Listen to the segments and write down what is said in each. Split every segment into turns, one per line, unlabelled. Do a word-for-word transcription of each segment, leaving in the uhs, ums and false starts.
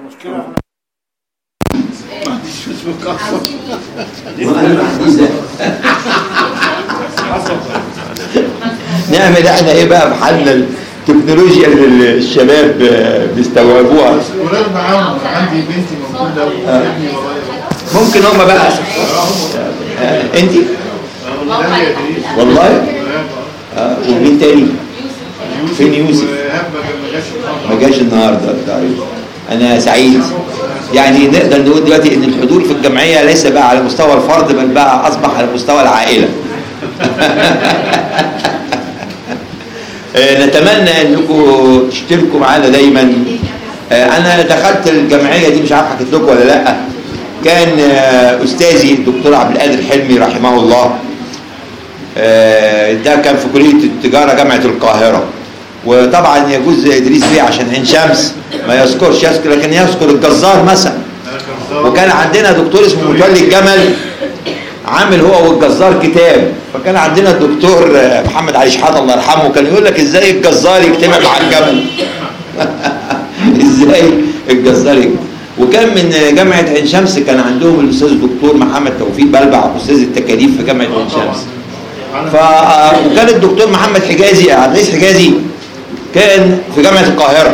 المشكله
نعمل احنا ايه بقى بحالنا التكنولوجيا اللي الشباب بيستوعبوها.
ولاد معاهم، عندي بنتي موجوده وابني ورايا.
ممكن هم بقى آه انت والله اه ومين تاني؟ فين يوسف؟ ما جاش النهارده. طيب انا سعيد، يعني نقدر نقول دلوقتي ان الحضور في الجمعيه ليس بقى على مستوى الفرد بل بقى اصبح على مستوى العائله. نتمنى انكم تشتركوا معانا دايما. انا دخلت الجمعيه دي مش عارف حكيت لكم ولا لا، كان استاذي الدكتور عبد القادر حلمي رحمه الله، ده كان في كليه التجاره جامعه القاهره، وطبعا يجوز ادريس بيه عشان عين شمس ما يذكرش يذكر لكن يذكر الجزار مثلا. وكان عندنا دكتور اسمه متولي الجمل عامل هو والجزار كتاب، فكان عندنا الدكتور محمد علي شحاته الله يرحمه كان يقول لك ازاي الجزار يجتمع مع الجمل. ازاي الجزار يجتمع. وكان من جامعه عين شمس كان عندهم الاستاذ الدكتور محمد توفيق بلبع استاذ التكاليف في جامعه عين شمس. ف وكان الدكتور محمد حجازي عبد العزيز حجازي كان في جامعه القاهره،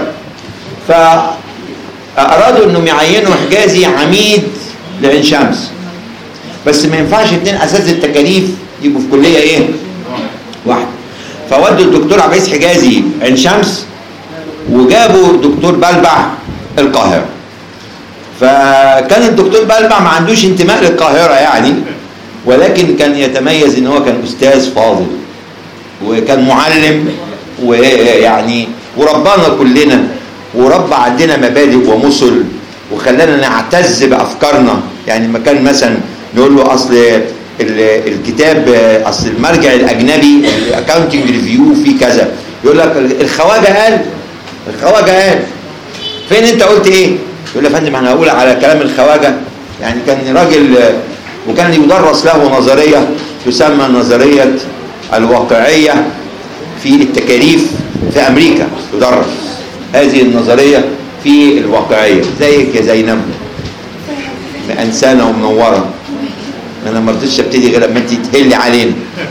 فارادوا انهم يعينوا حجازي عميد لعين شمس، بس ما ينفعش اتنين اساتذه التكاليف يبقوا في كليه ايه واحده. فودوا الدكتور عبد العزيز حجازي عين شمس وجابوا الدكتور بلبع القاهره. فكان الدكتور بلبع ما عندوش انتماء للقاهره يعني، ولكن كان يتميز ان هو كان استاذ فاضل وكان معلم، ويعني وربانا كلنا وربى عندنا مبادئ ومثل وخلانا نعتز بافكارنا. يعني لما كان مثلا نقول له اصل الكتاب اصل المرجع الاجنبي الاكاونتنج ريفيو في كذا، يقول لك الخواجه قال الخواجه قال فين انت قلت ايه؟ يقول له يا فندم انا هقول على كلام الخواجه. يعني كان راجل، وكان يدرس له نظريه تسمى نظريه الواقعيه في التكاليف في امريكا. تدرس هذه النظريه في الواقعيه. زيك يا زينب انسانه ومنوره، انا ما رضيتش ابتدي غير لما انت تهلي علينا.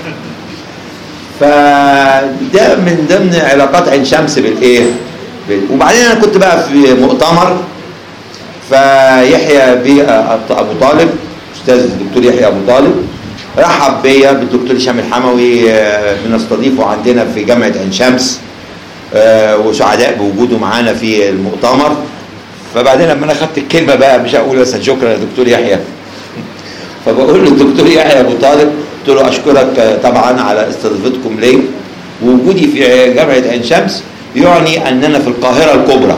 فده من ضمن علاقات عين شمس بالايه. وبعدين انا كنت بقى في مؤتمر، فيحيى بيه ابو طالب استاذ الدكتور يحيى ابو طالب رحب بيا بالدكتور هشام الحموي بنستضيفه عندنا في جامعه عين شمس، وسعداء بوجوده معانا في المؤتمر. فبعدين لما انا خدت الكلمه بقى مش هقول بس شكرا يا دكتور يحيى، فبقول للدكتور يحيى ابو طالب قلت له اشكرك طبعا على استضافتكم لي، ووجودي في جامعه عين شمس يعني اننا في القاهره الكبرى.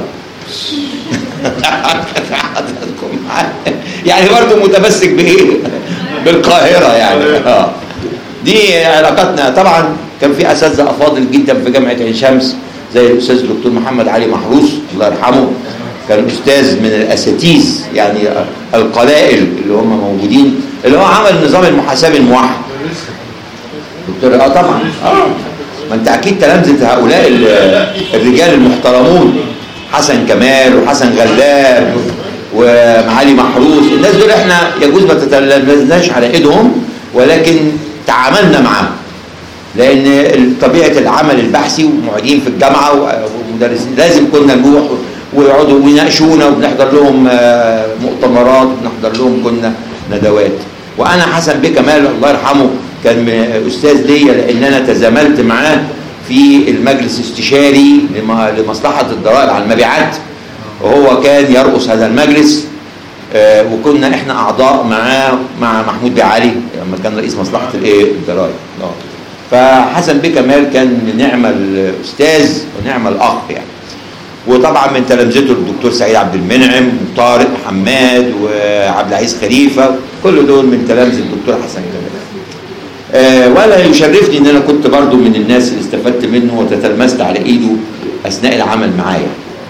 يعني برضه متمسك بايه؟ بالقاهره يعني. اه دي علاقتنا. طبعا كان في اساتذه افاضل جدا في جامعه عين شمس زي الاستاذ الدكتور محمد علي محروس الله يرحمه، كان استاذ من الاساتيذ يعني القلائل اللي هم موجودين، اللي هو عمل نظام المحاسبه الموحد. دكتور اه طبعا اه ما انت اكيد تلامذه هؤلاء الرجال المحترمون، حسن كمال وحسن غلاب ومعالي محروس. الناس دول احنا يجوز ما تتلمذناش على ايدهم، ولكن تعاملنا معاهم لان طبيعه العمل البحثي ومعيدين في الجامعه ومدرسين لازم كنا نروح ويقعدوا ويناقشونا وبنحضر لهم مؤتمرات وبنحضر لهم كنا ندوات. وانا حسن بيه كمال الله يرحمه كان استاذ ليا لان انا تزاملت معاه في المجلس الاستشاري لمصلحه الضرائب على المبيعات، وهو كان يرأس هذا المجلس، وكنا احنا اعضاء معاه مع محمود بيه علي لما كان رئيس مصلحه الايه الضرائب. فحسن بيه كمال كان نعم الاستاذ ونعم الاخ يعني. وطبعا من تلامذته الدكتور سعيد عبد المنعم وطارق حماد وعبد العزيز خليفه، كل دول من تلامذه الدكتور حسن كمال. أه ولا يشرفني ان انا كنت برضو من الناس اللي استفدت منه وتتلمذت على ايده اثناء العمل معايا.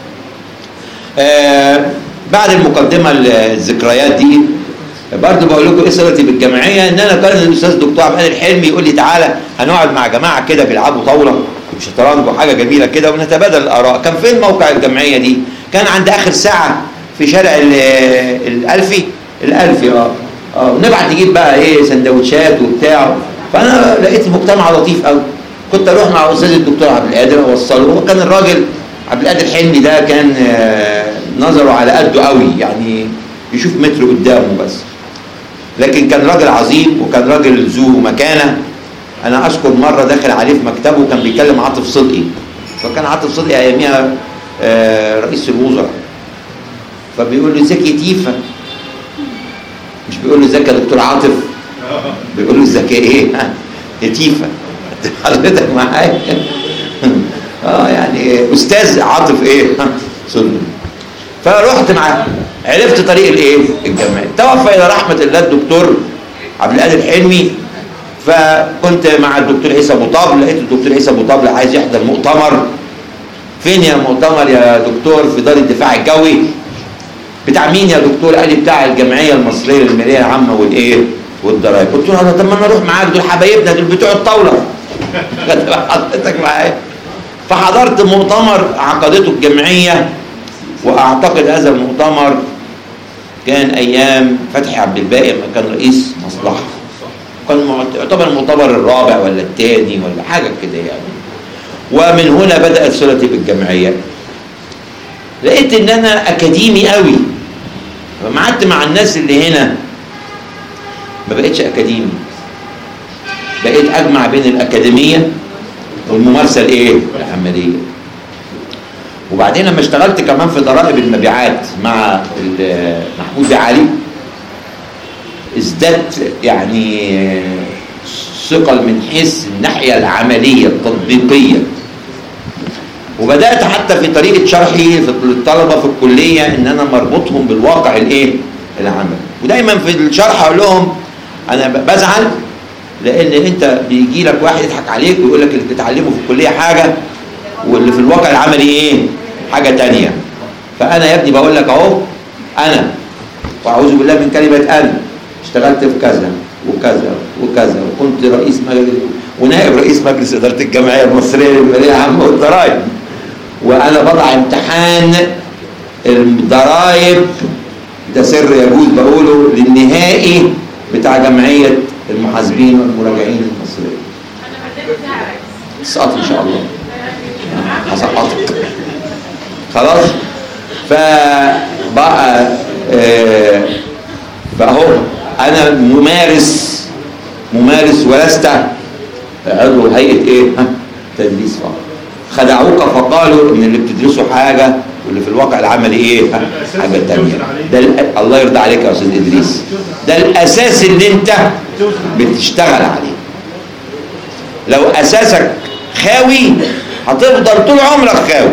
أه بعد المقدمه الذكريات دي برضو بقول لكم ايه صلتي بالجمعيه، ان انا كان الاستاذ الدكتور عبد القادر حلمي يقول لي تعالى هنقعد مع جماعه كده بيلعبوا طاوله وشطرنج وحاجه جميله كده ونتبادل الاراء. كان فين موقع الجمعيه دي؟ كان عند اخر ساعه في شارع الألفي الألفي اه اه ونبعت نجيب بقى ايه سندوتشات وبتاع. فانا لقيت المجتمع لطيف قوي. كنت اروح مع استاذ الدكتور عبد القادر اوصله. وكان الراجل عبد القادر حلمي ده كان نظره على قده قوي، يعني يشوف متر قدامه بس، لكن كان راجل عظيم وكان راجل ذو مكانه. انا اذكر مره داخل عليه في مكتبه وكان بيكلم عاطف صدقي، فكان عاطف صدقي اياميها رئيس الوزراء، فبيقول له ازيك يا تيفا، مش بيقول له ازيك يا دكتور عاطف، بيقول له ازيك ايه يا تيفا حضرتك معايا اه يعني استاذ عاطف ايه صدقي. فرحت معاه، عرفت طريق الايه الجمعيه. توفى الى رحمه الله الدكتور عبد القادر حلمي. فكنت مع الدكتور عيسى ابو طبل، لقيت الدكتور عيسى ابو طبل عايز يحضر مؤتمر. فين يا مؤتمر يا دكتور؟ في دار الدفاع الجوي. بتاع مين يا دكتور؟ قال لي بتاع الجمعيه المصريه للماليه العامه والايه والضرائب. قلت له طب ما انا اروح معاك، دول حبايبنا، دول بتوع الطاوله حضرتك معايا. فحضرت مؤتمر عقدته الجمعيه، واعتقد هذا المؤتمر كان ايام فتحي عبد الباقي لما كان رئيس مصلحه. كان يعتبر المؤتمر الرابع ولا الثاني ولا حاجه كده يعني. ومن هنا بدات صلتي بالجمعيه. لقيت ان انا اكاديمي قوي، فما قعدت مع الناس اللي هنا ما بقتش اكاديمي، بقيت اجمع بين الاكاديميه والممارسه الايه العمليه. وبعدين لما اشتغلت كمان في ضرائب المبيعات مع محمود علي، ازددت يعني ثقل من حيث الناحيه العمليه التطبيقيه. وبدات حتى في طريقه شرحي للطلبه في الكليه ان انا مربطهم بالواقع الايه العملي. ودايما في الشرح اقول لهم انا بزعل لان انت بيجي لك واحد يضحك عليك ويقول لك اللي بتتعلمه في الكليه حاجه واللي في الواقع العملي ايه حاجه تانية. فانا يا ابني بقول لك اهو، انا واعوذ بالله من كلمه انا اشتغلت في كذا وكذا وكذا، وكنت رئيس مجلس ونائب رئيس مجلس اداره الجمعيه المصريه للماليه العامه والضرائب، وانا بضع امتحان الضرائب ده سر يجوز بقوله للنهائي بتاع جمعيه المحاسبين والمراجعين المصريه. سقط ان شاء الله، هسقطك خلاص. فبقى آه فهو انا ممارس ممارس ولست عضو هيئه ايه تدريس فقط. خدعوك فقالوا ان اللي بتدرسوا حاجه واللي في الواقع العملي ايه حاجه ثانيه. ده الله يرضى عليك يا استاذ ادريس، ده الاساس اللي انت بتشتغل عليه. لو اساسك خاوي هتفضل طول عمرك خاوي،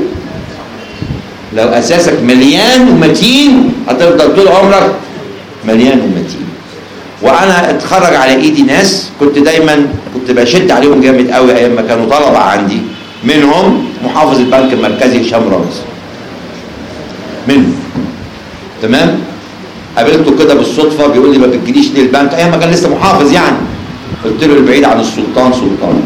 لو اساسك مليان ومتين هتفضل طول عمرك مليان ومتين. وانا اتخرج على ايدي ناس كنت دايما كنت بشد عليهم جامد قوي ايام ما كانوا طلبه عندي، منهم محافظ البنك المركزي هشام رمزي، منهم تمام. قابلته كده بالصدفه بيقول لي ما بتجيليش ليه البنك، ايام ما كان لسه محافظ يعني. قلت له البعيد عن السلطان سلطان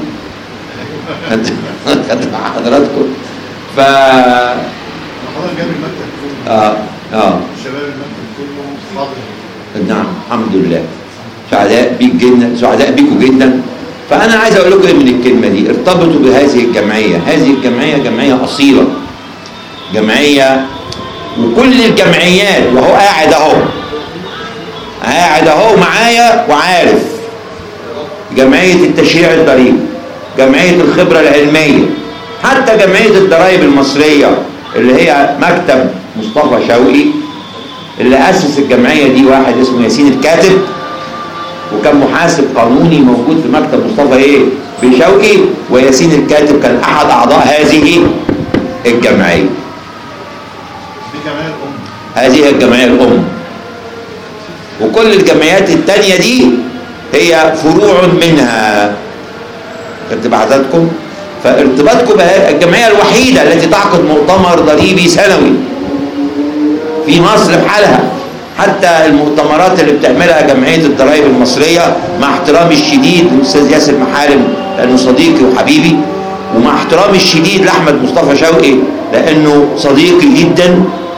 خدت مع حضراتكم. ف
حضرتك جايب المكتب كله
اه اه
شباب المكتب كله حاضر.
نعم الحمد لله، سعداء بيك جدا، سعداء بيكم جدا. فانا عايز اقول لكم ايه من الكلمه دي، ارتبطوا بهذه الجمعيه. هذه الجمعيه جمعيه اصيله، جمعيه وكل الجمعيات، وهو قاعد اهو قاعد اهو معايا وعارف، جمعيه التشريع الضريبي، جمعيه الخبره العلميه، حتى جمعيه الضرائب المصريه اللي هي مكتب مصطفى شوقي اللي اسس الجمعيه دي واحد اسمه ياسين الكاتب، وكان محاسب قانوني موجود في مكتب مصطفى ايه بشوقي، وياسين الكاتب كان احد اعضاء هذه الجمعيه.
دي جمعيه الام،
هذه الجمعيه الام، وكل الجمعيات التانيه دي هي فروع منها. كنت بعتتكم فارتباطكم بالجمعيه الوحيده التي تعقد مؤتمر ضريبي سنوي في مصر بحالها. حتى المؤتمرات اللي بتعملها جمعيه الضرائب المصريه، مع احترامي الشديد للاستاذ ياسر محارم لانه صديقي وحبيبي، ومع احترامي الشديد لاحمد مصطفى شوقي لانه صديقي جدا،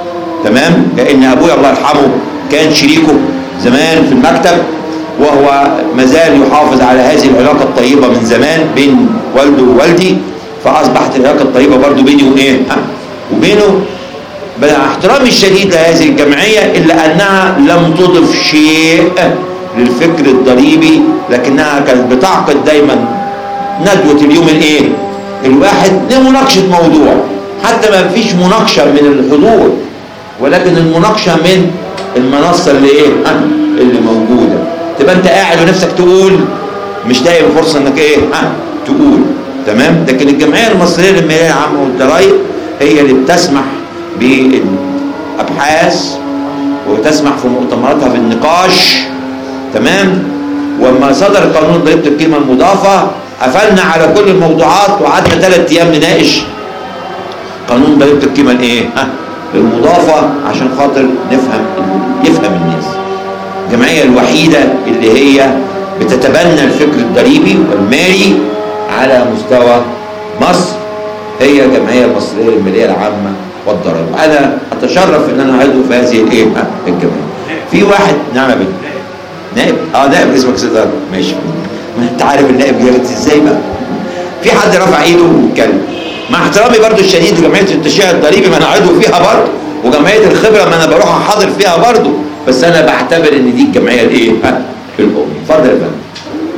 تمام، لان ابويا الله يرحمه كان شريكه زمان في المكتب، وهو مازال يحافظ على هذه العلاقه الطيبه من زمان بين والده ووالدي، فاصبحت العلاقه الطيبه برضو بيني وايه وبينه، مع احترامي الشديد لهذه الجمعيه الا انها لم تضف شيء للفكر الضريبي، لكنها كانت بتعقد دايما ندوه اليوم الايه الواحد لمناقشه موضوع، حتى ما فيش مناقشه من الحضور ولكن المناقشه من المنصه اللي ايه اللي موجوده، تبقى انت قاعد ونفسك تقول مش لاقي فرصه انك ايه ها تقول. تمام. لكن الجمعيه المصريه للماليه العامه والضرائب هي اللي بتسمح بالابحاث وتسمح في مؤتمراتها بالنقاش. تمام. وما صدر قانون ضريبه القيمه المضافه قفلنا على كل الموضوعات وقعدنا ثلاث ايام نناقش قانون ضريبه القيمه الايه ها المضافه عشان خاطر نفهم يفهم الناس. الجمعيه الوحيده اللي هي بتتبنى الفكر الضريبي والمالي على مستوى مصر هي الجمعيه المصريه للماليه العامه والضرائب. انا اتشرف ان انا عضو في هذه الايه الجمعيه. في واحد نعم يا بنت نائب اه نائب اسمك سيدنا ماشي، ما انت عارف النائب جابت ازاي بقى. في حد رفع ايده واتكلم، مع احترامي برضو الشديد لجمعيه التشريع الضريبي ما انا عضو فيها برضو، وجمعيه الخبره ما انا بروح احاضر فيها برضو، بس انا بعتبر ان دي الجمعيه الايه الام. اتفضل يا فندم.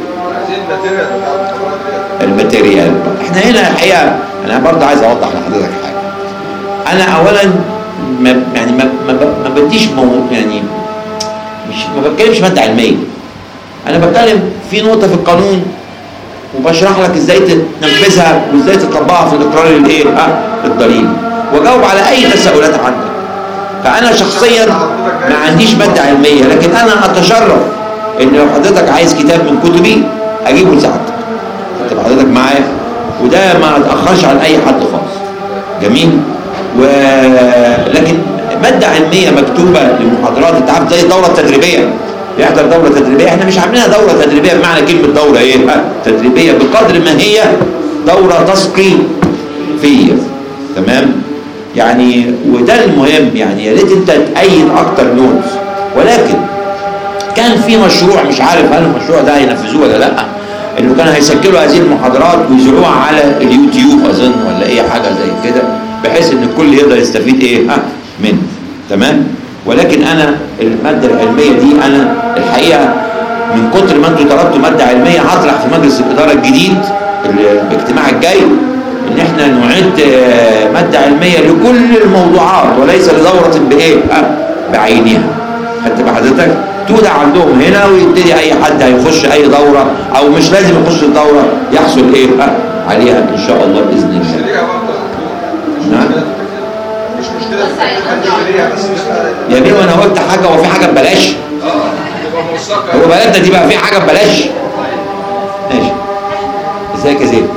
الماتيريال احنا هنا الحقيقه انا برضه عايز اوضح لحضرتك حاجه. انا اولا ما يعني ما ما, ما بديش مو يعني مش ما بتكلمش ماده علميه، انا بتكلم في نقطه في القانون وبشرح لك ازاي تنفذها وازاي تطبقها في الاقرار الايه الضريبي واجاوب على اي تساؤلات عندك. فانا شخصيا ما عنديش ماده علميه، لكن انا اتشرف ان لو حضرتك عايز كتاب من كتبي اجيبه لسعادتك، تبقى حضرتك معايا، وده ما اتاخرش عن اي حد خالص. جميل. و لكن ماده علميه مكتوبه لمحاضرات، انت عارف زي الدوره التدريبيه، يحضر دوره تدريبيه، احنا مش عاملينها دوره تدريبيه بمعنى كلمه دوره ايه تدريبيه، بقدر ما هي دوره تثقيفيه. تمام. يعني وده المهم، يعني يا ريت انت تأيد اكتر نوتس، ولكن كان في مشروع مش عارف هل المشروع ده هينفذوه ولا لا، انه كانوا هيسجلوا هذه المحاضرات ويذيعوها على اليوتيوب اظن ولا اي حاجه زي كده، بحيث ان الكل يقدر يستفيد ايه ها منه. تمام. ولكن انا الماده العلميه دي انا الحقيقه من كتر ما انتوا طلبتوا ماده علميه هطرح في مجلس الاداره الجديد الاجتماع الجاي ان احنا نعد ماده علميه لكل الموضوعات وليس لدوره بايه بعينها. خدت بحضرتك؟ تودع عندهم هنا ويبتدي اي حد هيخش اي دوره او مش لازم يخش الدوره يحصل ايه عليها ان شاء الله باذن الله. نعم.
مش مشكله
يا بيه وانا قلت حاجه هو في حاجه ببلاش؟ اه هو بلدنا دي بقى في حاجه ببلاش؟ ماشي. ازيك يا زين؟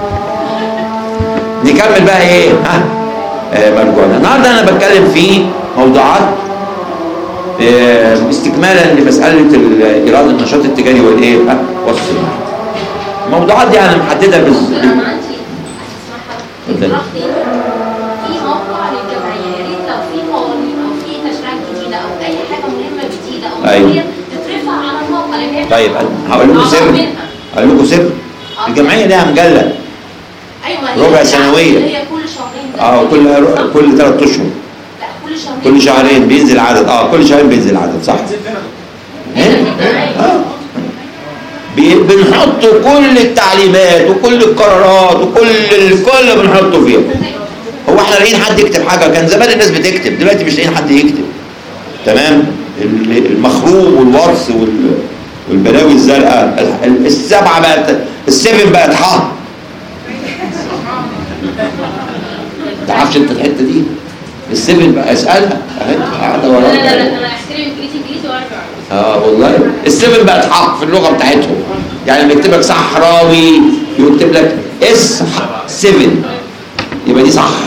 نكمل بقى ايه ها آه مرجوعنا. النهارده انا بتكلم في موضوعات آه استكمالا لمساله ايراد النشاط التجاري والايه ها والصناعه. الموضوعات دي انا محدده بال
انا عندي اسمعها في موقع للجمعيه، يا ريت لو في قوانين او في تشريعات جديده او اي حاجه مهمه جديده او
أيوة.
تترفع على الموقع لان
طيب هقول لكم سر هقول لكم سر الجمعيه ليها مجله
ايوه
ربع سنويه
هي كل شهرين
اه كل كل ثلاث اشهر
لا كل شهرين
كل شهرين بينزل عدد اه كل شهرين بينزل عدد صح ايه اه بنحط كل التعليمات وكل القرارات وكل الكل بنحطه فيها. هو احنا لاقيين حد يكتب حاجه؟ كان زمان الناس بتكتب، دلوقتي مش لاقيين حد يكتب. تمام. المخروب والورث والبلاوي الزرقاء السبعه بقت السفن بقت حا. ما تعرفش انت الحته دي؟ السفن بقى اسالها قاعده
لا
وراك.
لا لا انا احترم انجليزي انجليزي وارجع.
اه والله السفن بقت حق في اللغه بتاعتهم، يعني بيكتب لك صحراوي يكتب لك اس سفن يبقى دي صح.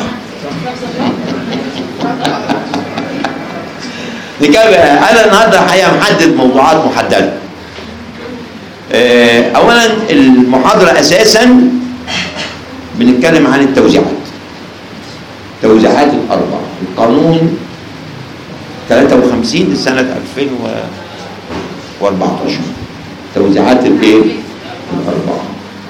نكمل. انا النهارده الحقيقه محدد موضوعات محدده. اولا المحاضره اساسا بنتكلم عن التوزيعات، توزيعات الارباح. القانون ثلاثة وخمسين لسنة ألفين وأربعتاشر توزيعات الايه؟ الأربعة.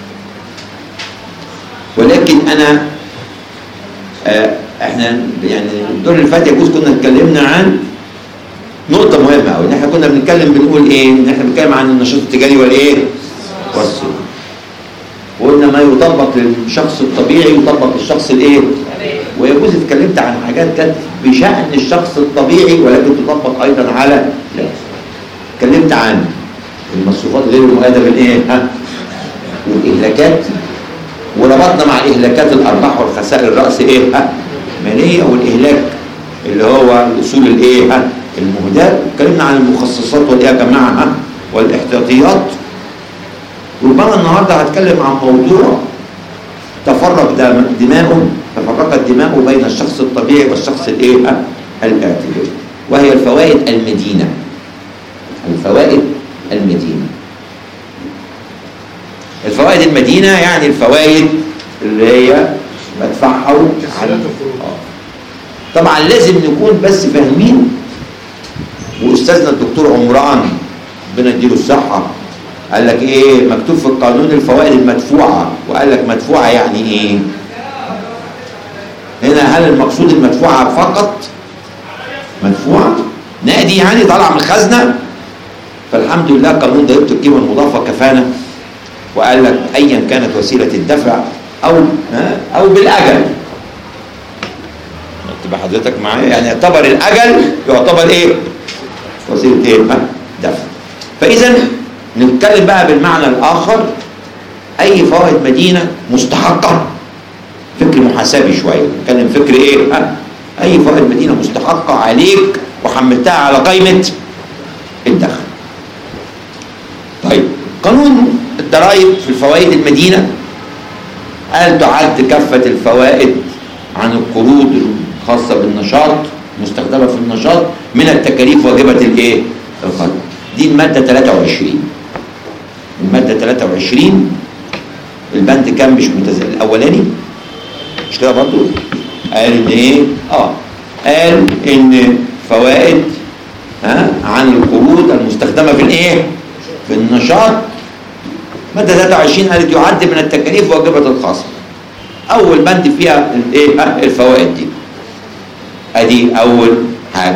ولكن أنا آه احنا يعني الدور اللي فات يجوز كنا اتكلمنا عن نقطة مهمة أوي، إن احنا كنا بنتكلم بنقول إيه؟ إن احنا بنتكلم عن النشاط التجاري والإيه؟ والصناعة. وقلنا ما يطبق للشخص الطبيعي يطبق للشخص الإيه؟ ويجوز اتكلمت عن حاجات كانت بشأن الشخص الطبيعي ولكن تطبق أيضا على لا. اتكلمت عن المصروفات غير المؤيدة بالإيه؟ ها؟ والإهلاكات، وربطنا مع إهلاكات الأرباح والخسائر الرأس إيه؟ ها؟ مالية، والإهلاك اللي هو الأصول الإيه؟ ها؟ المهداة. اتكلمنا عن المخصصات والإيه يا جماعة؟ ها؟ والاحتياطيات. ربما النهارده هتكلم عن موضوع تفرق دماؤه تفرقت دماؤه بين الشخص الطبيعي والشخص الايه؟ الاعتباري، وهي الفوائد المدينة. الفوائد المدينة الفوائد المدينة يعني الفوائد اللي هي بدفعها عن طبعا لازم نكون بس فاهمين. واستاذنا الدكتور عمران ربنا يديله الصحة قال لك ايه مكتوب في القانون الفوائد المدفوعة، وقال لك مدفوعة يعني ايه؟ هنا هل المقصود المدفوعة فقط؟ مدفوعة نقدي يعني طالع من الخزنة؟ فالحمد لله قانون ضريبة القيمة المضافة كفانا وقال لك ايا كانت وسيلة الدفع او او بالاجل. تبقى حضرتك معايا يعني يعتبر الاجل يعتبر ايه؟ وسيلة ايه؟ دفع. فاذا نتكلم بقى بالمعنى الآخر، أي فوائد مدينة مستحقة، فكر محاسبي شوية، نتكلم فكر إيه؟ ها؟ أي فوائد مدينة مستحقة عليك وحملتها على قائمة الدخل. طيب قانون الضرائب في الفوائد المدينة قال تعد كافة الفوائد عن القروض الخاصة بالنشاط مستخدمة في النشاط من التكاليف واجبة الإيه؟ القرض. دي المادة ثلاثة وعشرين. المادة ثلاثة وعشرين البند كان مش متزل الأولاني مش كده برضو؟ قال إن إيه؟ آه قال إن فوائد ها عن القروض المستخدمة في الإيه؟ في النشاط. مادة ثلاثة وعشرين قالت يعد من التكاليف واجبة الخاصة. أول بند فيها الإيه؟ الفوائد دي. أدي أول حاجة.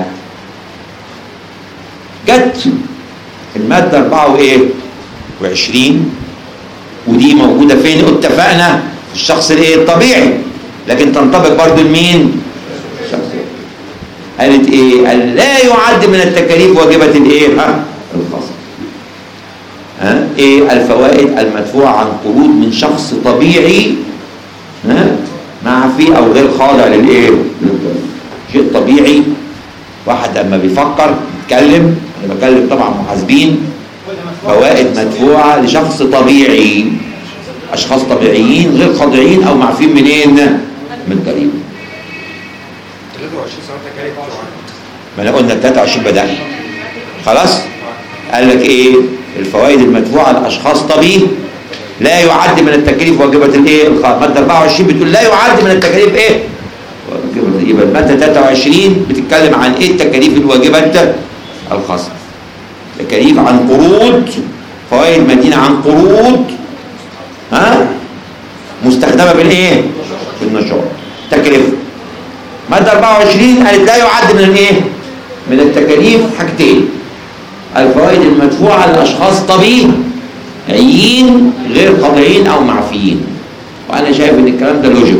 جت المادة أربعة وإيه؟ وعشرين ودي موجودة فين؟ اتفقنا الشخص الايه؟ الطبيعي، لكن تنطبق برضو لمين؟ الشخص. قالت ايه؟ قال لا يعد من التكاليف واجبة الايه؟ ها؟ الخاصة. ها؟ ايه؟ الفوائد المدفوعة عن قروض من شخص طبيعي ها؟ مع فيه او غير خاضع للايه؟ شيء طبيعي. واحد اما بيفكر يتكلم، انا بكلم طبعا محاسبين، فوائد مدفوعة لشخص طبيعي، أشخاص طبيعيين غير خاضعين أو معفين منين؟ من الضريبة.
ثلاثة وعشرين سنة تكاليف.
ما أنا قلنا ثلاثة وعشرين بدأنا خلاص؟ قال لك إيه؟ الفوائد المدفوعة لأشخاص طبيعي لا يعد من التكاليف واجبة الإيه؟ الخاصة. مادة أربعة وعشرين بتقول لا يعد من التكاليف إيه؟ واجبة. يبقى المادة ثلاثة وعشرين بتتكلم عن إيه التكاليف الواجبة الخاصة؟ تكاليف عن قروض، فوائد مدينة عن قروض ها مستخدمة بالايه؟ بالنشاط. تكلفة. مادة أربعة وعشرين قالت لا يعد من الايه؟ من التكاليف حاجتين: الفوائد المدفوعة لأشخاص طبيعيين غير خاضعين أو معفيين. وأنا شايف إن الكلام ده لوجيك،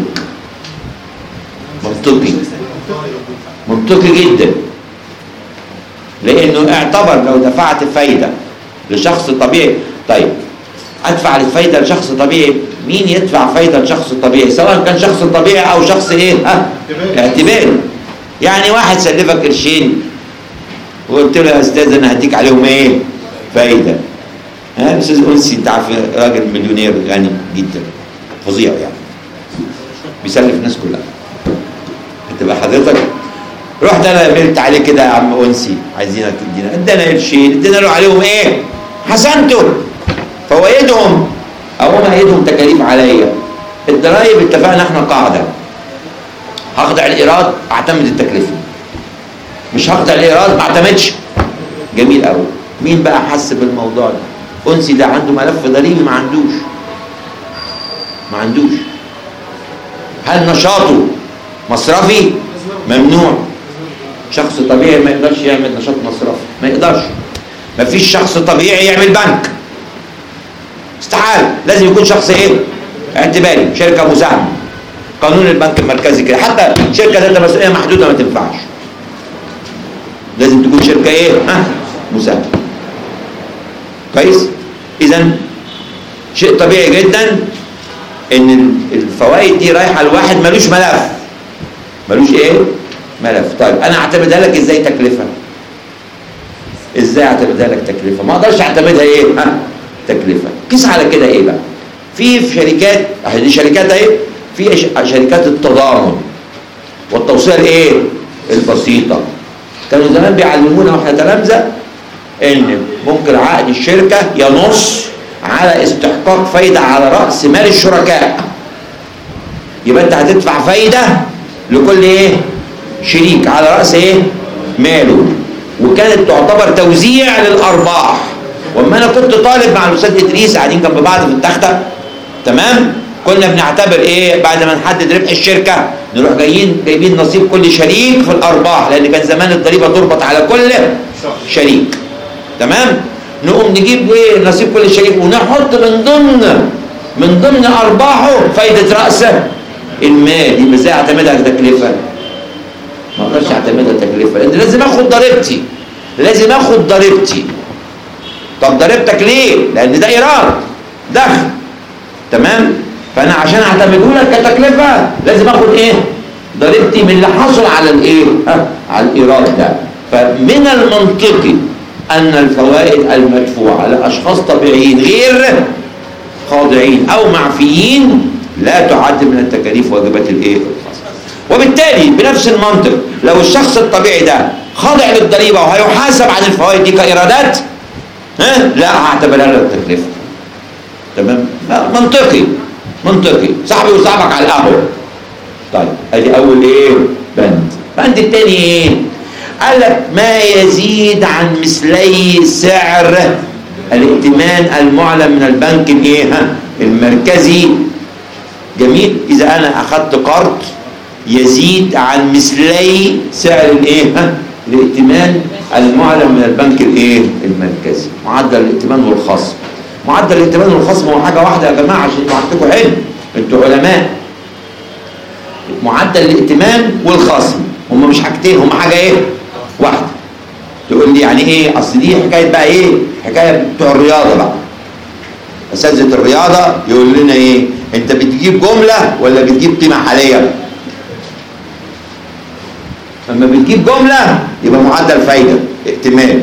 منطقي منطقي جدا، لأنه اعتبر لو دفعت فايدة لشخص طبيعي. طيب أدفع الفايدة لشخص طبيعي، مين يدفع فايدة لشخص طبيعي؟ سواء كان شخص طبيعي أو شخص إيه؟ ها؟ اعتباري. يعني واحد سلفك قرشين وقلت له يا أستاذ أنا هديك عليهم إيه؟ فايدة. ها أستاذ أنسي أنت عارف راجل مليونير غني جدا فظيع يعني بيسلف الناس كلها. هتبقى حضرتك رحت انا قلت عليه كده يا عم انسي عايزينك تدينا، ادانا قرشين ادينا له عليهم ايه؟ حسنته فوائدهم او هم ايدهم تكاليف عليا. الضرايب اتفقنا احنا قاعده: هخضع الايراد اعتمد التكلفه. مش هقطع الايراد، ما اعتمدش. جميل قوي. مين بقى حس بالموضوع ده؟ انسي ده عنده ملف ضريبي؟ ما عندوش ما عندوش هل نشاطه مصرفي؟ ممنوع. شخص طبيعي ما يقدرش يعمل نشاط مصرفي، ما يقدرش. ما فيش شخص طبيعي يعمل بنك، استحاله. لازم يكون شخص ايه؟ اعتباري، شركه مساهمه. قانون البنك المركزي كده، حتى شركه ذات مسؤوليه محدوده ما تنفعش، لازم تكون شركه ايه؟ ها؟ مساهمه. كويس؟ اذا شيء طبيعي جدا ان الفوائد دي رايحه لواحد ملوش ملف، ملوش ايه؟ ملف. طيب انا اعتمدها لك ازاي تكلفه؟ ازاي اعتمدها لك تكلفه؟ ما اقدرش اعتمدها ايه؟ ها؟ تكلفه. قيس على كده ايه بقى؟ في في شركات، دي شركات اهي، في شركات التضامن والتوصيه الايه؟ البسيطه. كانوا زمان بيعلمونا واحنا تلامذه ان ممكن عقد الشركه ينص على استحقاق فايده على راس مال الشركاء. يبقى انت هتدفع فايده لكل ايه؟ شريك على راس ايه؟ ماله. وكانت تعتبر توزيع للارباح. واما انا كنت طالب مع الاستاذ ادريس قاعدين جنب بعض في التخته، تمام؟ كنا بنعتبر ايه؟ بعد ما نحدد ربح الشركه نروح جايين جايبين نصيب كل شريك في الارباح، لان كان زمان الضريبه تربط على كل شريك. تمام؟ نقوم نجيب ايه؟ نصيب كل شريك ونحط من ضمن من ضمن ارباحه فايده راس المال. يبقى ازاي اعتمدها كتكلفه؟ ما اقدرش اعتمدها تكلفه، لان لازم اخد ضريبتي، لازم اخد ضريبتي. طب ضريبتك ليه؟ لان ده ايراد، دخل. تمام؟ فانا عشان اعتمده لك كتكلفه لازم اخد ايه؟ ضريبتي من اللي حصل على الايه؟ ها؟ على الايراد ده. فمن المنطقي ان الفوائد المدفوعه لاشخاص طبيعيين غير خاضعين او معفيين لا تعد من التكاليف واجبات الايه؟ وبالتالي بنفس المنطق لو الشخص الطبيعي ده خاضع للضريبه وهيحاسب عن الفوائد دي كايرادات، ها؟ لا هعتبرها له التكلفه. تمام؟ منطقي منطقي. صاحبي وصاحبك على القهوه. طيب ادي اول ايه؟ بند. البند الثاني ايه؟ قال لك ما يزيد عن مثلي سعر الائتمان المعلن من البنك الايه؟ ها؟ المركزي. جميل؟ اذا انا اخذت قرض يزيد عن مثلي سعر الايه؟ ها؟ الائتمان المعلن من البنك الايه؟ المركزي. معدل الائتمان والخصم. معدل الائتمان والخصم هو حاجه واحده يا جماعه عشان انتوا عندكم علم، انتوا علماء. معدل الائتمان والخصم هم مش حاجتين، هم حاجه ايه؟ واحده. تقول لي يعني ايه؟ اصل دي حكايه بقى ايه؟ حكايه بتوع الرياضه بقى. اساتذه الرياضه يقول لنا ايه؟ انت بتجيب جمله ولا بتجيب قيمه حاليه؟ لما بتجيب جمله يبقى معدل فايده ائتمان.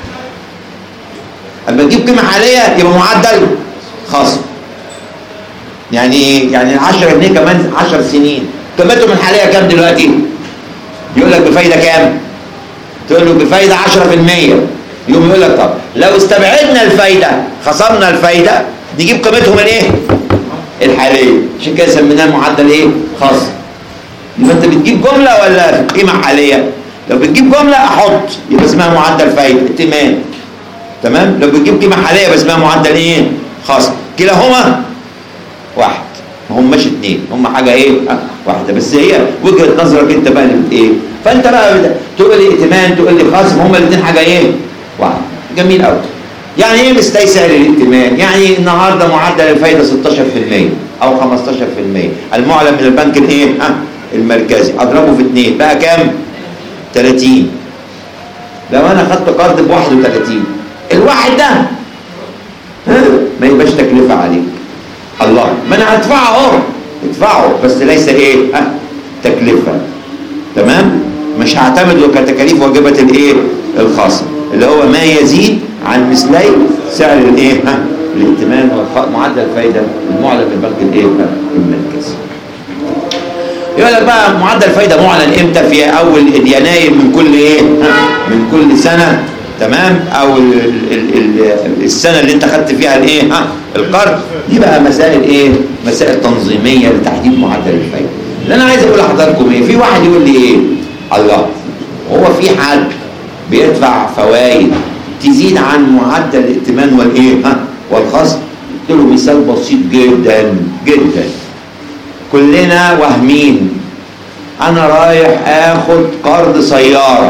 اما تجيب قيمه حاليه يبقى معدل خصم. يعني ايه؟ يعني ال عشرة جنيه كمان عشر سنين قيمتهم الحاليه كام دلوقتي؟ يقول لك بفايده كام؟ تقول له بفايده عشرة في المية. يقوم يقول لك طب لو استبعدنا الفايده خصمنا الفايده نجيب قيمتهم الايه؟ الحاليه. عشان كده سميناه معدل ايه؟ خصم. يبقى انت بتجيب جمله ولا قيمه حاليه؟ لو بتجيب جمله احط يبقى اسمها معدل فايده ائتمان. تمام؟ لو بتجيب قيمه حاليه يبقى اسمها معدل ايه؟ خصم. كلاهما واحد، ما هماش اثنين، هم حاجه ايه؟ واحده. بس هي وجهه نظرك انت بقى ايه؟ فانت بقى تقول لي ائتمان تقول لي خصم، هم الاثنين حاجه ايه؟ واحده. جميل قوي. يعني ايه مستوي سعر الائتمان؟ يعني النهارده معدل الفايده ستاشر في المية او خمستاشر في المية المعلن من البنك الايه؟ ها؟ المركزي. اضربه في اثنين بقى كام؟ ثلاثين. لو انا خدت قرض ب واحد وثلاثين، الواحد ده ها ما يبقاش تكلفه عليك. الله، ما انا هدفعه اهو، ادفعه بس ليس ايه؟ ها؟ تكلفه. تمام؟ مش هعتمده كتكاليف واجبه الايه؟ الخاصه، اللي هو ما يزيد عن مثلي سعر الايه؟ ها؟ الائتمان ومعدل الفايده المعلن من البنك الايه؟ المركزي. يقول لك بقى معدل الفايده معلن امتى؟ في اول يناير من كل ايه؟ ها؟ من كل سنه. تمام؟ او ال ال ال السنه اللي انت خدت فيها الايه؟ ها؟ القرض. دي بقى مسائل ايه؟ مسائل تنظيميه لتحديد معدل الفايده. اللي انا عايز اقول لحضراتكم ايه؟ في واحد يقول لي ايه؟ الله، وهو في حد بيدفع فوائد تزيد عن معدل الائتمان والايه ها والخصم؟ قلت له مثال بسيط جدا جدا. كلنا واهمين انا رايح اخد قرض سياره،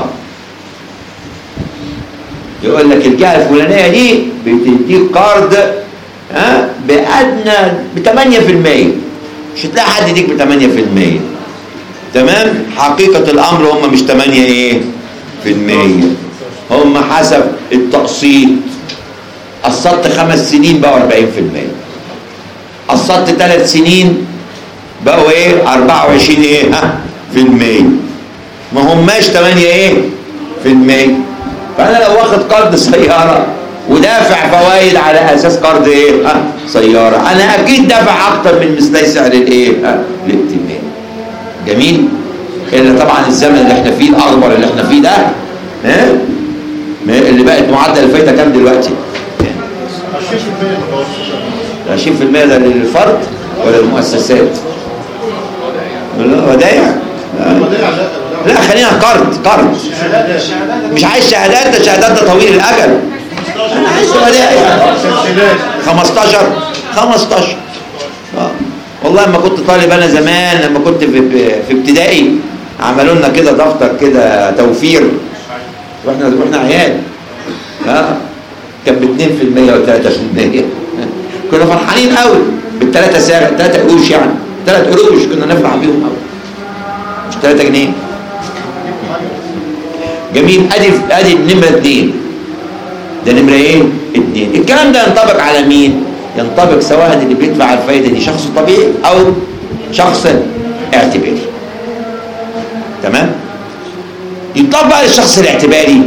يقول لك الجهه الفلانيه دي بتديك قرض ها بادنى ب ثمانية في المية، مش هتلاقي حد يديك ب ثمانية في المية. تمام؟ حقيقه الامر هم مش ثمانية ايه في المية، هم حسب التقسيط. قسطت خمس سنين بقوا أربعين في المية، قسطت ثلاث سنين بقوا ايه أربعة وعشرين ايه ها في المية، ما هماش ثمانية ايه في المية. فانا لو واخد قرض سياره ودافع فوائد على اساس قرض ايه ها سياره، انا اكيد دافع اكتر من مثلي سعر الايه ها الائتمان. جميل؟ الا طبعا الزمن اللي احنا فيه الاخضر اللي احنا فيه ده ها اللي بقت معدل الفايده كام دلوقتي؟ عشرين في المية ده للفرد ولا للمؤسسات؟ ودايع؟ لا خلينا قرض قرض مش عايز شهادات، ده شهادات ده طويل الاجل. انا عايز ودائع خمستاشر خمستاشر. اه والله لما كنت طالب انا زمان، لما كنت في في ابتدائي عملوا لنا كده دفتر كده توفير واحنا واحنا عيال ها كان ب اتنين في المية و ثلاثة في المية. كنا فرحانين قوي بالثلاثه سعر ثلاثة قروش، يعني ثلاث قروش كنا نفرح بيهم قوي، مش ثلاثة جنيه. جميل. ادي ادي النمره اثنين، ده نمره ايه؟ اثنين. الكلام ده ينطبق على مين؟ ينطبق سواء اللي بيدفع الفايده دي شخص طبيعي او شخص اعتباري. تمام؟ ينطبق للشخص الاعتباري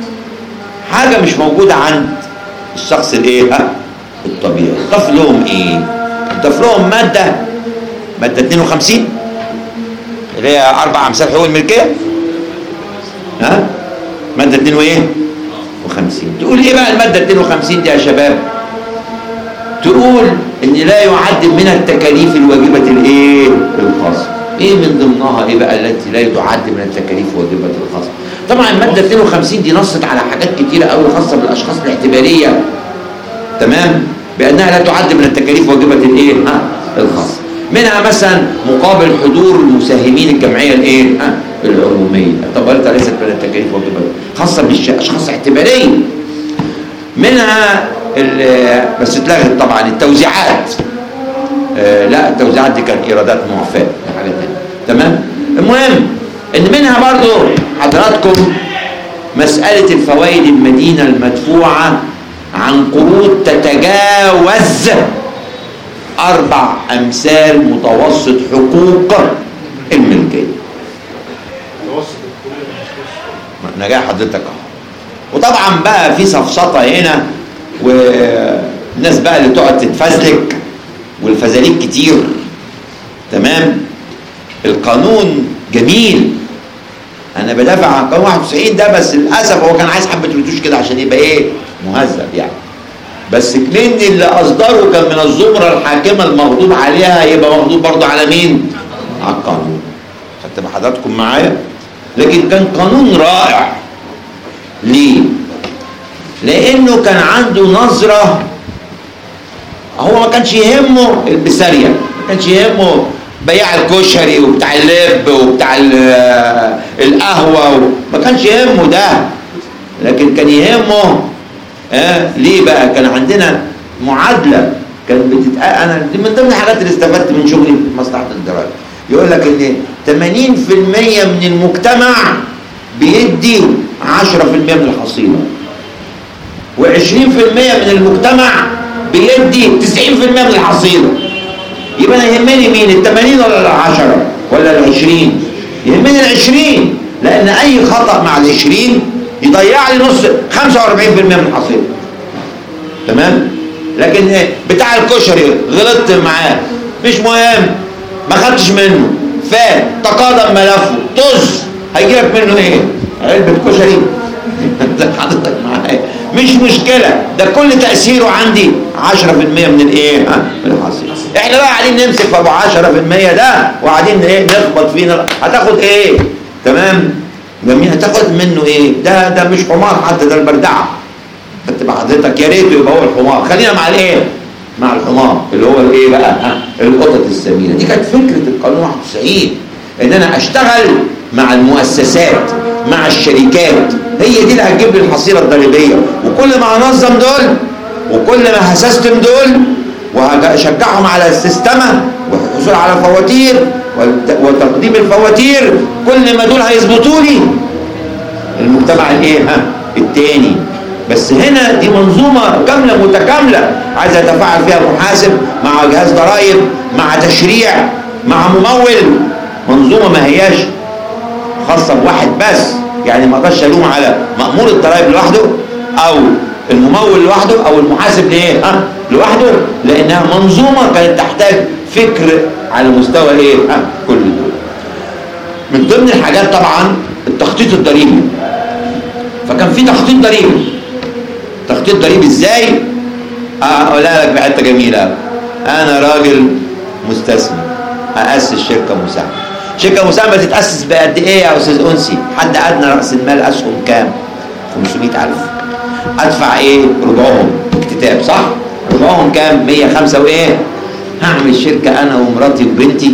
حاجه مش موجوده عند الشخص الايه؟ ها الطبيعي. ضاف لهم ايه؟ ضاف لهم ماده ماده اثنين وخمسين اللي هي اربع امثال حقوق الملكيه. ها؟ ماده اثنين وايه؟ وخمسين. تقول ايه بقى الماده اثنين وخمسين دي يا شباب؟ تقول ان لا يعد من التكاليف الواجبه الايه؟ الخاصه. ايه من ضمنها ايه بقى التي لا تعد من التكاليف الواجبه الخاصه؟ طبعا الماده اثنين وخمسين دي نصت على حاجات كتيره قوي خاصه بالاشخاص الاعتباريه. تمام؟ بانها لا تعد من التكاليف واجبه الايه؟ ها؟ الخاصه. منها مثلا مقابل حضور المساهمين الجمعيه الايه؟ ها؟ العموميه. اعتبرتها ليست من التكاليف واجبه خاصه بالاشخاص اعتباريين. منها بس اتلغت طبعا التوزيعات. آه لا التوزيعات دي كانت ايرادات معفاه، دي حاجه ثانيه. تمام؟ المهم ان منها برضو حضراتكم مساله الفوائد المدينه المدفوعه عن قروض تتجاوز اربع امثال متوسط حقوق الملكيه.
متوسط
نجاح حضرتك اهو. وطبعا بقى في سفسطه هنا، والناس بقى اللي تقعد تتفزلك والفزاليك كتير. تمام؟ القانون جميل، انا بدافع عن قانون واحد وتسعين ده، بس للاسف هو كان عايز حبه رتوش كده عشان يبقى ايه؟ مهذب يعني. بس كمان اللي اصدره كان من الزمره الحاكمه المغضوب عليها، يبقى مغضوب برضه على مين؟ على القانون. خدت حضراتكم معايا؟ لكن كان قانون رائع. ليه؟ لانه كان عنده نظره، هو ما كانش يهمه البساريه، ما كانش يهمه بياع الكشري وبتاع اللب وبتاع القهوه، ما كانش يهمه ده، لكن كان يهمه آه ليه بقى؟ كان عندنا معادله كانت بتتقال، انا دي من ضمن الحاجات اللي استفدت من شغلي في مصلحه الضرائب. يقول لك ان ثمانين في المية من المجتمع بيدي عشرة في المية من الحصيله، وعشرين في المية من المجتمع بيدي تسعين في المية من الحصيله. يبقى انا يهمني مين؟ ال ثمانين ولا ال عشرة ولا ال عشرين؟ يهمني ال عشرين، لان اي خطا مع ال عشرين يضيع لي نص خمسة وأربعين في المية من الحصيله. تمام؟ لكن ايه؟ بتاع الكشري غلطت معاه مش مهم، ما خدتش منه، فات، تقادم ملفه، طز، هيجيلك منه ايه؟ علبه كشري؟ حضرتك معايا؟ مش مشكله، ده كل تاثيره عندي عشرة في المية من الايه؟ ها؟ من الحصيله. احنا بقى قاعدين نمسك في ابو عشرة في المية ده وقاعدين ايه؟ نخبط فينا، هتاخد ايه؟ تمام؟ جميل. هتاخد منه ايه؟ ده ده مش حمار حتى، ده البردعه. فتبقى حضرتك يا ريت يبقى هو الحمار. خلينا مع الايه؟ مع الحمار اللي هو الايه بقى؟ ها القطط السمينه. دي كانت فكره القانون واحد وتسعين، ان انا اشتغل مع المؤسسات مع الشركات، هي دي اللي هتجيب لي الحصيله الضريبيه. وكل ما انظم دول وكل ما هسستم دول وهشجعهم على السيستمه والحصول على الفواتير وتقديم الفواتير، كل ما دول هيظبطوا لي المجتمع الايه؟ ها التاني. بس هنا دي منظومه كامله متكامله عايزه يتفاعل فيها محاسب مع جهاز ضرائب مع تشريع مع ممول. منظومه ما هياش خاصه بواحد بس، يعني ما اقدرش الوم على مأمور الضرائب لوحده او الممول لوحده او المحاسب لايه؟ ها لوحده، لانها منظومه كانت تحتاج فكر على مستوى ايه؟ ها كل دول. من ضمن الحاجات طبعا التخطيط الضريبي. فكان في تخطيط ضريبي. تخطيط ضريبي ازاي؟ اقولها لك بحته جميله. انا راجل مستثمر هاسس شركه مساهمه. شركه مساهمه تتاسس بقد ايه يا استاذ انسي؟ حد ادنى راس المال اسهم كام؟ خمسمائة ألف. ادفع ايه؟ ربعهم اكتتاب، صح؟ ربعهم كام؟ مية وخمسة وايه؟ هعمل شركه انا ومراتي وبنتي.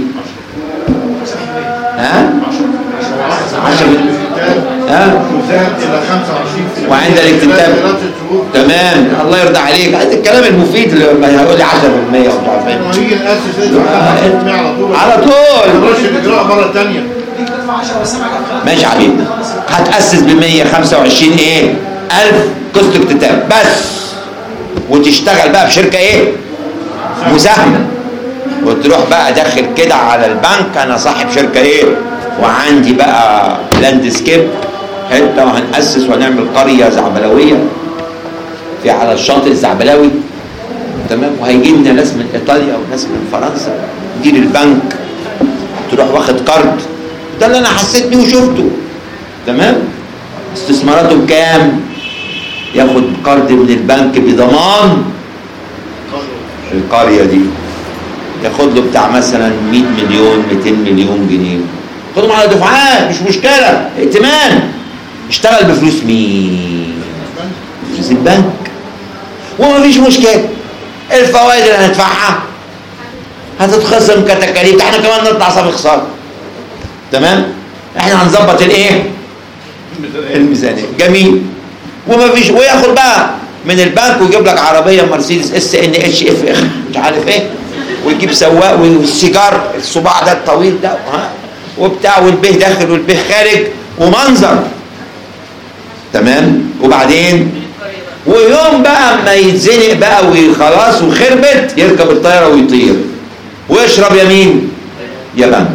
ها؟ عشرة ها؟
مساهم الى خمسة وعشرين بالمية
وعند الاكتتاب تمام. الله يرضى عليك. الكلام المفيد اللي هيقول لي عشرة بالمية ومش عارف ايه.
لما نيجي ناسس لازم على طول
على طول
ما نروحش الاجراء مره ثانيه.
ماشي يا حبيبي. هتاسس ب مية وخمسة وعشرين ايه؟ ألف قسط اكتتاب بس، وتشتغل بقى في شركه ايه؟ مساهمه. وتروح بقى داخل كده على البنك، انا صاحب شركه ايه؟ وعندي بقى لاندسكيب حته، وهنأسس وهنعمل قريه زعبلاويه في على الشاطئ الزعبلاوي، تمام. وهيجي لنا ناس من ايطاليا وناس من فرنسا. مدير البنك تروح واخد قرض. ده اللي انا حسيت بيه وشفته، تمام. استثماراته بكام؟ ياخد قرض من البنك بضمان القريه دي، ياخد له بتاع مثلا مية مليون ميتين مليون جنيه، خدهم على دفعات مش مشكله، ائتمان. اشتغل بفلوس مين؟ فلوس البنك. ومفيش مشكله، الفوائد اللي هندفعها هتتخصم كتكاليف، احنا كمان نطلع صافي خساره، تمام. احنا هنظبط الايه؟ الميزانيه. جميل. ومفيش، وياخد بقى من البنك ويجيب لك عربيه مرسيدس اس ان اتش اف اخ مش عارف ايه، ويجيب سواق والسيجار الصباع ده الطويل ده ها وبتاع، والبيه داخل والبيه خارج ومنظر، تمام. وبعدين ويوم بقى ما يتزنق بقى وخلاص وخربت، يركب الطياره ويطير ويشرب يمين يا بنك.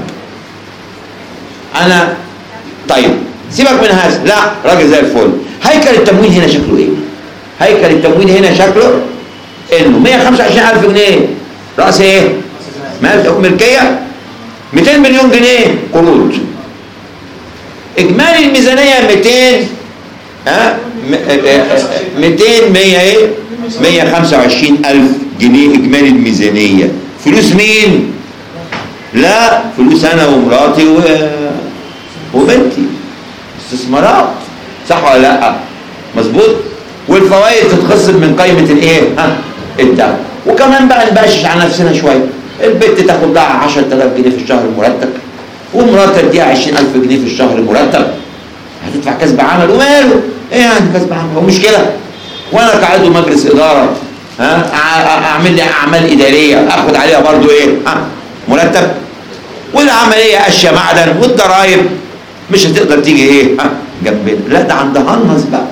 انا طيب سيبك من هذا، لا راجل زي الفل. هيكل التمويل هنا شكله ايه؟ هيكل التمويل هنا شكله انه مية وخمسة وعشرين ألف جنيه راس ايه؟ ملكيه، ميتين مليون جنيه قروض. اجمالي الميزانيه ميتين، ها ميتين مية ايه؟ مية وخمسة وعشرين ألف جنيه اجمالي الميزانيه. فلوس مين؟ لا فلوس انا ومراتي و... وبنتي، استثمارات، صح ولا لا؟ مظبوط. والفوائد تتخصم من قائمه الايه؟ ها الدعم. وكمان بقى نبقشش على نفسنا شويه. البنت تاخد لها عشرة آلاف جنيه في الشهر مرتب، ومراتها تديها عشرين ألف جنيه في الشهر مرتب. هتدفع كسب عمل وماله؟ ايه يعني كسب عمل؟ هو مشكله؟ وانا كعضو مجلس اداره ها اعمل لي اعمال اداريه اخد عليها برضو ايه؟ ها مرتب. والعمليه اشياء معدن والضرايب مش هتقدر تيجي ايه؟ ها جنبنا. لا ده عند هنص بقى.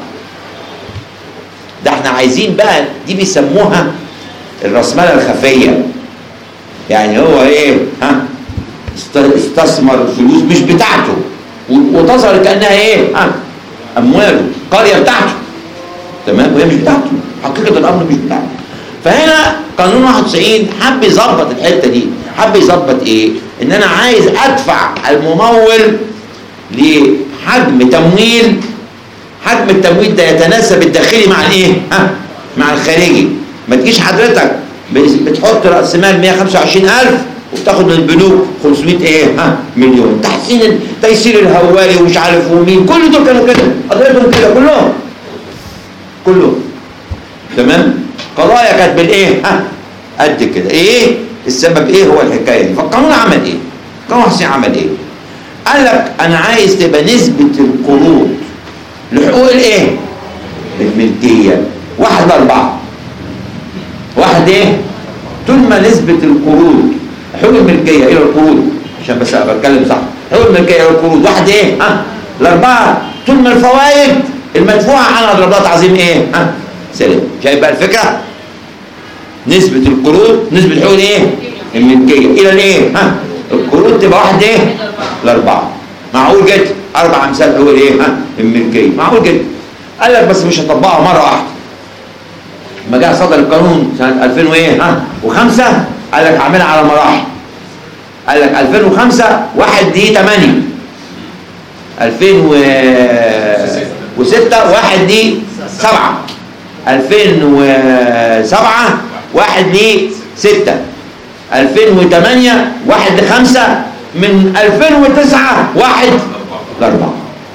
ده احنا عايزين بقى، دي بيسموها الرأسمالة الخفية. يعني هو ايه؟ ها استثمر فلوس مش بتاعته وتظهر كأنها ايه؟ ها امواله، قرية بتاعته، تمام، وهي مش بتاعته، حقيقة الامر مش بتاعته. فهنا قانون واحد وتسعين حب يظبط الحتة دي. حب يظبط ايه؟ ان انا عايز ادفع الممول لحجم تمويل، حجم التمويل ده يتناسب الداخلي مع الايه؟ ها مع الخارجي. ما تجيش حضرتك بتحط راس مال مية وخمسة وعشرين ألف وبتاخد من البنوك خمسمائة ايه ها مليون. تحسين تيسير الهواري ومش عارف ومين، كل دول كانوا كده، قضيتهم كده كلهم كلهم تمام. قضايا كانت بالايه ها قد كده. ايه السبب؟ ايه هو الحكايه دي؟ فالقانون عمل ايه؟ القانون حسين عمل ايه؟ قال لك انا عايز تبقى نسبه القروض لحقوق الايه الملكيه واحد لاربعه. واحد ايه؟ طول ما نسبه القروض حقوق الملكيه الى القروض، عشان بس ابقى اتكلم صح، حقوق الملكيه الى القروض واحد ايه ها لاربعه، طول ما الفوائد المدفوعه عنها ضربات عظيم ايه ها سلام. شايف بقى الفكره؟ نسبه القروض نسبه حقوق الايه الملكيه الى الايه ها القروض تبقى واحد ايه لاربعه. معقول جدا. اربع امثال حقوق الايه ها الملكيه، معقول جدا. قال لك بس مش هطبقها مره واحده. لما جه صدر القانون سنه ألفين وايه ها وخمسة، قال لك اعملها على مراحل. قال لك ألفين وخمسة واحد دي ثمانية، ألفين وستة واحد دي سبعة، ألفين وسبعة واحد دي ستة، ألفين وثمانية واحد لخمسة، من ألفين وتسعة واحد لأربعة.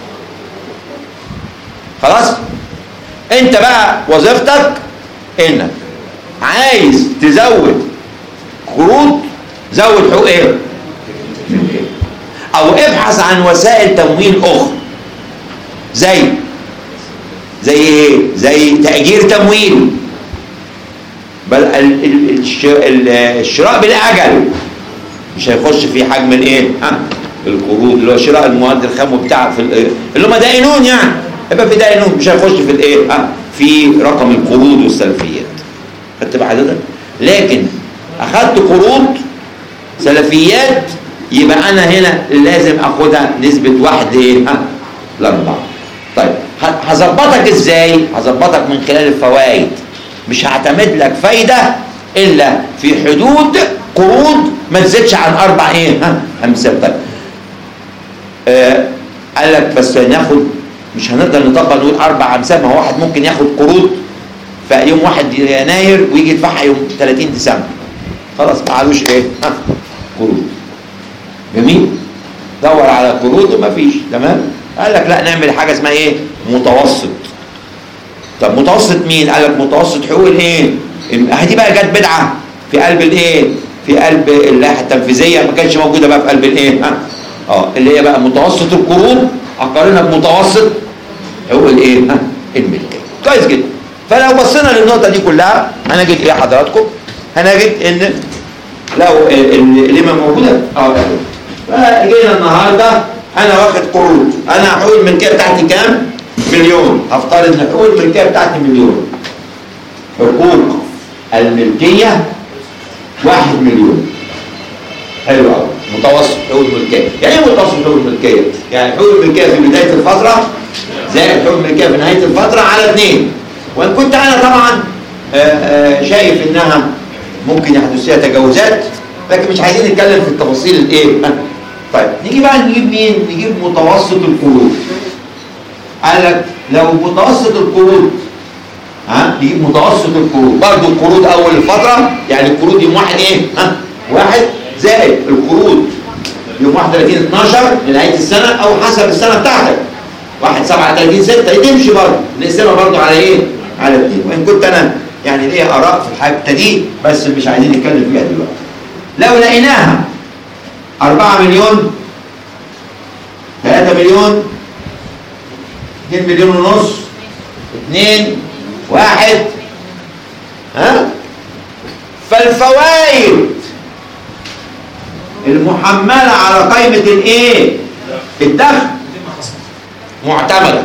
خلاص؟ انت بقى وظيفتك انك عايز تزود قروض، زود حقوق ايه؟ او ابحث عن وسائل تمويل اخرى زي زي ايه؟ زي تأجير تمويل، بل الشراء بالاجل مش هيخش في حجم الايه؟ ها القروض اللي هو شراء المواد الخام وبتاع في اللي هم دائنون، يعني يبقى في دائنون مش هيخش في الايه؟ ها في رقم القروض والسلفيات. خدت بقى حضرتك؟ لكن اخدت قروض سلفيات يبقى انا هنا لازم اخدها نسبه واحد ايه؟ ها لاربعه. طيب هظبطك ازاي؟ هظبطك من خلال الفوائد. مش هعتمد لك فايده الا في حدود قروض ما تزيدش عن اربع ايه؟ ها امثال. طيب آه قال لك بس ناخد، مش هنقدر نطبق نقول اربع امثال، ما هو واحد ممكن ياخد قروض في يوم واحد يناير ويجي يدفعها يوم ثلاثين ديسمبر، خلاص ما علوش ايه؟ ها قروض. جميل؟ دور على قروض ومفيش. تمام؟ قال لك لا نعمل حاجه اسمها ايه؟ متوسط. طب متوسط مين؟ قال لك متوسط حقوق الايه؟ هدي بقى جت بدعه في قلب الايه؟ في قلب اللائحه التنفيذيه، ما كانش موجوده بقى في قلب الايه؟ ها اه اللي هي بقى متوسط القروض اقارنها بمتوسط حقوق الايه؟ ها الملكيه. كويس جدا. فلو بصينا للنقطه دي كلها هنجد ايه حضراتكم؟ هنجد ان لو القيمه موجوده اه فجينا النهارده انا واخد قروض، انا حقوق الملكيه بتاعتي كام؟ مليون. هفترض ان حقوق الملكيه بتاعتي مليون. حقوق الملكيه واحد مليون. حلو قوي. متوسط حقوق الملكيه. يعني ايه متوسط حقوق الملكيه؟ يعني حقوق الملكيه في بدايه الفتره زائد حقوق الملكيه في نهايه الفتره على اثنين. وان كنت انا طبعا آآ آآ شايف انها ممكن يحدث فيها تجاوزات، لكن مش عايزين نتكلم في التفاصيل الايه. طيب نيجي بقى نجيب مين؟ نجيب متوسط القروض. قال لك لو متوسط القروض ها نجيب متوسط القروض، برضه القروض اول الفتره، يعني القروض يوم واحد ايه؟ ها واحد زائد القروض يوم واحد وثلاثين اثناشر لنهايه السنه او حسب السنه بتاعتك. واحد سبعة ثلاثين ستة تمشي برضه، نقسمها برضه على ايه؟ على اثنين. وان كنت انا يعني ليا اراء في الحته دي بس مش عايزين نتكلم فيها دلوقتي. لو لقيناها أربعة مليون، ثلاثة مليون، اثنين مليون ونص، اثنين، واحد، ها؟ فالفوائد المحملة على قائمة الايه؟ الدخل معتمدة.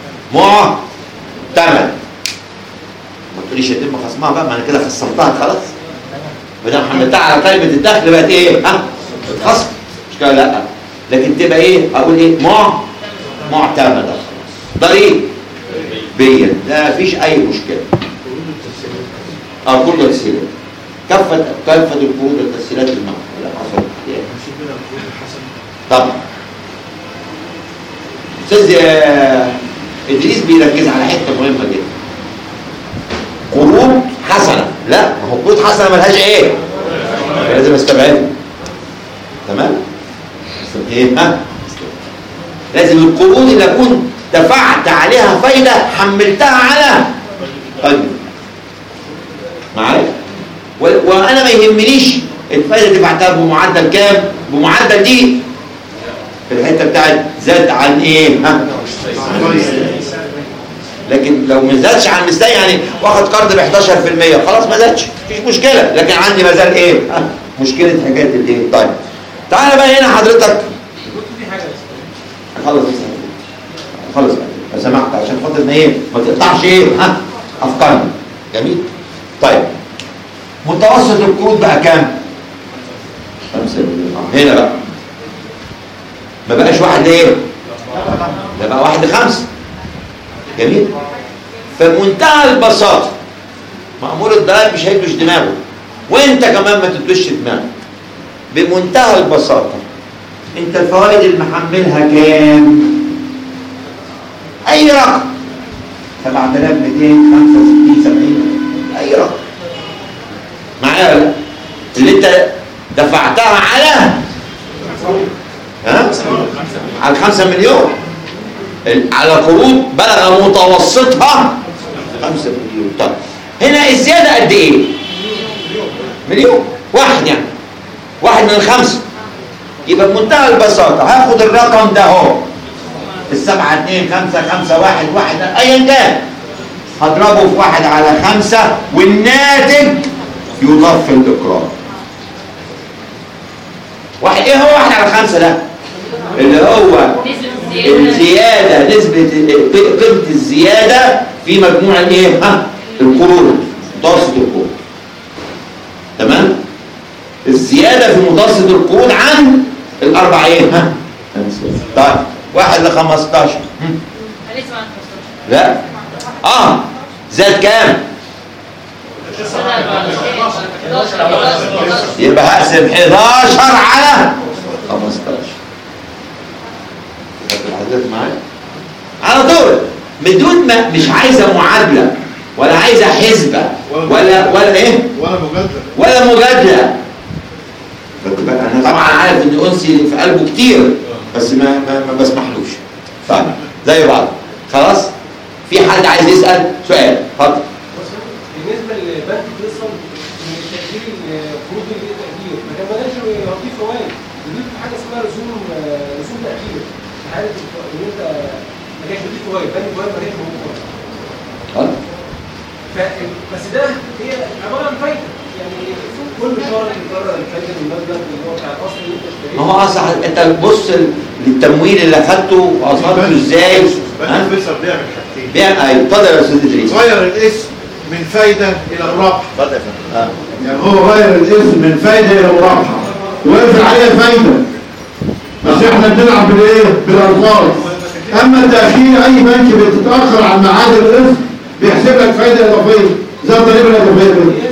معتمدة. ما تقوليش يتم خصمها بقى، ما انا كده خصمتها خلاص. بدل حملتها على قائمة الدخل بقت ايه؟ ها؟ خصم. مش كده لا. لكن تبقى ايه؟ اقول ايه؟ مع معتمدة خلاص. ضريب بيا، لا فيش اي مشكلة. اه كل التسهيلات. كافة كافة القروض والتسهيلات المعقولة. لا حصل يعني. طبعا. استاذ ادريس بيركز على حته مهمه جدا. قروض حسنه، لا ما هو قروض حسنه ملهاش ايه؟ لازم استبعدها. تمام؟ ايه ها؟ لازم القروض اللي اكون دفعت عليها فايده حملتها على قلبي معايا. وانا ما يهمنيش الفايده دفعتها بمعدل كام، بمعدل دي في الحته بتاعت زاد عن ايه ها، لكن لو ما زادش عن مستوى يعني واخد قرض ب احداشر في المية خلاص ما زادش مفيش مشكله، لكن عندي ما زال ايه ها مشكله حكايه الايه. طيب تعالى بقى هنا حضرتك خلص خلص لو سمحت عشان خاطر ان ايه ما تقطعش ايه ها افكارنا. جميل. طيب متوسط القروض بقى كام؟ خمسة مليون. هنا بقى ما بقاش واحد ايه؟ ده بقى واحد لخمسة. جميل. فمنتهى البساطة مأمور الضرائب مش هيدوش دماغه وانت كمان ما تدوش دماغك. بمنتهى البساطة انت الفوائد اللي محملها كام؟ اي رقم سبعة آلاف ومئتين وخمسة وستين سبعين اي رقم معايا ولا اللي انت دفعتها على ها على خمسة مليون على قروض بلغ متوسطها خمسة مليون. طيب هنا الزياده قد ايه؟ مليون واحد يعني واحد من الخمسه. يبقى بمنتهى البساطه هاخد الرقم ده اهو السبعة اتنين خمسة خمسة واحد واحد ايا كان هضربه في واحد على خمسة والناتج يضاف في الاقرار. واحد ايه هو واحد على خمسة ده؟ اللي هو الزيادة نسبة قيمة الزيادة في مجموع الايه؟ ها؟ القروض متوسط القروض. تمام؟ الزيادة في متوسط القروض عن الأربع ايه؟ ها؟ طيب واحد لخمستاشر لا اه زاد كام؟ يبقى هقسم حداشر على خمستاشر. حضرتك معايا على طول بدون ما مش عايزه معادله ولا عايزه حسبه ولا ولا ايه
ولا مجادله
ولا مجادله. انا طبعا عارف ان انسي في قلبه كتير بس ما ما, ما بسمحلوش. طيب زي بعض خلاص. في حد عايز يسال سؤال؟ اتفضل.
بالنسبه لبنك فيصل من تاجيل القروض اللي تاجيل ما كان بلاش يعطيه فوائد يضيف حاجه اسمها رسوم رسوم تاجيل حاله ان انت ما كانش بيديك فوائد بنك فوائد ما كانش موجود
اه
بس ده هي عباره عن فايده يعني كل شهر بتكرر الفايده من المبلغ اللي هو بتاع الاصل اللي انت اشتريته.
ما هو اصح انت بص للتمويل اللي اخدته واصرفته ازاي.
بنك فيصل بيعمل حاجتين.
بيعمل ايوه اتفضل يا استاذ ادريس.
غير الاسم من فايده الى مرابحه.
اتفضل يا فندم. اه
يعني هو غير الاسم من فايده الى مرابحه ويقفل عليها فايده بس احنا بنلعب بالايه؟ بالالفاظ. اما التاخير اي بنك بتتاخر عن ميعاد القسط بيحسب لك فايده اضافيه زي الضريبه الاضافيه كده.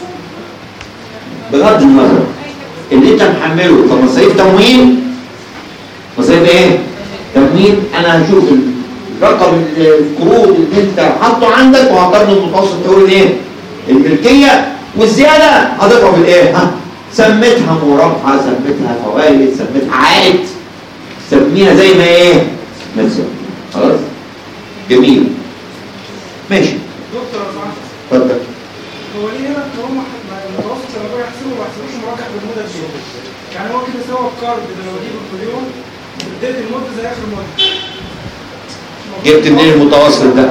بغض النظر اللي انت محمله طب مصاريف تمويل مصاريف ايه؟ تمويل. انا هشوف رقم القروض اللي انت حاطه عندك وهقارنه بالمتوسط تقول ايه؟ الملكيه والزياده هضيفها بالايه؟ ها؟ سميتها مرابحه سميتها فوائد سميتها عائد سميها زي ما ايه؟ ما تسمي. خلاص؟ جميل. ماشي.
دكتور
اتفضل.
هو ليه هنا هم المتوسط لما بيجوا يحسبوا ما بيحسبوش مراجعه بالمده دي يعني هو كده سوى الكارد لما بجيب المليون بدايه المده زي اخر المده.
جبت منين المتوسط ده؟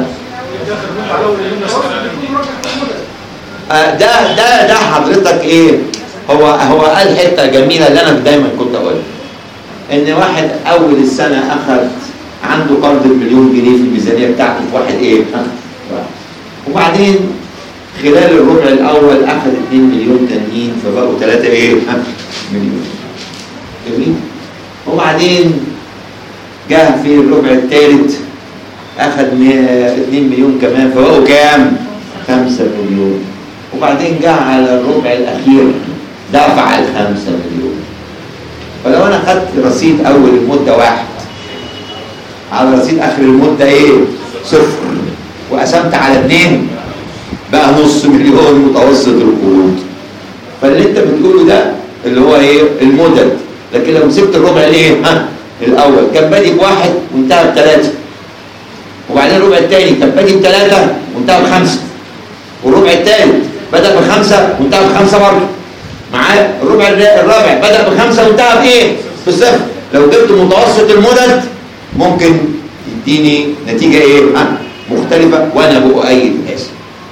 آه ده ده ده حضرتك ايه؟ هو هو قال حته جميله اللي انا دايما كنت اقولها ان واحد اول السنه اخذ عنده قرض بمليون جنيه في الميزانيه بتاعته في واحد ايه؟ ها؟ وبعدين خلال الربع الاول اخذ اتنين مليون تانيين فبقوا ثلاثة ايه؟ ها؟ مليون. جميل؟ وبعدين جاء في الربع الثالث اخذ اتنين مليون كمان فبقوا كام؟ خمسة مليون. وبعدين جاء على الربع الاخير دفع الخمسة مليون. فلو انا خدت رصيد اول المده واحد على رصيد اخر المده ايه؟ صفر وقسمت على اتنين بقى نص مليون متوسط القروض. فاللي انت بتقوله ده اللي هو ايه؟ المدد لكن لو مسكت الربع الايه ها الاول كان بادئ بواحد وانتهى بثلاثه، وبعدين الربع الثاني كان بادئ بثلاثه وانتهى بخمسه، والربع الثالث بدا بخمسه وانتهى بخمسه برضه معاه، الربع الرابع بدا بخمسه وانتهى بايه؟ بصفر. لو جبت متوسط المدد ممكن يديني نتيجه ايه ها مختلفه، وانا بؤيد هذا.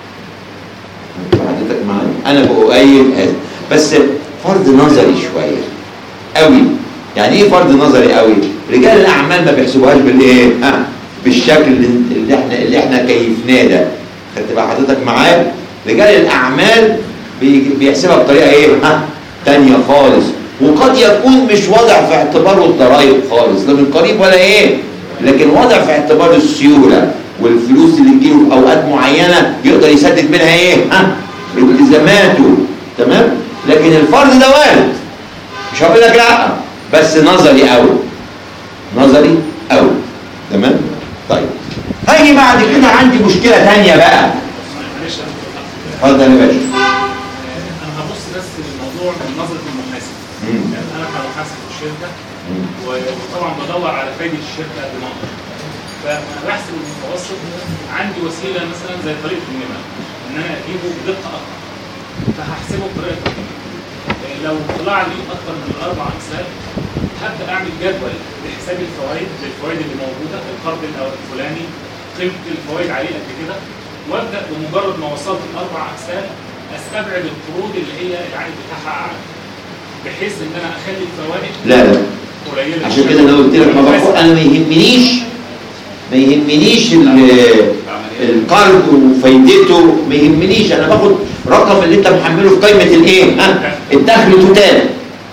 حضرتك معايا؟ انا بؤيد هذا، بس فرض نظري شويه قوي. يعني ايه فرض نظري قوي؟ رجال الاعمال ما بيحسبوهاش بالايه ها بالشكل اللي احنا اللي احنا كيفناه ده. خدت بقى حضرتك معايا؟ رجال الاعمال بيحسبها بطريقه ايه ها ثانيه خالص، وقد يكون مش واضع في اعتباره الضرائب خالص لا من قريب ولا ايه، لكن واضع في اعتبار السيوله والفلوس اللي تجيله في اوقات معينه يقدر يسدد منها ايه ها التزاماته. تمام؟ لكن الفرض ده وارد، مش هقول لك لا، بس نظري قوي نظري قوي. تمام؟ طيب هاجي بعد كده عندي مشكله ثانيه بقى. اتفضل يا باشا.
انا هبص بس للموضوع من نظره المحاسب. يعني انا كمحاسب في الشركه وطبعا بدور على فايده الشركه قد ما اقدر، فبحسب المتوسط. عندي وسيله مثلا زي طريقه النماء ان انا اجيبه بدقه اكتر، فهحسبه بطريقه النماء. لو طلع لي اكتر من الاربع امثال هبدا اعمل جدول لحساب الفوائد للفوائد اللي موجوده، القرض الفلاني قيمه الفوائد عليه قد كده، وابدا بمجرد ما وصلت الاربع امثال استبعد القروض اللي هي العائد بتاعها اعلى، بحيث ان انا اخلي الفوائد
لا لا
قليله.
عشان كده انا قلت لك ما بقول انا ما يهمنيش ما يهمنيش القرض وفايدته، ما يهمنيش. انا باخد رقم اللي انت محمله في قائمه الايه ها الدخل توتال،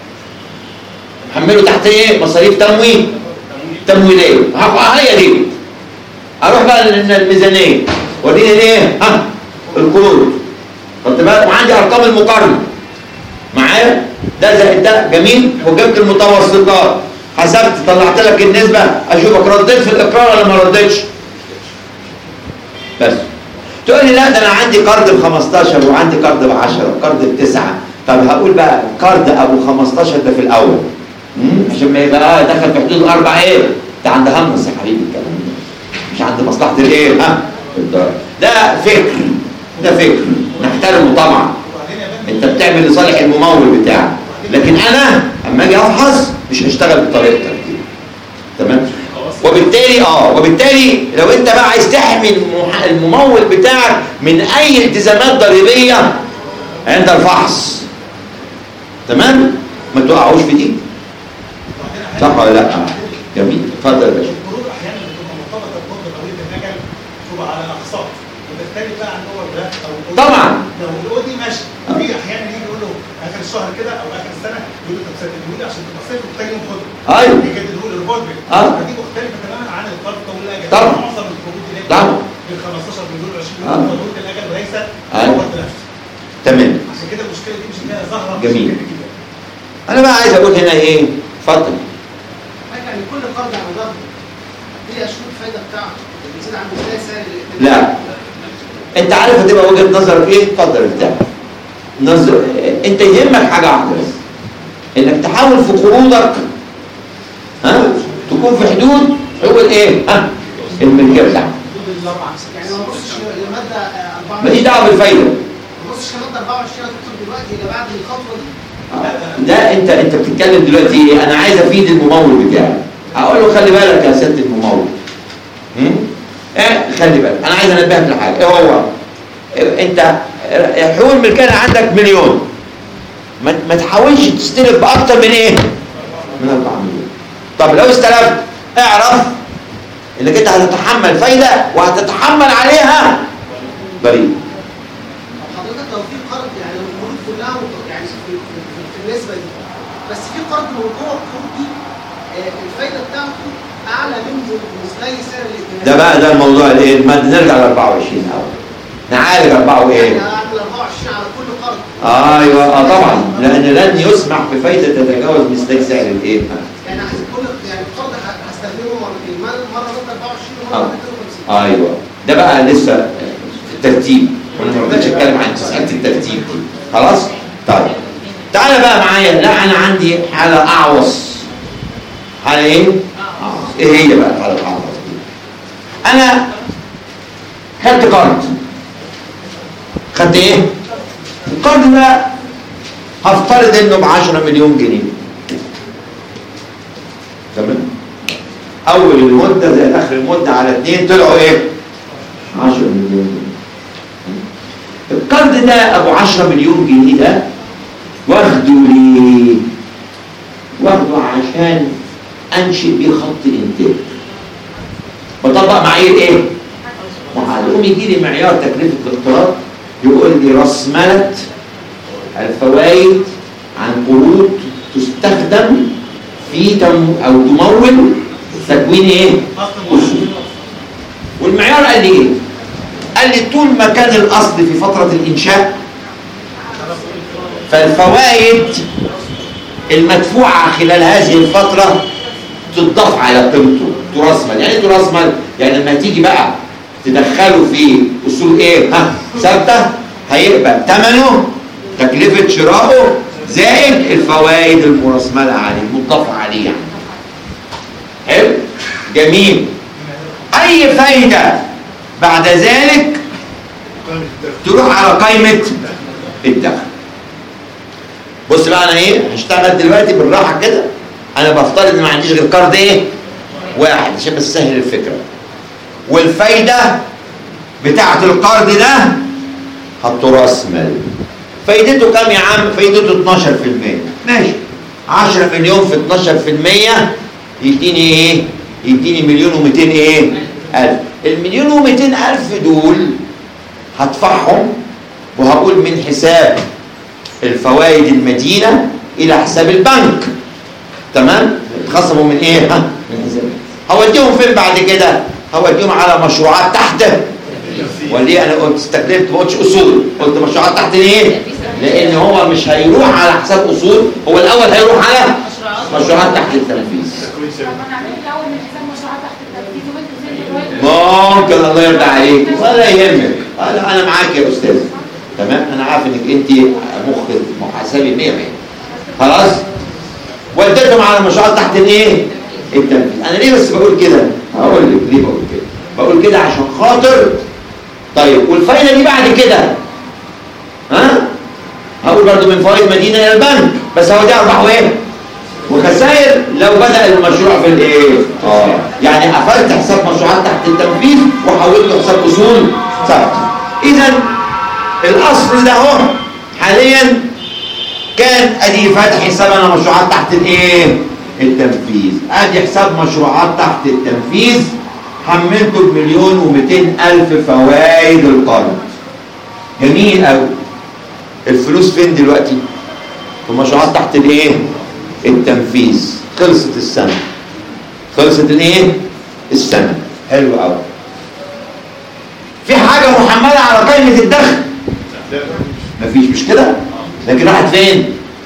محمله تحت ايه مصاريف تمويل تمويليه، هي دي. اروح بقى للميزانيه وريني الايه ها القروض، خدت بالك؟ وعندي ارقام المقارنه معايا ده زائد ده، جميل. وجبت المتوسطات حسبت طلعت لك النسبه، اشوفك رديت في الاقرار ولا ما رديتش. بس تقول لي لا ده انا عندي قرض ب خمستاشر وعندي قرض ب عشرة وقرض ب تسعة. طب هقول بقى قرض ابو خمستاشر ده في الاول عشان ما يبقى اه دخل في حدود الاربع ايه؟ ده عند همس يا حبيبي الكلام ده، مش عند مصلحه الايه ها الضرر. ده فكر ده فكر نحترمه طبعا، انت بتعمل لصالح الممول بتاعك، لكن انا اما اجي افحص مش هشتغل بطريقتك دي. تمام؟ وبالتالي اه وبالتالي لو انت بقى عايز تحمي الممول بتاعك من اي التزامات ضريبيه عند الفحص، تمام؟ ما تقعوش في دي. صح ولا لا؟ جميل. اتفضل يا باشا.
القروض احيانا بتبقى مرتبطه بمده طويله الاجل، بتبقى على اقساط وبالتالي بقى عن هو الربح او
طبعا
لو الاو دي ماشي، في احيانا يجي يقول له اخر الشهر كده او اخر السنه يقول له طب سدده لي عشان تبقى صفر وتاني يوم خده.
ايوه
يجدده له الريفولفنج.
اه
فدي مختلفه تماما عن القرض طويل الاجل.
طبعا
معظم القروض اللي هي
طبعا
من خمستاشر من دول عشرين
آه.
من طويل الاجل وليس القرض نفسه.
تمام.
عشان كده المشكله دي مش انها ظاهره.
جميل. انا بقى عايز اقول هنا ايه؟ اتفضل.
يعني كل قرض على ضرب ليه شروط الفايده بتاعته بتزيد عن مستوى سعر.
لا انت عارف هتبقى وجهه نظرك ايه؟ اتفضل بتاع نظر. انت يهمك حاجه واحده بس، انك تحاول في قروضك ها تكون في حدود حقوق الايه؟ ها الملكيه بتاعتك.
يعني ما نبصش لماده أربعة وعشرين.
ماليش دعوه بالفايده.
ما نبصش لماده أربعة وعشرين يا دكتور دلوقتي الا بعد الخطوه دي.
ده انت انت بتتكلم دلوقتي ايه؟ انا عايز افيد الممول بتاعي. هقول له خلي بالك يا سياده الممول. امم ايه خلي بالك، انا عايز انبهك لحاجه. ايه هو؟ انت حقوق الملكيه عندك مليون، ما, ما تحاولش تستلف باكتر من ايه؟ من أربعة مليون. طب لو استلفت اعرف انك انت هتتحمل فايده وهتتحمل عليها ضريبه.
حضرتك لو في قرض يعني القروض كلها يعني في, في, في النسبه دي، بس في قرض من جوه القروض دي الفايده بتاعته اعلى من مستوى سعر الائتمان.
ده بقى ده الموضوع الايه؟ نرجع ل أربعة وعشرين اول نعالج أربعة وايه؟
يعني اعمل أربعة وعشرين على كل قرض.
ايوه اه طبعا، لان لن يسمح بفايده تتجاوز مستوى سعر الايه؟
يعني كل يعني القرض هستخدمه مرتين، مره ضد أربعة وعشرين ومره
آه.
مئتين وخمسين.
ايوه ده بقى لسه الترتيب، وانا ما رضيتش اتكلم عن مساله الترتيب دي. خلاص؟ طيب تعالى بقى معايا. لا انا عندي حاله اعوص. حاله ايه؟ اعوص. ايه هي بقى الحاله الاعوص دي؟ انا خدت قرض. خدت ايه؟ القرض ده هفترض انه ب عشرة مليون جنيه. تمام؟ اول المده زي اخر المده على اتنين طلعوا ايه؟ عشرة مليون جنيه. القرض ده ابو عشرة مليون جنيه ده واخده ليه؟ واخده عشان انشئ بيه خط انتاج. بطبق معايير ايه؟ وهقوم يجي لي معيار تكلفه الاقتراض يقول لي راس مالة الفوائد عن قروض تستخدم في تم او تمول تكوين ايه؟ اصول. والمعيار قال لي ايه؟ قال لي طول ما كان الاصل في فتره الانشاء فالفوائد المدفوعه خلال هذه الفتره تضاف على قيمته تراث مال. يعني ايه تراث مال؟ يعني لما تيجي بقى تدخله في اصول ايه؟ ها ثابته هيقبل ثمنه تكلفه شرائه زائد الفوائد المرسمله عليه المضافه عليه. يعني حلو جميل. اي فايده بعد ذلك تروح على قائمه الدخل. بص بقى انا ايه هشتغل دلوقتي بالراحه كده. انا بفترض ان ما عنديش غير قرض ايه واحد عشان بس اسهل الفكره. والفايده بتاعه القرض ده هتراث مال. فايدته كام يا عم؟ فايدته اتناشر في المية. ماشي. عشرة مليون في اتناشر في المية يديني ايه؟ يديني مليون ومئتين ايه؟ ألف. المليون ومئتين ألف دول هدفعهم وهقول من حساب الفوائد المدينة إلى حساب البنك. تمام؟ اتخصموا من إيه؟ ها؟ من حساب. هوديهم فين بعد كده؟ هوديهم على مشروعات تحت. وليه أنا قلت استخدمت ما قلتش أصول، قلت مشروعات تحت ليه؟ لأن هو مش هيروح على حساب أصول، هو الأول هيروح على مشروعات تحت التنفيذ. ممكن الله يرضى عليك ولا يهمك. انا انا معاك يا استاذ. تمام؟ انا عارف انك انت مخ محاسبي مية مية. خلاص؟ وديتهم على مشروعات تحت الايه؟ التنفيذ. انا ليه بس بقول كده؟ هقول لك ليه بقول كده. بقول كده عشان خاطر طيب والفايده دي بعد كده ها؟ هقول برضه من فوائد مدينه الى البنك، بس هو دي ارباح وايه؟ وخسائر لو بدأ المشروع في الايه؟ اه يعني قفلت حساب مشروعات تحت التنفيذ وحولته حساب اصول ثابته. اذا الاصل ده اهو حاليا كان ادي فاتح حساب انا مشروعات تحت الايه؟ التنفيذ. ادي حساب مشروعات تحت التنفيذ حملته بمليون ومئتين الف فوائد القرض. جميل قوي. الفلوس فين دلوقتي؟ في مشروعات تحت الايه؟ التنفيذ. خلصت السنة. خلصت الايه؟ السنة. حلو قوي. في حاجة محملة على قائمة الدخل؟ مفيش مش كده؟ لكن راحت فين؟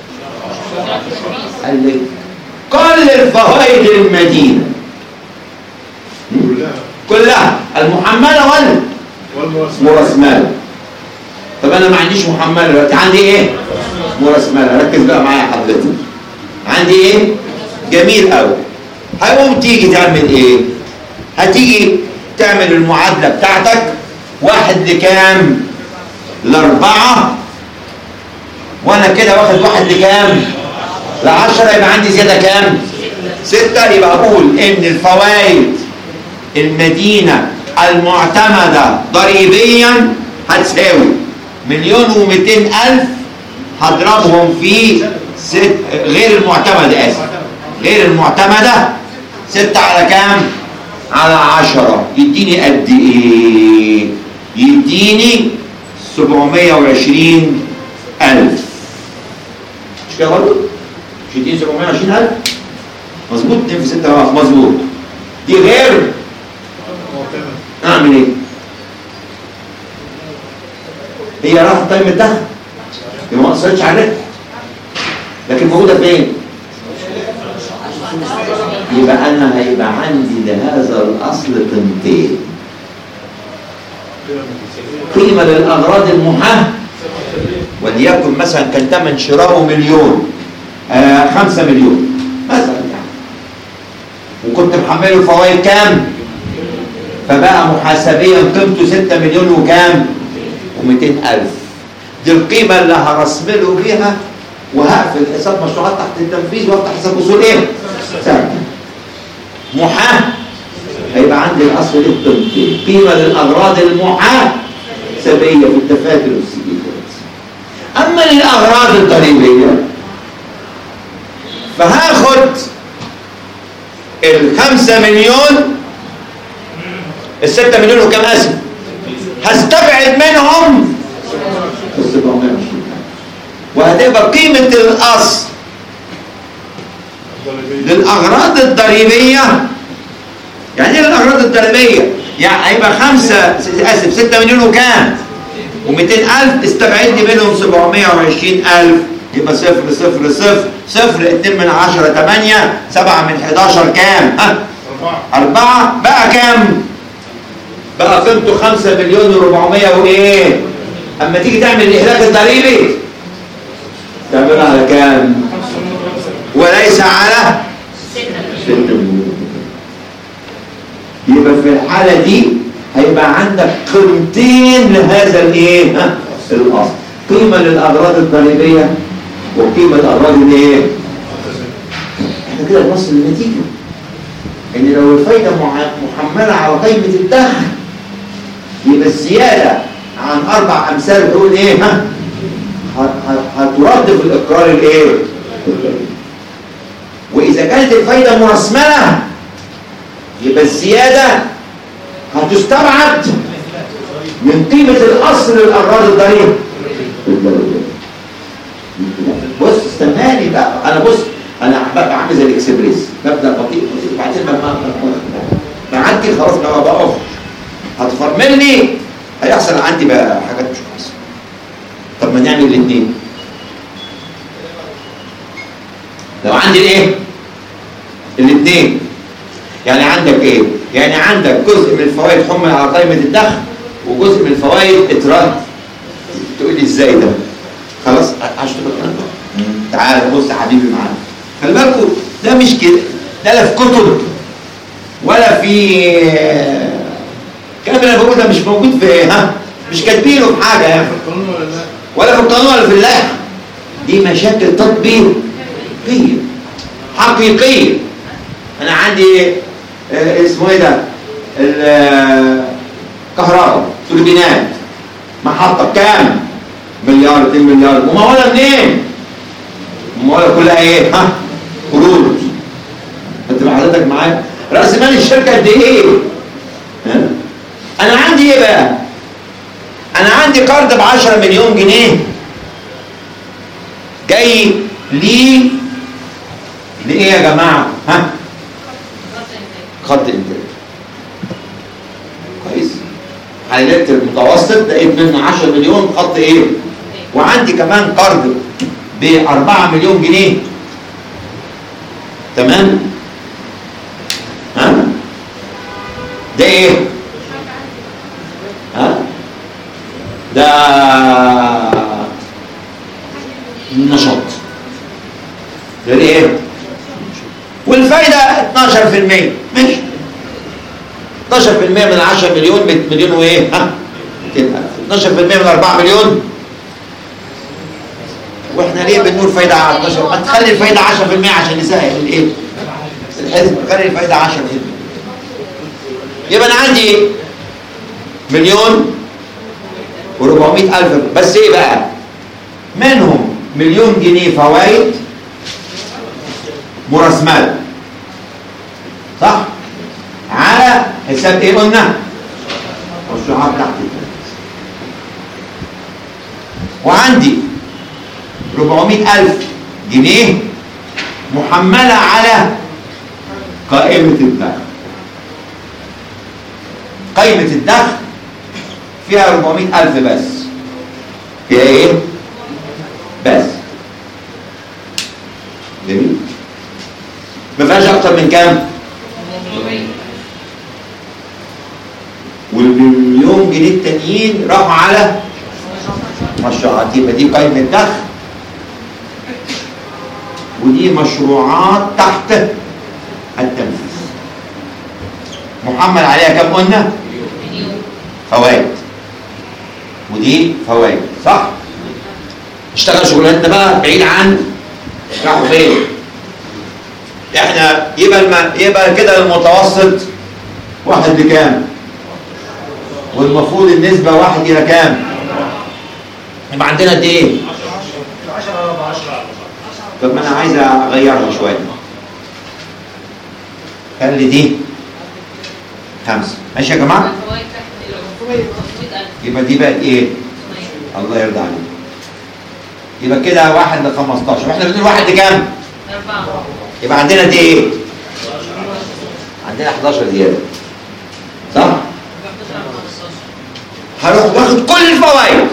قال لك كل الفوائد المدينة كلها المحملة ولا مرسمالة. طب انا ما عنديش محملة دلوقتي، عندي ايه؟ مرسمالة. ركز بقى معايا حضرتك. عندي ايه؟ جميل قوي. هيقوم تيجي تعمل ايه؟ هتيجي تعمل المعادلة بتاعتك واحد لكام؟ لاربعة. وانا كده واخد واحد لكام؟ لعشرة. يبقى عندي زيادة كام؟ ستة. يبقى اقول ان الفوائد المدينة المعتمدة ضريبيا هتساوي مليون ومئتين الف هضربهم في ست غير المعتمدة اسف غير المعتمدة ستة على كام؟ على عشرة. يديني قد ايه؟ يديني سبعمية وعشرين الف. مش كده برضه؟ مش يديني سبعمية وعشرين الف؟ مظبوط. اتنين في ستة مظبوط. دي غير اعمل ايه؟ هي راحت قائمة الدخل يبقى ما اثرتش على الربح، لكن موجودة فين؟ يبقى أنا هيبقى عندي لهذا الأصل قيمتين. قيمة للأغراض المحاة وليكن مثلا كان ثمن شراؤه مليون آه خمسة مليون مثلا يعني، وكنت محمله فوائد كام؟ فبقى محاسبيا قيمته ستة مليون وكام؟ ومئتين ألف. دي القيمة اللي هرسمله بيها وهقفل حساب مشروعات تحت التنفيذ وافتح حساب اصول ايه؟ سنة. محاه هيبقى عندي الاصل للقيمتين، قيمة للاغراض المحاسبية في الدفاتر والسجلات. اما للاغراض الضريبية فهاخد الخمسة مليون الستة مليون وكم اسم هستبعد منهم السبعمائة وعشرين وهتبقى قيمة الاصل للاغراض الضريبية. يعني ايه الاغراض الضريبية؟ يعني هيبقى خمسة اسف ستة مليون وكام ومئتين الف، استبعدني منهم سبعمائة وعشرين الف، يبقى صفر صفر صفر صفر اتنين من عشرة تمانية، سبعة من حداشر كام؟ ها؟ أربعة أربعة بقى كام؟ بقى قيمته خمسة مليون وربعمية وإيه؟ أما تيجي تعمل الإهلاك الضريبي تعملها على كام؟ وليس على ستة مليون. يبقى في الحالة دي هيبقى عندك قيمتين لهذا الإيه؟ ها؟ الأصل، قيمة للأغراض الضريبية وقيمة الأغراض الإيه؟ احنا كده نوصل للنتيجة إن لو الفايدة محملة على قيمة الدخل يبقى الزيادة عن أربع أمثال بتقول إيه؟ ها؟ هترد في الإقرار الإيه؟ وإذا كانت الفايدة مرسملة يبقى الزيادة هتستبعد من قيمة الأصل للأغراض الضريبية. بص استناني بقى، أنا بص أنا ببقى عامل زي الإكسبريس، ببدأ بطيء بطيء بعدين ببقى معدي خلاص بقى بقف هتفرملني هيحصل عندي بقى حاجات مش كويسة. طب ما نعمل الاثنين. لو عندي الايه؟ الاثنين يعني عندك ايه؟ يعني عندك جزء من الفوائد حمل على قائمة الدخل وجزء من الفوائد اترد. تقول لي ازاي ده؟ خلاص هشتغل الكلام ده. تعال بص يا حبيبي معانا. خلي بالكم ده مش كده، ده لا في كتب ولا في الكلام اللي انا بقوله ده مش موجود في ها مش كاتبينه في حاجه يعني في القانون ولا لا ولا في القانون ولا في اللائحه. دي مشاكل تطبيقيه حقيقيه. انا عندي اه اسمه ايه ده؟ الكهرباء توربينات محطه كام؟ مليار اتنين مليار. مموله منين؟ مموله كلها ايه؟ ها قروض. انت حضرتك معايا؟ راس مال الشركه قد ايه؟ ها؟ انا عندي ايه بقى؟ انا عندي قرض ب عشرة مليون جنيه جاي لي لايه يا جماعه؟ ها؟ خط انتاج. كويس. حللت المتوسط لقيت منه عشرة مليون خط ايه؟ وعندي كمان قرض ب أربعة مليون جنيه. تمام؟ ها؟ ده ايه؟ ها؟ ده النشاط. ده ايه؟ والفايدة اتناشر في المية ماشي. اتناشر في المية من عشرة مليون مليون وايه؟ ها؟ اتناشر في المية من أربعة مليون. واحنا ليه بنقول فايدة على اتناشر؟ ما تخلي الفايدة عشرة في المية عشان يسهل الايه؟ الحزب. خلي الفايدة عشرة في المية. يبقى انا عندي مليون وربعمائة ألف بس ايه بقى؟ منهم مليون جنيه فوائد مرسمله صح؟ على حساب ايه قلنا؟ مشروعات تحت التنفيذ. وعندي أربعمائة ألف جنيه محمله على قائمه الدخل. قائمه الدخل فيها أربعمائة ألف بس. فيها ايه؟ بس. جميل. ما فيهاش اكتر من كام؟ والمليون جنيه التانيين راحوا على مشروعات، يبقى دي قائمة دخل ودي مشروعات تحت التنفيذ. محمل عليها كم قلنا؟ فوائد، ودي فوائد صح؟ اشتغل شغلانتنا بقى بعيد عن راحوا فين؟ احنا يبقى الم... يبقى كده المتوسط واحد لكام؟ والمفروض النسبة واحد إلى كام؟ يبقى عندنا قد إيه؟
عشرة على عشرة.
طب ما أنا عايز أغيرها شوية. خلي دي خمسة، ماشي يا جماعة؟ يبقى دي بقت إيه؟ الله يرضى عليك. يبقى كده واحد ل خمستاشر، واحنا بنقول واحد لكام؟ أربعة. يبقى عندنا دي إيه؟ عندنا حداشر زيادة. صح؟ هروح واخد كل الفوائد.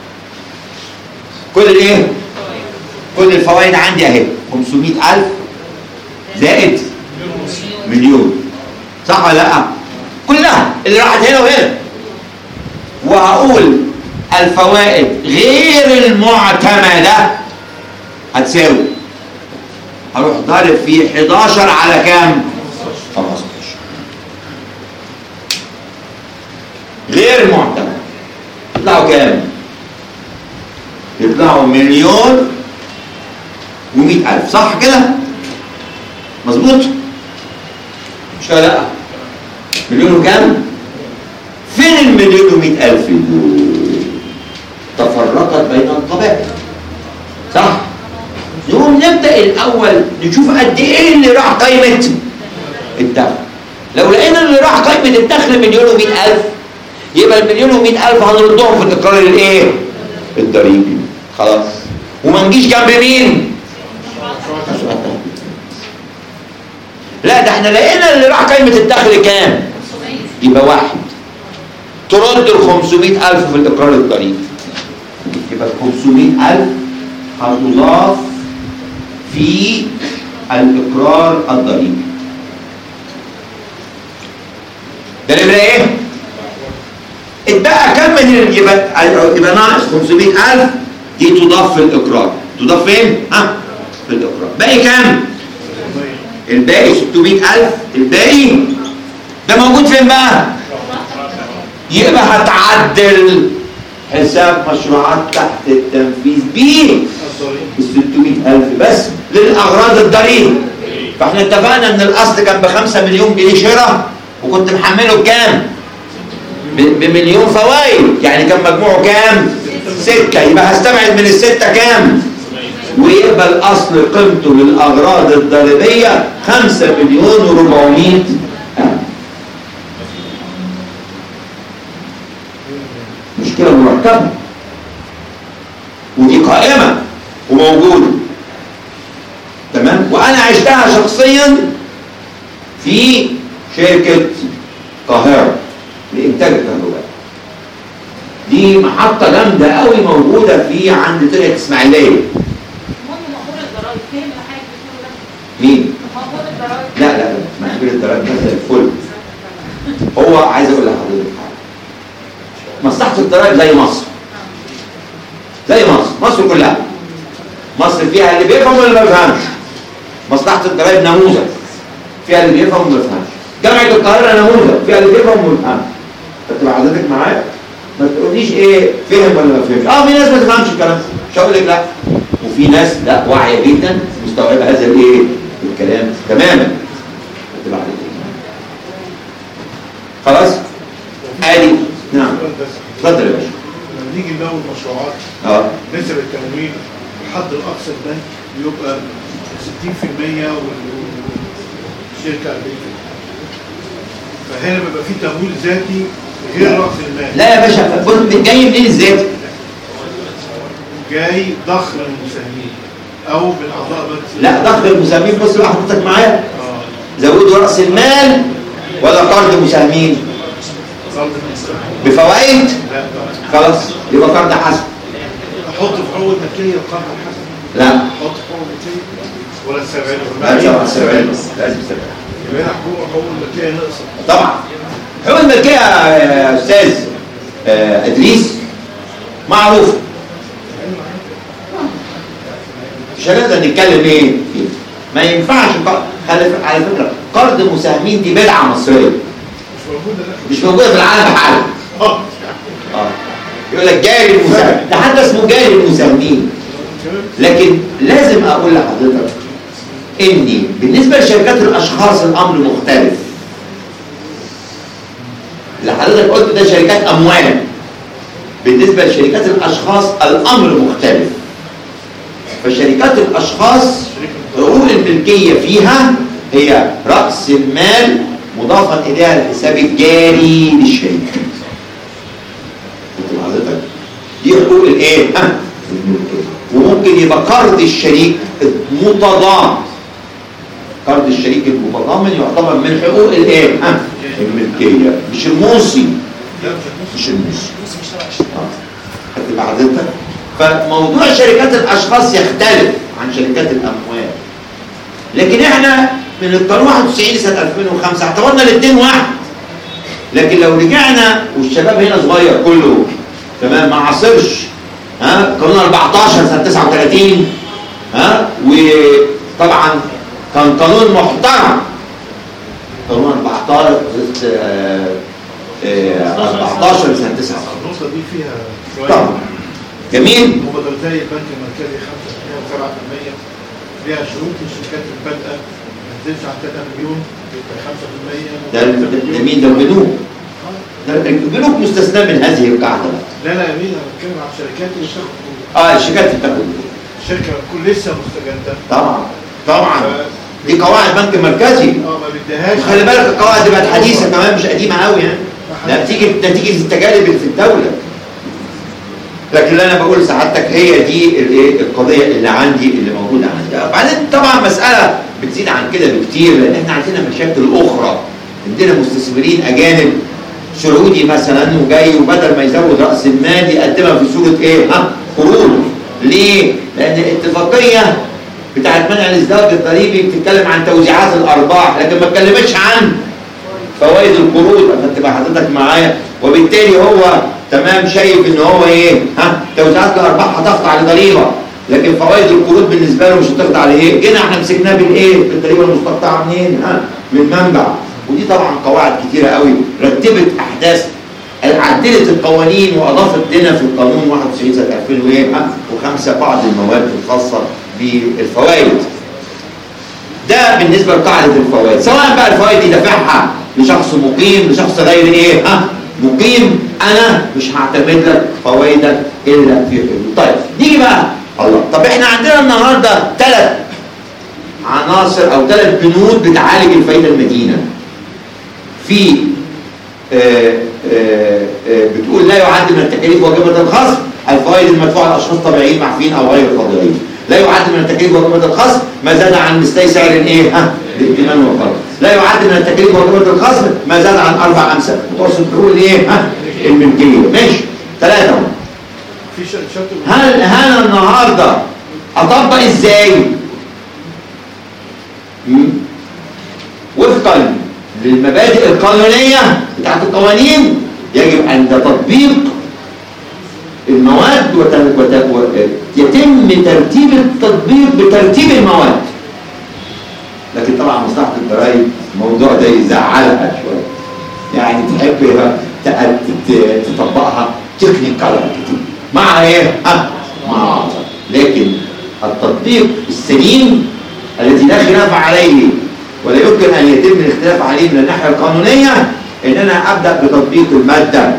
كل الايه؟ كل الفوائد عندي اهي خمسمائة ألف زائد مليون. صح ولا لا؟ كلها اللي راحت هنا وهنا. وهقول الفوائد غير المعتمدة هتساوي، هروح ضارب في حداشر على كام؟ خمستاشر. غير معتمد يطلعوا كام؟ يطلعوا مليون ومئة ألف. صح كده؟ مظبوط؟ مش ولا لا؟ مليون وكام؟ فين المليون ومئة ألف دول؟ تفرقت بين القبائل. صح؟ نقوم نبدأ الأول نشوف قد إيه اللي راح قائمة الدخل. لو لقينا اللي راح قائمة الدخل مليون ومئة ألف، يبقى المليون ومئة ألف هنردهم في الإقرار الإيه؟ الضريبي. خلاص. وما نجيش جنب مين؟ لا ده احنا لقينا اللي راح قائمة الدخل كام؟ يبقى واحد. ترد ال خمسمائة ألف في الإقرار الضريبي. يبقى ال خمسمائة ألف هتضاف في الإقرار الضريبي. ده نمرة ايه؟ اتبقى كم من يبقى يبقى ناقص خمسمائة ألف دي تضاف في الإقرار. تضاف فين؟ ها؟ في الإقرار. باقي كام؟ الباقي ستمائة ألف. الباقي ده موجود فين بقى؟ يبقى هتعدل حساب مشروعات تحت التنفيذ بيه ال ستمائة ألف بس للأغراض الضريبة. فاحنا اتفقنا ان الأصل كان بخمسة مليون جنيه شراء وكنت محمله بكام؟ بمليون فوائد، يعني كان مجموعه كام؟ ستة. يبقى هستبعد من الستة كام؟ ويبقى الأصل قيمته للأغراض الضريبية خمسة مليون وربعمائة ألف. مشكلة مركبة ودي قائمة وموجودة. تمام؟ وأنا عشتها شخصيا في شركة القاهرة لإنتاج الكهرباء. دي محطة جامدة قوي موجودة في عند طريق إسماعيلية. مين؟ لا لا لا محجور الضرايب ده زي الفل. هو عايز اقول لحضرتك حاجه. مصلحه الضرايب زي مصر. زي مصر، مصر كلها. مصر فيها اللي بيفهم واللي ما بيفهمش. مصلحه الضرايب نموذج. فيها اللي بيفهم واللي ما بيفهمش. جامعه القاهره نموذج، فيها اللي بيفهم واللي ما بيفهمش. فتبقى حضرتك معايا؟ ما تقوليش ايه فهم ولا ما فهمش. اه في ناس ما تفهمش الكلام، مش هقول لك لا. وفي ناس لا واعيه جدا مستوعبه هذا الايه؟ الكلام تماما. تبقى عليك خلاص؟ ادي نعم. اتفضل يا باشا.
لما نيجي نلون مشروعات
اه
نسب التمويل الحد الاقصى البنك بيبقى ستين بالمئة والشركه أربعين بالمئة. فهنا بيبقى في تمويل ذاتي غير راس المال.
لا يا باشا، بص جاي منين الذاتي؟
جاي ضخ المساهمين او من اعضاء بنك.
لا ضخ المساهمين. بص بقى حضرتك معايا.
اه
زودوا راس المال ولا قرض مساهمين؟
قرض المساهمين
بفوائد؟
لا
خلاص يبقى قرض حسن.
احط في حقوق الملكيه القرض الحسن.
لا
احط في حقوق الملكيه ولا السبعين؟
لا طبعا السبعين لازم السبعين.
يبقى هنا حقوق حقوق الملكيه ناقصه.
طبعا حقوق الملكيه يا استاذ آه ادريس معروف. مش هنقدر نتكلم ايه فيه. ما ينفعش على فكره قرض مساهمين دي بدعه مصريه
مش موجوده
مش موجوده في العالم بحاله.
اه
اه يقول لك جاري المساهم، ده حتى اسمه جاري المساهمين. لكن لازم اقول لحضرتك اني بالنسبه لشركات الاشخاص الامر مختلف. اللي حضرتك قلت ده شركات اموال، بالنسبه لشركات الاشخاص الامر مختلف. فشركات الاشخاص حقوق الملكيه فيها هي راس المال مضافا اليها الحساب الجاري للشركه. حضرتك دي حقوق الايه؟ الملكيه. وممكن يبقى قرض الشريك متضامن. قرض الشريك المتضامن يعتبر من حقوق الايه؟ الملكيه، مش الموصي. مش الموصي. خدت حضرتك؟ فموضوع شركات الاشخاص يختلف عن شركات الاموال. لكن احنا من القانون واحد وتسعين سنه ألفين وخمسة اعتبرنا الاثنين واحد. لكن لو رجعنا والشباب هنا صغير كله تمام ما عاصرش ها قانون أربعتاشر سنه تسعة وثلاثين ها وطبعا كان قانون محترم. قانون أربعتاشر أربعتاشر سنه تسعة وثلاثين
النقطه دي فيها شويه
طبعا جميل.
مبادرتي البنك المركزي خمسة بالمية وسبعة بالمية فيها شروط الشركات البادئه ما تنزلش عن ثلاثة مليون يبقى خمسة بالمية.
ده ده مين ده البنوك؟ ده البنوك مستثناه من هذه القاعده.
لا لا يا مين انا بتكلم عن الشركات اللي بتاخد
اه الشركات اللي بتاخد
الشركه تكون لسه مستجده.
طبعا طبعا دي قواعد بنك مركزي.
اه ما بديهاش.
خلي بالك القواعد دي بقت حديثه كمان مش قديمه قوي يعني. ده بتيجي نتيجه التجارب اللي في الدوله. لكن اللي انا بقول سعادتك هي دي الايه القضيه اللي عندي اللي موجوده عندي. بعدين طبعا مساله بتزيد عن كده بكتير لان احنا عندنا مشاكل اخرى. عندنا مستثمرين اجانب سعودي مثلا وجاي وبدل ما يزود راس المال يقدمها في صوره ايه؟ ها؟ قروض. ليه؟ لان الاتفاقيه بتاعت منع الازدواج الضريبي بتتكلم عن توزيعات الارباح لكن ما اتكلمتش عن فوائد القروض. انت تبقى حضرتك معايا وبالتالي هو تمام شايف ان هو ايه؟ ها؟ توزيعات الارباح هتخضع لضريبه لكن فوائد القروض بالنسبه له مش هتخضع لايه؟ جينا احنا مسكناه بالايه؟ بالضريبه المستقطعه منين؟ ها؟ من منبع. ودي طبعا قواعد كتيره قوي رتبت احداث عدلت القوانين واضافت لنا في القانون واحد وتسعين سنه ألفين وخمسة بعض المواد الخاصه بالفوائد. ده بالنسبه لقاعده الفوائد، سواء بقى الفوائد دي دافعها لشخص مقيم لشخص غير ايه؟ ها؟ مقيم، انا مش هعتمد لك فوائدك الا في حدود. طيب نيجي بقى الله، طب احنا عندنا النهارده ثلاث عناصر او ثلاث بنود بتعالج الفائده المدينه. في آآ آآ بتقول لا يعد من التكاليف واجبة الخصم الفوائد المدفوعة لأشخاص طبيعيين معفيين أو غير خاضعين. لا يعد من التكاليف واجبة الخصم ما زاد عن مثلي سعر الايه؟ ها؟ الائتمان والقرض. لا يعد من التكاليف واجبة الخصم ما زاد عن أربع أمثال متوسط حقوق الايه؟ ها؟ الملكية. ماشي؟ ثلاثة اهو.
في شرط
هل أنا النهارده أطبق إزاي؟ وفقا للمبادئ القانونية بتاعت القوانين يجب عند تطبيق المواد يتم ترتيب التطبيق بترتيب المواد. لكن طبعا مصلحة الضرائب الموضوع ده يزعلها شوية يعني تحب تطبقها تكنيكال مع ايه؟ ها؟ مع لكن التطبيق السليم الذي لا خلاف عليه ولا يمكن أن يتم الاختلاف عليه من الناحية القانونية إن أنا أبدأ بتطبيق المادة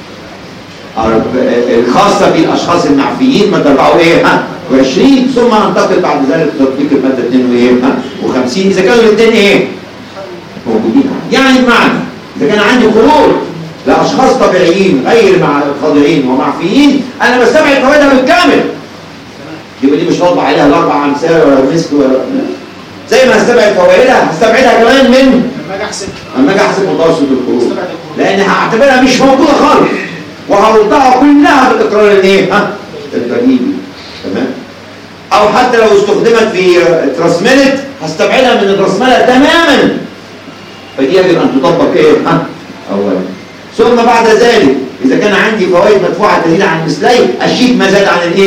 الخاصة بالأشخاص المعفيين مادة أربعة وإيه ها وعشرين ثم أنتقل بعد ذلك لتطبيق المادة اثنين وإيه ها وخمسين إذا كانوا الاثنين إيه موجودين. يعني بمعنى إذا كان عندي قروض لأشخاص طبيعيين غير مع خاضعين ومعفيين أنا بستبعد فوائدها بالكامل. يبقى دي مش هطبع عليها الأربع أمثال ولا مثل ولا زي ما هستبعد فوائدها هستبعدها كمان من
لما اجي احسب
لما اجي احسب متوسط القروض لان هعتبرها مش موجوده خالص وهردها كلها بالاقرار الايه؟ ها؟ الضريبي. تمام؟ او حتى لو استخدمت في ترسملت هستبعدها من الرسمله تماما. فدي يجب ان تطبق ايه؟ ها؟ اولا. ثم بعد ذلك اذا كان عندي فوائد مدفوعه تزيد عن مثلي اشيل ما زاد عن الايه؟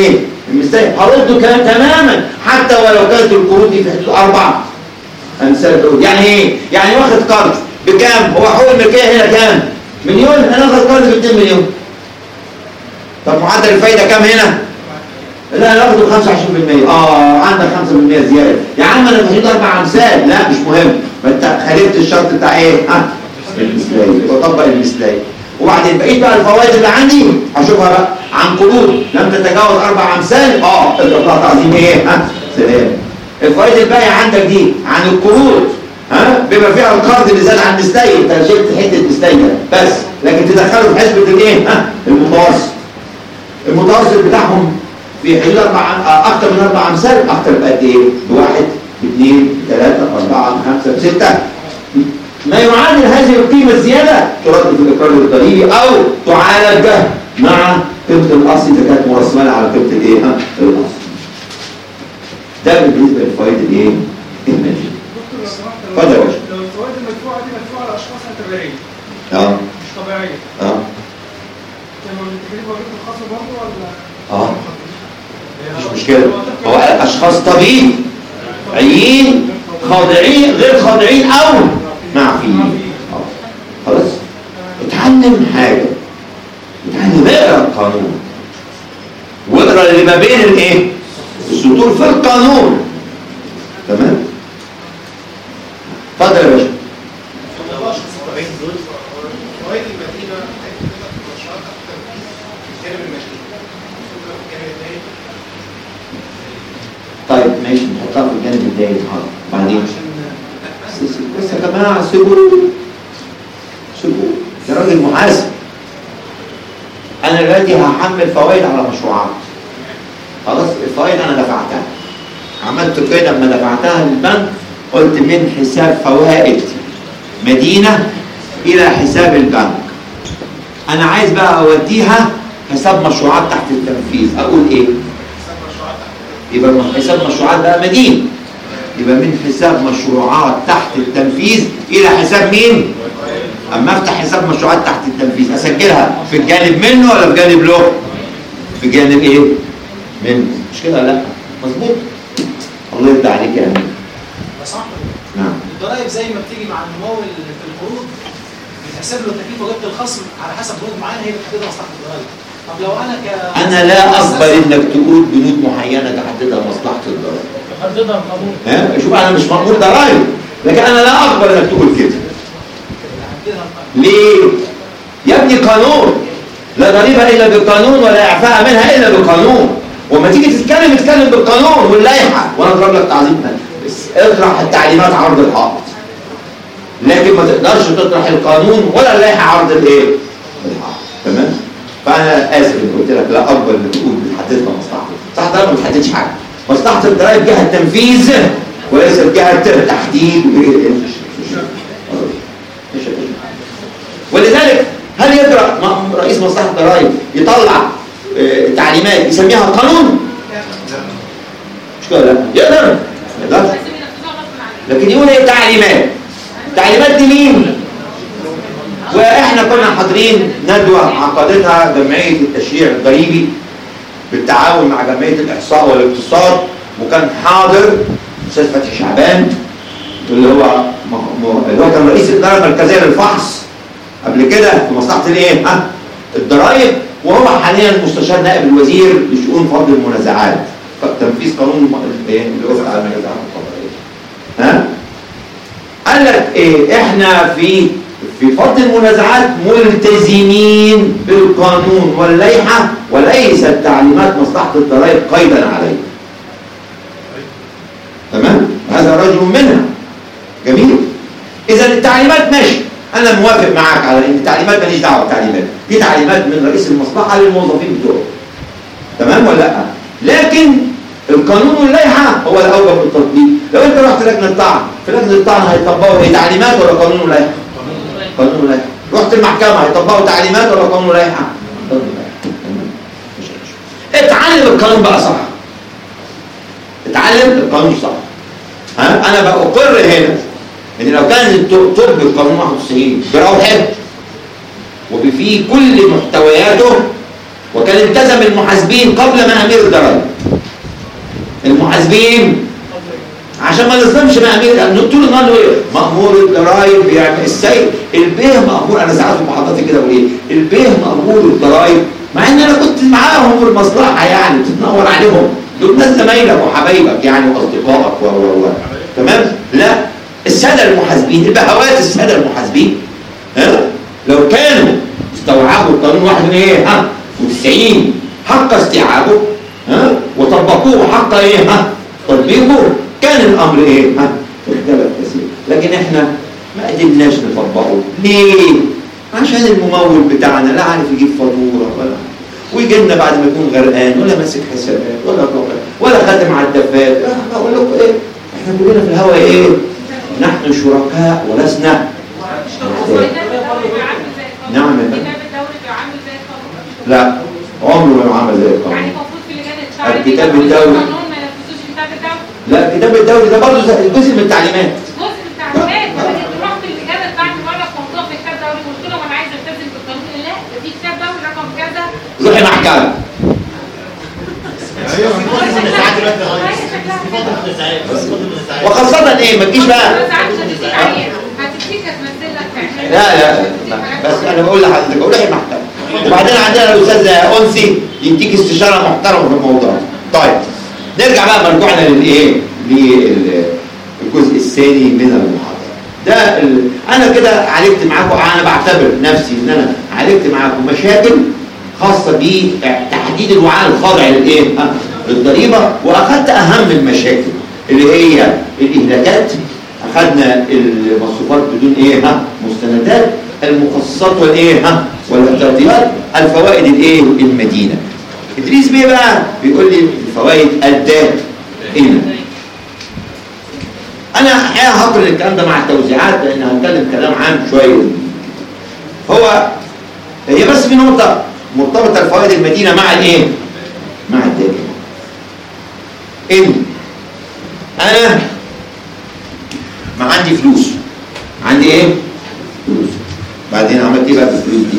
المستهلك هرده كلام تماما حتى ولو كانت القروض دي في حدود أربعة أمثال القروض. يعني إيه؟ يعني واخد قرض بكام؟ هو حقوق الملكية هنا كام؟ مليون، أنا واخد قرض ب اتنين مليون. طب معدل الفايدة كام هنا؟ لا انا واخده خمسة وعشرين بالمية. اه عندك خمسة بالمية زياده يا عم، انا بحيد اربع امثال. لا مش مهم، ما انت خالفت الشرط بتاع ايه؟ ها المثليه، بطبق المثليه. وبعدين بقيت بقى الفوائد اللي عندي هشوفها بقى عن قروض لم تتجاوز اربع امثال. اه اضرب لها تعظيم ايه؟ ها سلام. الفوائد الباقيه عندك دي عن القروض، ها بما فيها القرض اللي زاد عن المثليه، انت شلت حته مثليه بس، لكن تدخله في حسبه الايه؟ ها المتوسط. المتوسط بتاعهم في حدود أربع أكثر من أربع أمثال. أكثر بقد إيه؟ بواحد، باثنين، بثلاثة، أربعة، بخمسة، بستة. ما يعادل هذه القيمة الزيادة ترد في الإقرار الضريبي أو تعالج مع قيمة الأصل إذا كانت مرسمة على قيمة الإيه؟ الأصل. ده بالنسبة للفوائد الإيه؟ المالية. اتفضل يا باشا.
لو الفوائد المدفوعة دي مدفوعة لأشخاص اعتبارية.
أه.
مش طبيعية.
أه.
تمام، التكاليف واجبة الخاصة برضه ولا؟
أه. مش مشكلة. هو قال أشخاص طبيعيين خاضعين غير خاضعين أو معفيين. خلاص؟ اتعلم حاجة. اتعلم اقرا القانون. واقرا اللي ما بين الايه؟ السطور في القانون. تمام؟ اتفضل يا باشا.
فوائد المدينة نشاط أكثر جانب المشاريع.
طيب ماشي، نحطها في الجانب الدائري. حاضر. بعدين بس يا جماعه سيبوا سيبوا يا راجل محاسب. انا دلوقتي هحمل فوائد على مشروعات. خلاص الفوائد انا دفعتها. عملت كده لما دفعتها للبنك قلت من حساب فوائد مدينه الى حساب البنك. انا عايز بقى اوديها حساب مشروعات تحت التنفيذ. اقول ايه؟ يبقى من حساب مشروعات بقى مدينة، يبقى من حساب مشروعات تحت التنفيذ إلى حساب مين؟ أما أفتح حساب مشروعات تحت التنفيذ أسجلها في الجانب منه ولا في جانب له؟ في جانب إيه؟ منه. مش كده لا؟ مظبوط؟ الله يرضى عليك يا أمين.
صح؟
نعم.
الضرائب زي ما بتيجي مع الممول في القروض بتحسب له تكلفة وجبة الخصم على حسب بنود معينة هي بتحددها مصلحة الضرائب. طب لو انا ك
انا لا اقبل انك تقول بنود معينه تحددها مصلحه الضرائب.
تحددها القانون.
ها شوف انا مش مأمور ضرائب، لكن انا لا اقبل انك تقول كده. ليه؟ يا ابني قانون، لا ضريبه الا بقانون ولا اعفاء منها الا بقانون. وما تيجي تتكلم اتكلم بالقانون واللائحه، وانا اضرب لك تعظيم بس اطرح التعليمات عرض الحائط. لكن ما تقدرش تطرح القانون ولا اللائحه عرض الايه؟ الحائط. تمام؟ فانا اسف ان قلت لك لا اقبل ان تقول بتحددها مصلحه. مصلحه الضرائب ما بتحددش حاجه. مصلحه الضرائب جهه التنفيذ وليست جهه تحديد. ولذلك هل يقدر رئيس مصلحه الضرائب يطلع اه تعليمات يسميها قانون؟ مش كده لا يقدر؟ يقدر. لكن يقول ايه تعليمات؟ التعليمات دي مين؟ واحنا كنا حاضرين ندوه عقدتها جمعيه التشريع الضريبي بالتعاون مع جمعيه الاحصاء والاقتصاد، وكان حاضر الاستاذ فتحي شعبان اللي هو اللي هو كان رئيس الاداره المركزيه للفحص قبل كده في مصلحه الايه؟ ها؟ الضرائب، وهو حاليا مستشار نائب الوزير لشؤون فض المنازعات تنفيذ قانون اللي هو بتاع المنازعات القضائيه. ها؟ قال لك ايه؟ احنا في في فض المنازعات ملتزمين بالقانون واللائحه وليست تعليمات مصلحه الضرائب قيدا عليه. تمام؟ هذا رجل منها. جميل؟ اذا التعليمات ماشي، انا موافق معاك على ان التعليمات ماليش دعوه بالتعليمات، دي تعليمات من رئيس المصلحه للموظفين بتوعه. تمام ولا لا؟ لكن القانون واللائحه هو الاوجه في التطبيق. لو انت رحت لجنه طعن، في لجنه الطعن هيطبقوا ايه؟ تعليمات ولا قانون ولائحه؟ قانون ولائحه. رحت المحكمه هيطبقوا تعليمات ولا قانون ولائحه؟ قانون ولائحه. اتعلم القانون بقى صح. اتعلم القانون صح. ها؟ انا بأقر هنا ان لو كانت تطبق قانون واحد وتسعين بروحه وبفيه كل محتوياته كان التزم المحاسبين قبل مآمير الضرائب. المحاسبين عشان ما نظلمش مأمير، لأنه طول النهار ايه؟ مأمور الضرائب بيعمل السيد البيه مأمور. انا ساعات في محاضراتي كده بقول ايه؟ البيه مأمور الضرائب، مع ان انا كنت معاهم في المصلحه يعني بتتنور عليهم، دول ناس زمايلك وحبايبك يعني واصدقائك و و تمام؟ لا، الساده المحاسبين البهوات الساده المحاسبين ها لو كانوا استوعبوا قانون واحد ايه ها وتسعين حق استيعابه ها وطبقوه حق ايه ها تطبيقه، كان الامر ايه ها اختلف كثير. لكن احنا ما قدرناش نطبقه. ليه؟ عشان الممول بتاعنا لا عارف يجيب فاتوره ولا ويجي لنا بعد ما يكون غرقان ولا ماسك حسابات ولا طبق ولا خاتم على الدفات. اقول لكم ايه؟ احنا كلنا في الهواء ايه؟ نحن شركاء ولسنا. نعم يا فندم. لا عمره ما عمل زي القانون.
يعني المفروض في لجان الشعب
الكتاب الدولي
القانون ما ينفذوش الكتاب الدولي.
لا الكتاب الدولي ده برضه جزء من التعليمات.
جزء من التعليمات. لكن رحت اللجان بتاعتي مره في موضوع في الكتاب الدولي قلت لهم انا عايز التزم بالقانون. لا ده في كتاب دولي رقم كذا.
روحي محكمه. وخاصة ايه ما تجيش بقى.
هتديك هتمثل لك.
لا لا بس انا بقول لحضرتك روحي محكمه. وبعدين عندنا الاستاذ انسي يديك استشاره محترمه في الموضوع. طيب نرجع بقى مرجوعنا للايه؟ للجزء الثاني من المحاضره. ده ال... انا كده عالجت معاكم، انا بعتبر نفسي ان انا عالجت معاكم مشاكل خاصه بتحديد الوعاء الخاضع للايه؟ للضريبه، واخذت اهم المشاكل اللي هي الاهلاكات، اخذنا المصروفات بدون ايه؟ ها مستندات، المخصصات والايه؟ ها والاحتياطيات، الفوائد الايه؟ المدينه. ادريس بيه بقى بيقول لي الفوائد الدائمه. انا احيانا هقرا الكلام ده مع التوزيعات لان هنتكلم كلام عام شويه. هو هي بس في نقطه مرتبطه الفوائد المدينه مع الايه؟ مع الدائمه. ان انا ما عندي فلوس، عندي ايه؟ فلوس. بعدين عملت ايه بقى بالفلوس دي؟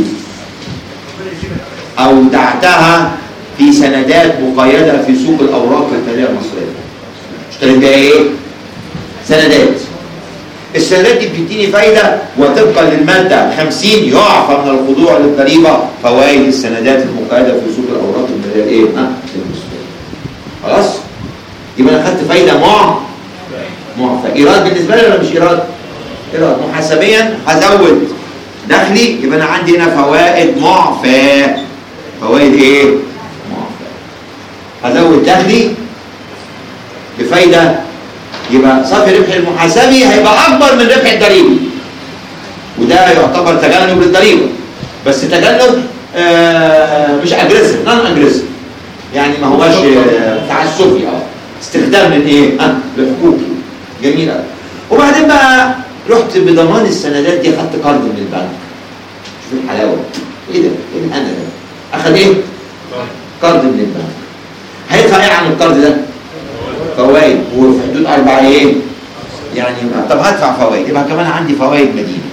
اودعتها في سندات مقيده في سوق الاوراق الماليه المصريه. اشتريت بيها ايه؟ سندات. السندات دي بتديني فايده، وطبقا للماده خمسين يعفى من الخضوع للضريبه فوائد السندات المقيده في سوق الاوراق الماليه ايه؟ ها؟ المصريه. خلاص؟ يبقى انا خدت فايده مع معفى. ايراد بالنسبه لي ولا مش ايراد؟ ايراد. محاسبيا هزود دخلي، يبقى انا عندي هنا فوائد معفى. فوائد ايه؟ معفى. هزود دخلي بفايده، يبقى صافي ربح المحاسبي هيبقى اكبر من ربح الضريبي، وده يعتبر تجنب للضريبه، بس تجنب آه مش اجريسيف، نون اجريسيف، يعني ما هوش آه تعسفي، اه استخدام للايه؟ اه لحقوقي. جميل قوي. وبعدين بقى رحت بضمان السندات دي، خدت قرض من البنك. شوف الحلاوه، ايه ده؟ ايه انا ده؟ اخذ ايه؟ قرض من البنك. هيدفع ايه عن القرض ده؟ فوائد، وفي حدود أربعة ايه؟ يعني طب هدفع فوائد، يبقى كمان عندي فوائد مدينه.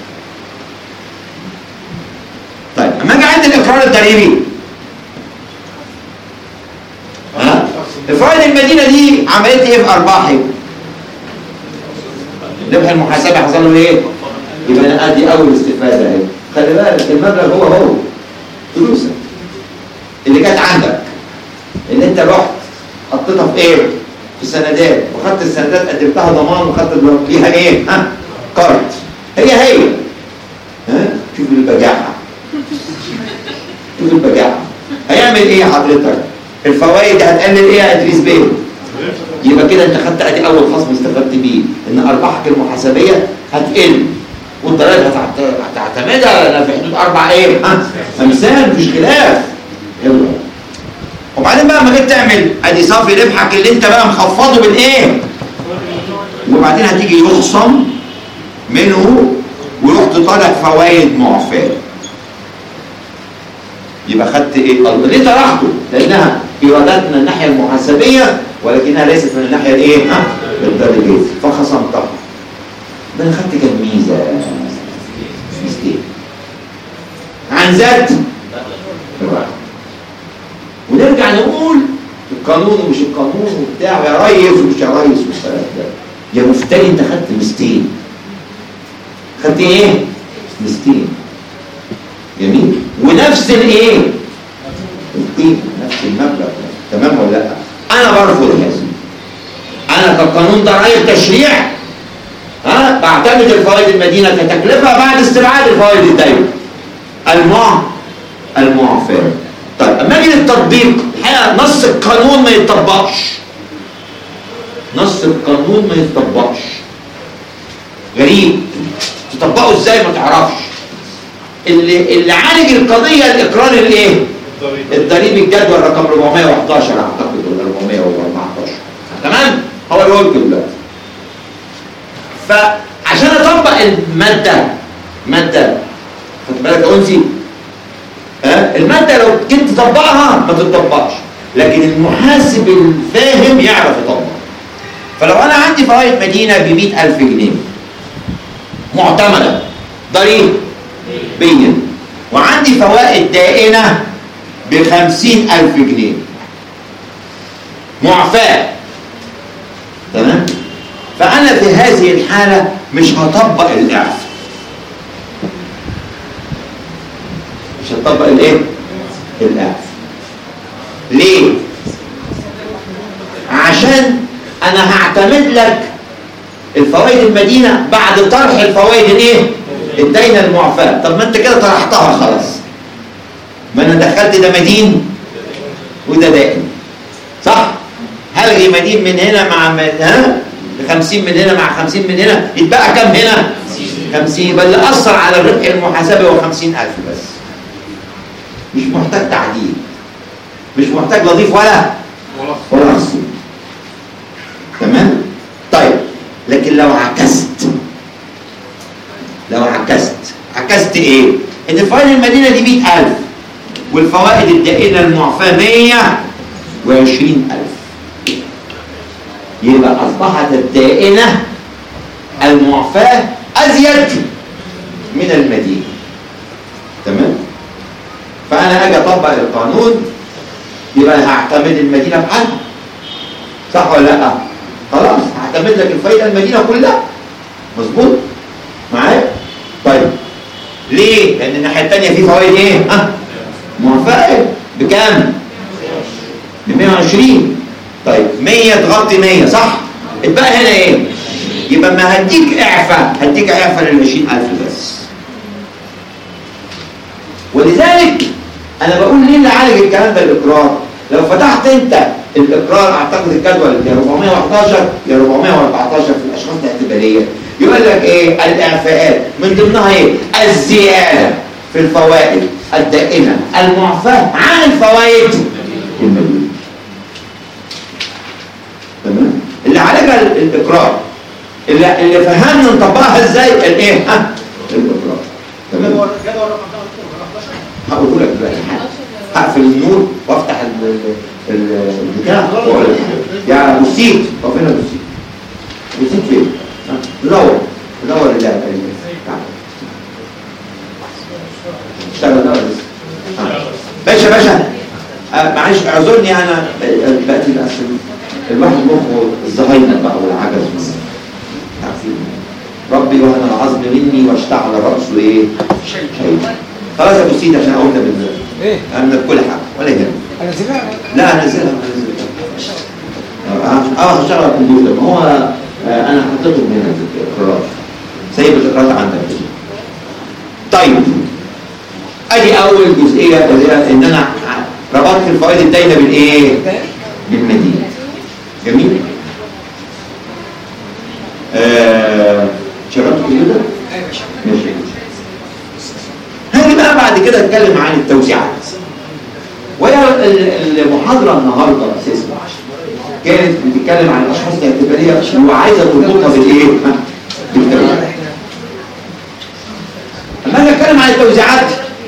طيب اما اجي عند الاقرار الضريبي، ها؟ الفوائد المدينه دي عملت ايه في ارباحي؟ ربح المحاسبه حصل له ايه؟ يبقى انا ادي اول استفاده اهي. خلي بالك المبلغ هو هو فلوسك اللي كانت عندك، اللي انت رحت حطيتها في ايه؟ في سندات، وخدت السندات قدمتها ضمان وخدت ليها ايه؟ ها؟ قرض. هي هي. ها؟ شوف البجاحه. شوف البجاحه. هيعمل ايه حضرتك؟ الفوائد هتقلل ايه يا ادريس بيه؟ يبقى كده انت خدت ادي اول خصم استفدت بيه، ان ارباحك المحاسبيه هتقل، والضرائب هتعتمدها في حدود اربع ايه؟ ها؟ امثال، مفيش خلاف. يلا. وبعدين بقى لما جيت تعمل ادي صافي ربحك اللي انت بقى مخفضه بالايه؟ وبعدين هتيجي يخصم منه ورحت طالع فوائد معفاه. يبقى خدت ايه؟ ليه طرحته؟ لانها ايرادات من الناحيه المحاسبيه ولكنها ليست من الناحيه الايه؟ ها؟ الضريبيه، فخصمتها. ده انا خدت كام ميزه؟ ميزتين. عن ذات الراحه. ونرجع نقول القانون ومش القانون وبتاع يا ريس ومش يا ريس والكلام ده. يا مفتري انت خدت مستين. خدت ايه؟ مستين. جميل؟ ونفس الايه؟ القيمه، نفس المبلغ. تمام ولا لا؟ انا برفض هذا. انا كقانون ضرائب تشريع ها بعتمد الفوائد المدينه كتكلفه بعد استبعاد الفوائد الدايمه. المع المعفاه. طيب اما اجي للتطبيق الحقيقه نص القانون ما يتطبقش. نص القانون ما يتطبقش. غريب. تطبقه ازاي ما تعرفش. اللي اللي عالج القضيه الاقرار الايه؟ الضريبي الجدول رقم أربعمائة وأحد عشر اعتقد ولا أربعمائة وأربعة عشر. تمام؟ هو اللي قلته دلوقتي. فعشان اطبق الماده ماده خد بالك يا انسي ها الماده لو جيت تطبقها ما تطبقش، لكن المحاسب الفاهم يعرف يطبق. فلو انا عندي فوائد مدينه ب مئة ألف جنيه معتمده ضريبيا وعندي فوائد دائنه ب خمسين ألف جنيه معفاه، تمام؟ فأنا في هذه الحالة مش هطبق الإعفاء. مش هطبق الإيه؟ الإعفاء. ليه؟ عشان أنا هعتمد لك الفوائد المدينة بعد طرح الفوائد الإيه؟ الداينة المعفاة. طب ما أنت كده طرحتها خلاص. ما أنا دخلت ده مدين وده دائن. صح؟ هلغي مدين من هنا مع مد... ها؟ خمسين من هنا مع خمسين من هنا يتبقى كم هنا؟ خمسين. يبقى اللي أثر على الربح المحاسبي هو خمسين ألف بس. مش محتاج تعديل. مش محتاج لضيف ولا ولا أخصم. تمام؟ طيب لكن لو عكست لو عكست عكست إيه؟ إن فوائد المدينة دي مئة ألف والفوائد الدائنة المعفاة مئة وعشرين ألف. يبقى أصبحت الدائنة المعفاة أزيد من المدينة. تمام؟ فأنا أجي أطبق القانون يبقى هعتمد المدينة بحالها. صح ولا لأ؟ خلاص هعتمد لك الفايدة المدينة كلها. مظبوط؟ معايا؟ طيب ليه؟ لأن الناحية التانية في فوائد إيه؟ ها؟ معفاة بكام؟ ب مئة وعشرين. طيب مية تغطي مية صح؟ اتبقى هنا ايه؟ يبقى ما هديك اعفاء هديك اعفاء لل عشرين ألف بس. ولذلك انا بقول ليه اللي عالج الكلام ده الاقرار؟ لو فتحت انت الاقرار اعتقد الجدول يا أربعمائة وأحد عشر يا أربعمائة وأربعة عشر في الاشخاص الاعتباريه يقول لك ايه؟ الاعفاءات من ضمنها ايه؟ الزياده في الفوائد الدائنه المعفاه عن الفوائد المدينه. تمام؟ اللي عالجها الاقرار اللي اللي فهمنا نطبقها ازاي الايه؟ ها؟ الاقرار. تمام؟
جدول رقم حداشر
هقول لك دلوقتي هقفل النور وافتح ال ال البتاع واقول لك يا بوسيت. طب فين بوسيت؟ بوسيت فين؟ دور دور اللي اشتغل دور باشا باشا معلش اعذرني انا بقيت الاسف الواحد مخه الزهايمر بقى والعجز عارفين ربي وهنا العظم مني واشتعل راسه ايه؟ شيء. خلاص يا بوسيت عشان اقولنا بالذات ايه؟ انا بكل حاجه ولا يهمك. انا زلها لا انا زلها اه هشتغل على الكمبيوتر. ما هو آه انا حطيته هنا في الاقرار سايب الاقرار عندك. طيب ادي اول جزئيه ان انا ربطت الفوائد الداينه بالايه؟ بالمدينه. جميل؟ آه شغلت كده؟ ماشي. هاجي بقى بعد كده اتكلم عن التوزيعات. وهي المحاضره النهارده اساسا كانت بتتكلم عن الاشخاص الاعتباريه وعايزه تربطها بالايه؟ بالتوزيعات. اما اجي اتكلم عن التوزيعات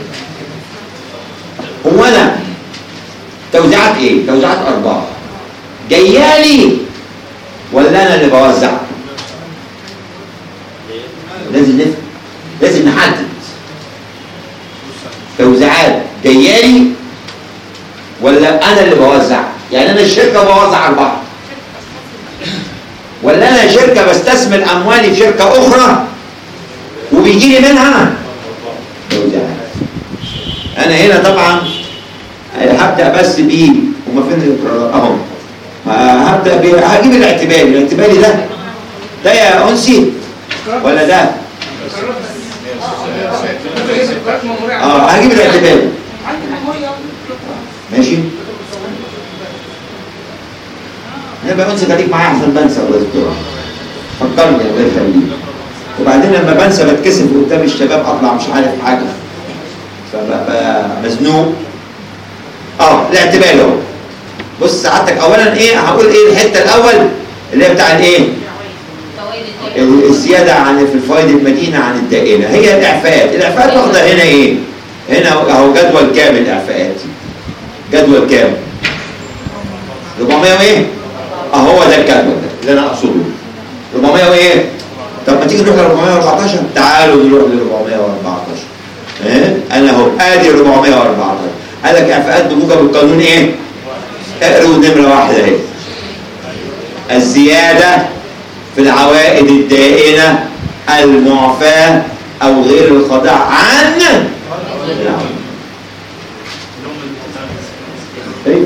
هو انا توزيعات ايه؟ توزيعات ارباح جايالي ولا انا اللي بوزع؟ لازم نفهم، لازم نحدد توزيعات جايالي ولا انا اللي بوزع؟ يعني انا الشركه بوزع ارباح، ولا انا شركه بستثمر اموالي في شركه اخرى وبيجي لي منها توزيعات. انا هنا طبعا هبدا بس بيه، هما فين الاقرار اهو، هبدا بيه، هجيب الاعتباري. الاعتباري ده ده يا انسي ولا ده؟ اه هجيب الاعتباري ماشي. انا بقى انسى خليك معايا عشان بنسى يا دكتور، فكرني الله يخليك. وبعدين لما بنسى بتكسف قدام الشباب، اطلع مش عارف حاجه فببقى مزنوق. اه الاعتبار اهو. بص سعادتك اولا ايه هقول ايه الحته الاول اللي هي بتاع الايه؟ الزياده عن في الفوائد المدينه عن الدائنه، هي الاعفاءات. الاعفاءات واخده هنا ايه؟ هنا اهو جدول كامل اعفاءات، جدول كامل أربعمية وايه؟ اهو ده الجدول ده اللي انا اقصده أربعمية وايه؟ طب ما تيجي نروح ل أربعمية وأربعتاشر، تعالوا نروح ل أربعمية وأربعتاشر. ايه؟ انا اهو ادي أربعمية وأربعتاشر. قال لك اعفاءات بموجب القانون ايه؟ اقروا نمره واحده اهي. الزياده في العوائد الدائنه المعفاه او غير الخاضعه عن العوائد. ايه؟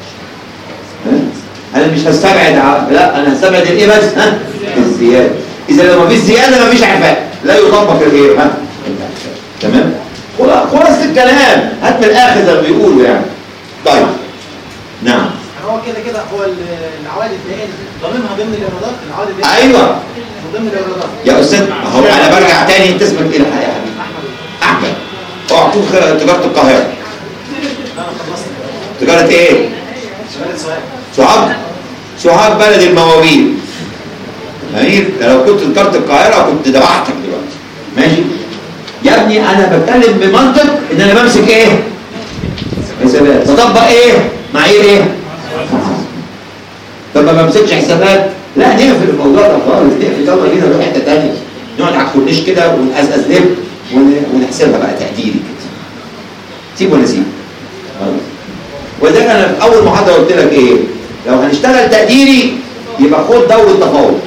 انا مش هستبعد، لا انا هستبعد الايه بس؟ ها؟ الزياده. اذا لو مفيش زياده مفيش اعفاء، لا يطبق الايه؟ ها؟ تمام؟ خلاص الكلام، هات من الاخر زي ما بيقولوا يعني. طيب نعم.
هو كده كده هو العوائد الدائنه ضمنها ضمن الايرادات، العوائد الدائنه
ايوه
ضمن الايرادات.
يا استاذ هو انا برجع تاني، انت اسمك ايه يا حبيبي؟ احمد. احمد اعطوك تجاره القاهره.
انا خلصت.
تجاره ايه؟
شغاله سؤال.
سوهاج. سوهاج بلد المواويل. جميل. لو كنت تجاره القاهره كنت ذبحتك دلوقتي. ماشي؟ يا ابني انا بتكلم بمنطق ان انا بمسك ايه؟ حسابات. بطبق ايه؟ معايير ايه؟ طب ما بمسكش حسابات؟ لا نقفل الموضوع ده خالص، نقفل يلا بينا نروح حته ثانيه. نقعد على الكورنيش كده ونقزقز لب ونحسبها بقى تقديري كده. سيب ولا سيب؟ خلاص. ولذلك انا في اول محاضره قلت لك ايه؟ لو هنشتغل تقديري يبقى خد دوري التفاوض.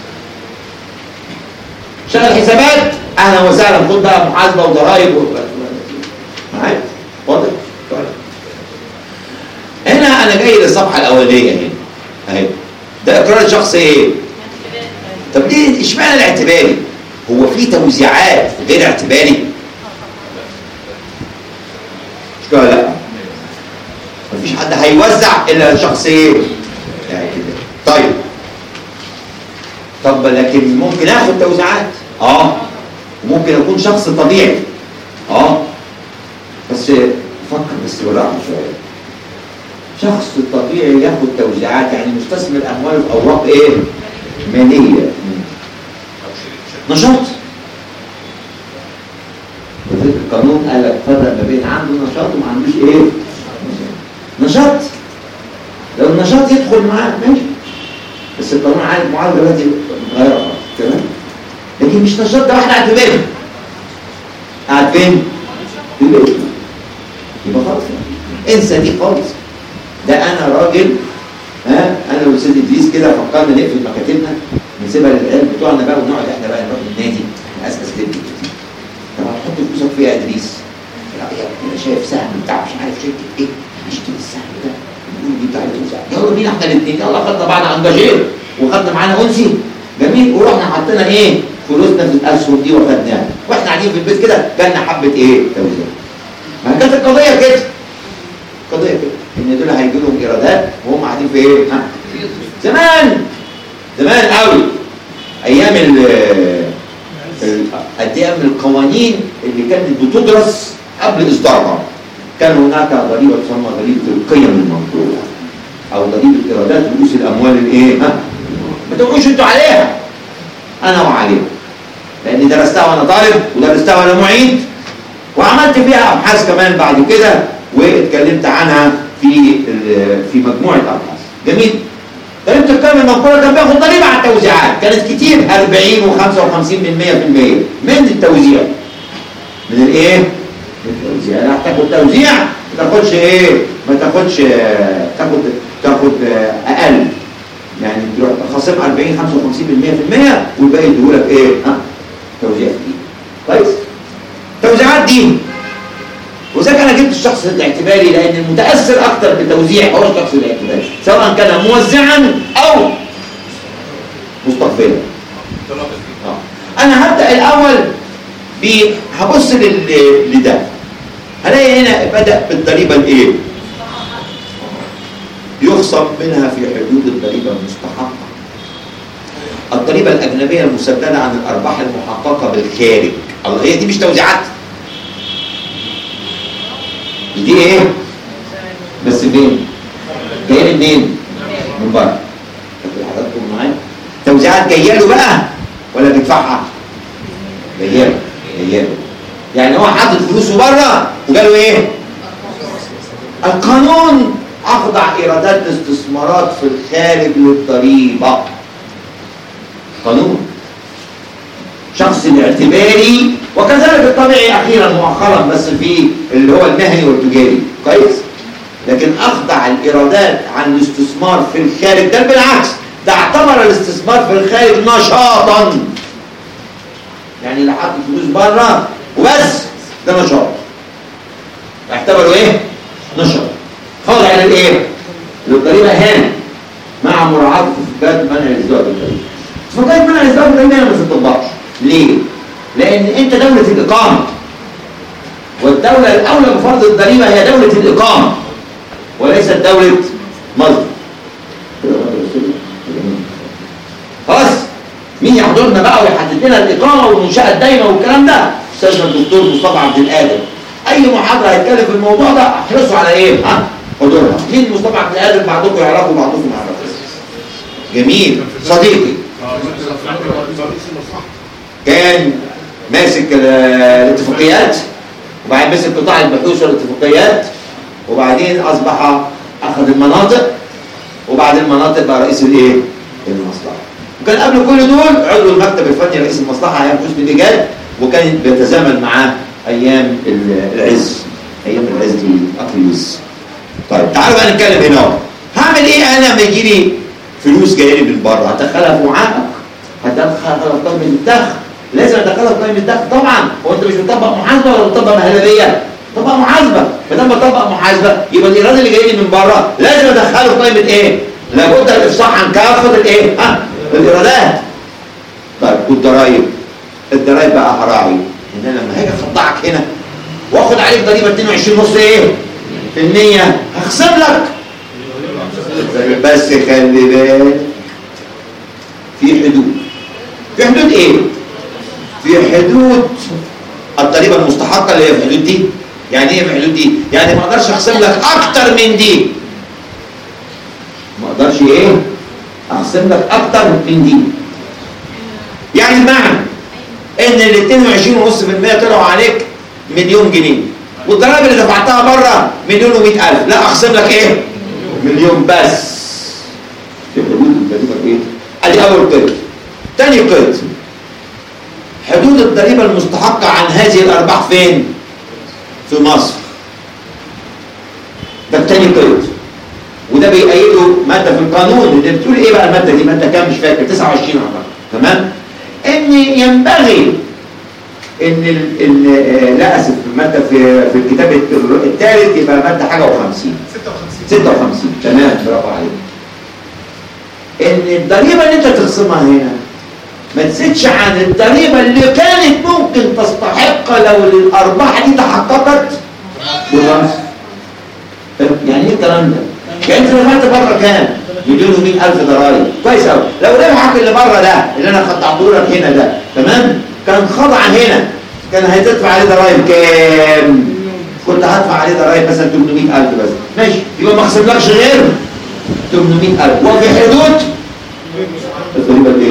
شغل حسابات اهلا وسهلا، خد بقى محاسبه وضرائب معايا؟ واضح؟ طيب. هنا انا جاي للصفحه الاولانيه هنا اهي. ده اقرار الشخص ايه؟ طب ليه اشمعنى الاعتباري؟ هو في توزيعات غير اعتباري؟ مش كده؟ لا مفيش حد هيوزع الا الشخص ايه؟ يعني كده. طيب طب لكن ممكن اخد توزيعات اه، وممكن اكون شخص طبيعي اه، بس فكر بس بالراحه شويه. شخص طبيعي ياخد توزيعات يعني مستثمر امواله في اوراق ايه؟ ماليه. نشاط. وذلك القانون قال لك فرق ما بين عنده نشاط وما عندوش ايه؟ نشاط. لو النشاط يدخل معاه ماشي، بس القانون عارف معالجه دلوقتي متغيره خالص تمام؟ لكن مش نشاط، ده واحد قاعد في بيته. قاعد فين؟ في بيته. يبقى خلاص انسى دي خالص. ده انا راجل ها، انا والاستاذ ادريس كده فكرنا نقفل مكاتبنا نسيبها للعيال بتوعنا بقى ونقعد احنا بقى نروح النادي نقسقس لب كتير. طب هتحط فلوسك فيها يا ادريس؟ لا يا ابني انا شايف سهم بتاع مش عارف شركه ايه، اشتري السهم ده نقول دي بتاع الفلوس. يلا بينا احنا الاثنين، يلا خدنا بعض انجاجير وخدنا معانا انسي جميل، ورحنا حطينا ايه؟ فلوسنا في الاسهم دي وخدناها، واحنا قاعدين في البيت كده جالنا حبه ايه؟ توزيع. ما كانت القضيه كده. القضيه كده ان دول هيجي لهم ايرادات وهم قاعدين في ايه؟ ها؟ زمان زمان قوي ايام ال ايام القوانين اللي كانت بتدرس قبل اصدارها، كان هناك ضريبه تسمى ضريبه القيم المنقوله او ضريبه ايرادات رؤوس الاموال الايه؟ ها؟ ما تقولوش انتوا عليها، انا وعليها، لاني درستها وانا طالب ودرستها وانا معيد وعملت فيها ابحاث كمان بعد كده واتكلمت عنها في في مجموعه ابحاث. جميل. ضريبه القيم المنقوله كان بياخد ضريبه على التوزيعات، كانت كتير أربعين وخمسة وخمسين بالمية في المية من التوزيع. من الايه؟ من التوزيع. لا تاخد توزيع ما تاخدش ايه؟ ما تاخدش تاخد تاخد اقل، يعني تروح خاصم أربعين خمسة وخمسين بالمية في المية والباقي يديهولك ايه؟ ها؟ توزيع دي. كويس؟ التوزيعات دي وذلك انا جبت الشخص الاعتباري لان المتاثر اكتر بالتوزيع هو الشخص الاعتباري سواء كان موزعا او مستقبلا. اه انا هبدا الاول ب هبص لده هلاقي هنا بدا بالضريبه الايه؟ يخصم منها في حدود الضريبه المستحقه الضريبه الاجنبيه المسدده عن الارباح المحققه بالخارج. الله، هي دي مش توزيعات؟ دي ايه؟ بس فين؟ جايه منين؟ من بره. حضراتكم معايا؟ توزيعات جايه له بقى ولا بيدفعها؟ جايه له جايه له يعني هو حاطط فلوسه بره وجاله ايه؟ القانون اخضع ايرادات الاستثمارات في الخارج للضريبه. قانون شخص الاعتباري وكذلك الطبيعي اخيرا مؤخرا بس في اللي هو المهني والتجاري. كويس؟ لكن اخضع الايرادات عن الاستثمار في الخارج ده بالعكس، ده اعتبر الاستثمار في الخارج نشاطا. يعني اللي حاطط فلوس بره وبس ده نشاط، اعتبره ايه؟ نشاط. خاضع للايه؟ للضريبه هنا مع مراعاه اتفاقات منع الازدواج بالضريبه. اتفاقات منع الازدواج بالضريبه ما بتطبقش. ليه؟ لان انت دوله الاقامه، والدوله الاولى بفرض الضريبه هي دوله الاقامه وليست دوله مصدر. خلاص؟ مين يحضرنا بقى ويحدد لنا الاقامه والمنشاه الدايمه والكلام ده؟ استاذنا الدكتور مصطفى عبد القادر. اي محاضره هيتكلم في الموضوع ده احرصوا على ايه؟ ها؟ حضورها. مين مصطفى عبد القادر؟ بعضكم يعرفوا بعضكم ما يعرفوش. جميل صديقي. كان ماسك الاتفاقيات وبعدين مسك قطاع البحوث والاتفاقيات وبعدين اصبح اخذ المناطق وبعد المناطق بقى رئيس الايه؟ المصلحه. وكان قبل كل دول عضو المكتب الفني رئيس المصلحه ايام حسني نجاد وكان بيتزامن معاه ايام العز ايام العز الاقليوس. طيب تعالوا بقى نتكلم هنا. هعمل ايه انا لما يجي لي فلوس جايه لي من بره؟ هدخلها في وعائك؟ هدخلها في قائمه الدخل؟ لازم ادخلها في قائمه الدخل طبعا. هو انت مش بتطبق محاسبه ولا بتطبق مهلبيه؟ طبق محاسبه. ما دام بطبق محاسبه يبقى الايراد اللي جاي لي من بره لازم ادخله في قائمه ايه؟ لابد الافصاح عن كافه الايه؟ ها؟ الايرادات. طيب والضرايب؟ الضرايب بقى هراعي ان انا لما هاجي اخضعك هنا واخد عليك ضريبه اتنين وعشرين ونص ايه؟ في المية هخصم لك. بس خلي بالك في حدود. في حدود ايه؟ في حدود الضريبه المستحقه اللي هي في الحدود دي. يعني ايه في الحدود دي؟ يعني ما اقدرش اخصم لك اكتر من دي. ما اقدرش ايه؟ اخصم لك اكتر من دي. يعني المعنى ان ال اتنين وعشرين ونص في المية طلعوا عليك مليون جنيه والضرائب اللي دفعتها بره مليون ومئة ألف، لا اخصم لك ايه؟ مليون بس. في حدود الضريبه ايه؟ ادي اول قيد. ثاني قيد حدود الضريبه المستحقه عن هذه الارباح فين؟ في مصر. ده الثاني قيد وده بيأيده ماده في القانون اللي بتقول ايه بقى الماده دي؟ ماده كام مش فاكر، تسعة وعشرين اعتقد. تمام؟ ان ينبغي ان ال لا اسف الماده في في الكتاب الثالث يبقى ماده حاجه وخمسين ستة وخمسين. تمام برافو عليك. ان الضريبه اللي انت تخصمها هنا ما تزيدش عن الضريبه اللي كانت ممكن تستحق لو الارباح دي تحققت بمصر. يعني ايه الكلام ده؟ يعني انت دفعت بره كام؟ مليون ومئة ألف ضرايب. كويس قوي. لو ربحك اللي بره ده اللي انا خدعته لك هنا ده تمام؟ كان خضع هنا كان هتدفع عليه ضرايب كام؟ كنت هدفع عليه ضرايب مثلا ثمانمئة ألف بس. ماشي يبقى ما اخصملكش غير ثمانمئة ألف وفي حدود الضريبه الايه؟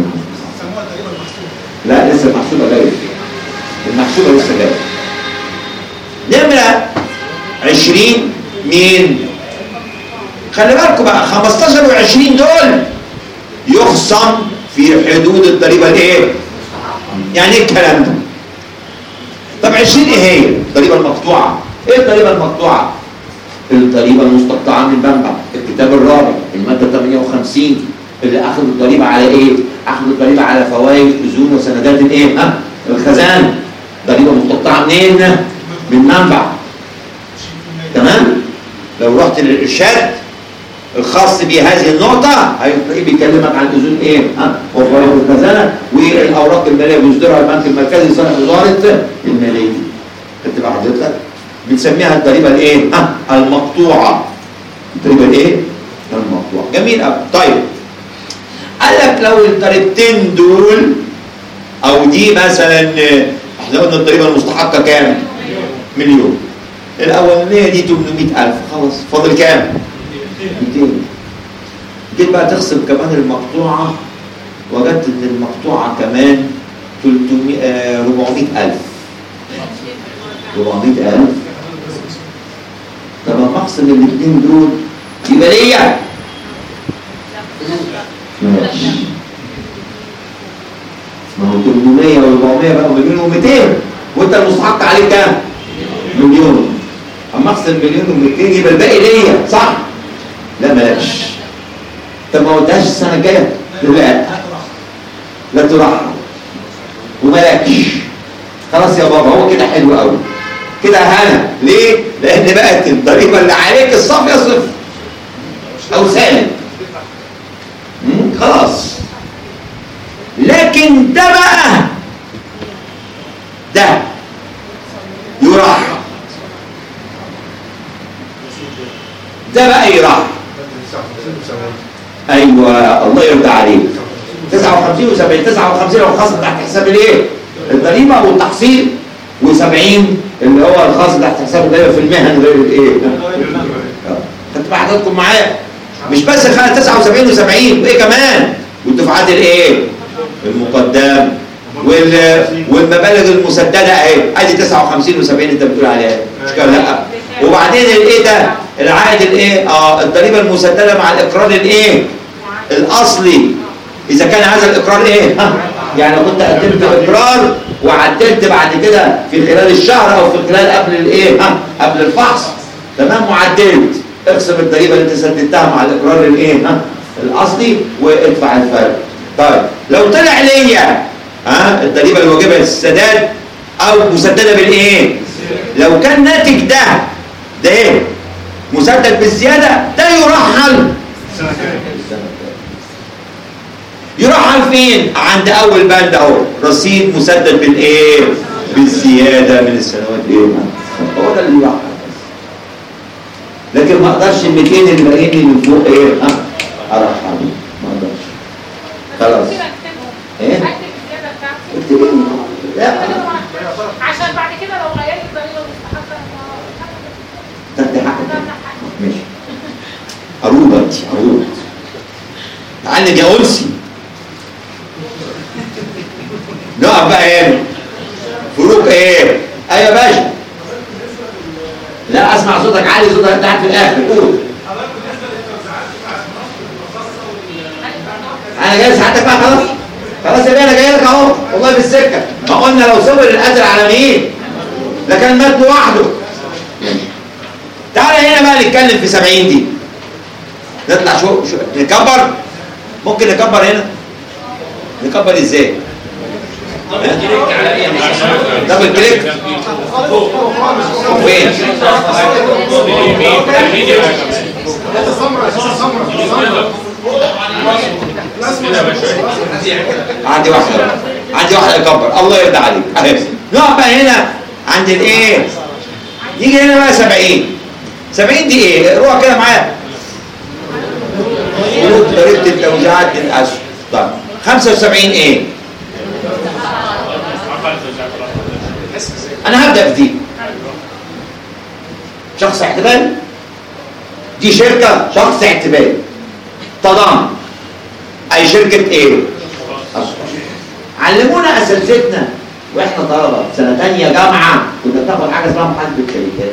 لا لسه المحسوبه جايه. المحسوبه لسه جايه. نمره عشرين مين؟ خلي بالكم بقى خمستاشر وعشرين دول يخصم في حدود الضريبه الايه؟ يعني ايه الكلام ده؟ طب عشرين ايه هي؟ الضريبه المقطوعه. ايه الضريبه المقطوعه؟ الضريبه المستقطعه من المنبع، الكتاب الرابع الماده ثمانية وخمسين اللي اخذ الضريبه على ايه؟ اخذ الضريبه على فوائد اذون وسندات الايه؟ ها؟ الخزانه. ضريبه مستقطعه منين؟ من منبع. تمام؟ لو رحت للارشاد الخاص بهذه النقطة هيلاقيه بيكلمك عن اذون ايه؟ ها؟ وفوائد الخزانة والاوراق المالية بيصدرها البنك المركزي صالح وزارة المالية. خدت بقى حضرتك؟ بنسميها الضريبة الايه؟ ها؟ المقطوعة. الضريبة الايه؟ المقطوعة. جميل قوي. طيب قال لك لو الضريبتين دول او دي مثلا احنا قلنا الضريبة المستحقة كام؟ مليون. الاولانية دي ثمانمائة ألف خلاص فاضل كام؟ مئتين. جيت بقى تخصم كمان المقطوعة وجدت ان المقطوعة كمان ثلاثمائة أربعمائة ألف. أربعمائة ألف. طب لما اقسم الاثنين دول يبقى ليا ماشي. ما هو ثمانمائة وأربعمائة بقى مليون ومئتين وانت المستحق عليك كام؟ مليون. اما اقسم مليون ومئتين يبقى الباقي ليا صح؟ لا مالكش. طب ما قلتهاش السنه الجايه؟ لا لا ترحل ومالكش. خلاص يا بابا هو كده حلو قوي كده هنا. ليه؟ لان بقت الضريبه اللي عليك الصافيه صفر او سالب. خلاص. لكن ده بقى ده يرحل. ده بقى يرحل. ايوه الله يرضى عليك. تسعة وخمسين وسبعين. تسعة وخمسين لو خاص تحت حساب الايه؟ الضريبه والتحصيل وسبعين اللي هو الخاص تحت حساب الضريبه في المهن غير الايه؟ خدت بقى حضراتكم معايا؟ مش بس خلال تسعة وسبعين وسبعين وايه كمان؟ والدفعات الايه؟ المقدمه وال والمبالغ المسدده اهي ادي تسعة وخمسين وسبعين انت بتقول عليها مش كده؟ لا. وبعدين الايه ده؟ العائد الايه؟ اه الضريبه المسدده مع الاقرار الايه؟ الاصلي. اذا كان هذا الاقرار ايه؟ ها؟ يعني لو كنت قدمت اقرار وعدلت بعد كده في خلال الشهر او في خلال قبل الايه؟ ها؟ قبل الفحص تمام وعدلت اقسم الضريبه اللي انت سددتها مع الاقرار الايه؟ ها؟ الاصلي وادفع الفرق. طيب لو طلع ليا ها الضريبه اللي واجبها السداد او مسدده بالايه؟ لو كان ناتج ده ده ايه؟ مسدد بالزياده ده يرحل. يرحل فين؟ عند اول بند اهو رصيد مسدد بالايه؟ بالزياده من السنوات ايه؟ هو ده اللي يرحل. لكن ما اقدرش ال مئتين اللي باقيين من فوق ايه؟ ها؟ ارحل ما اقدرش. خلاص. ايه؟
اكتب الزياده بتاعتي.
اكتبي. لا
عشان بعد كده لو غيرت الضريبه المستحقه
تاخدي حقك. ماشي. عروبه انت عروبه. تعالي يا أنسي. نقف بقى هنا. فروق ايه؟ ايوه يا باشا. لا اسمع صوتك عالي صوتك انت قاعد في الاخر قول. انا جاي ساعتك بقى خلاص. خلاص يا بيه انا جاي لك اهو والله بالسكه. ما قلنا لو صبر القدر على مين؟ ده كان مات لوحده. تعالى هنا بقى نتكلم في سبعين دي. نطلع شو شو نكبر؟ ممكن نكبر هنا؟ نكبر ازاي؟ دبل كليك وين؟ عندي واحدة عندي واحدة يكبر الله يرضى عليك. نقف بقى هنا عند الايه؟ يجي هنا بقى سبعين. سبعين دي ايه؟ روح كده معايا. طريقة التوزيعات للأسهم. طيب خمسة وسبعين ايه؟ انا هبدأ في دي. شخص اعتباري. دي شركة شخص اعتباري. تضامن. اي شركة ايه؟ علمونا اساتذتنا واحنا طلبة سنة تانية جامعة كنا بناخد حاجة اسمها محاسبة شركات.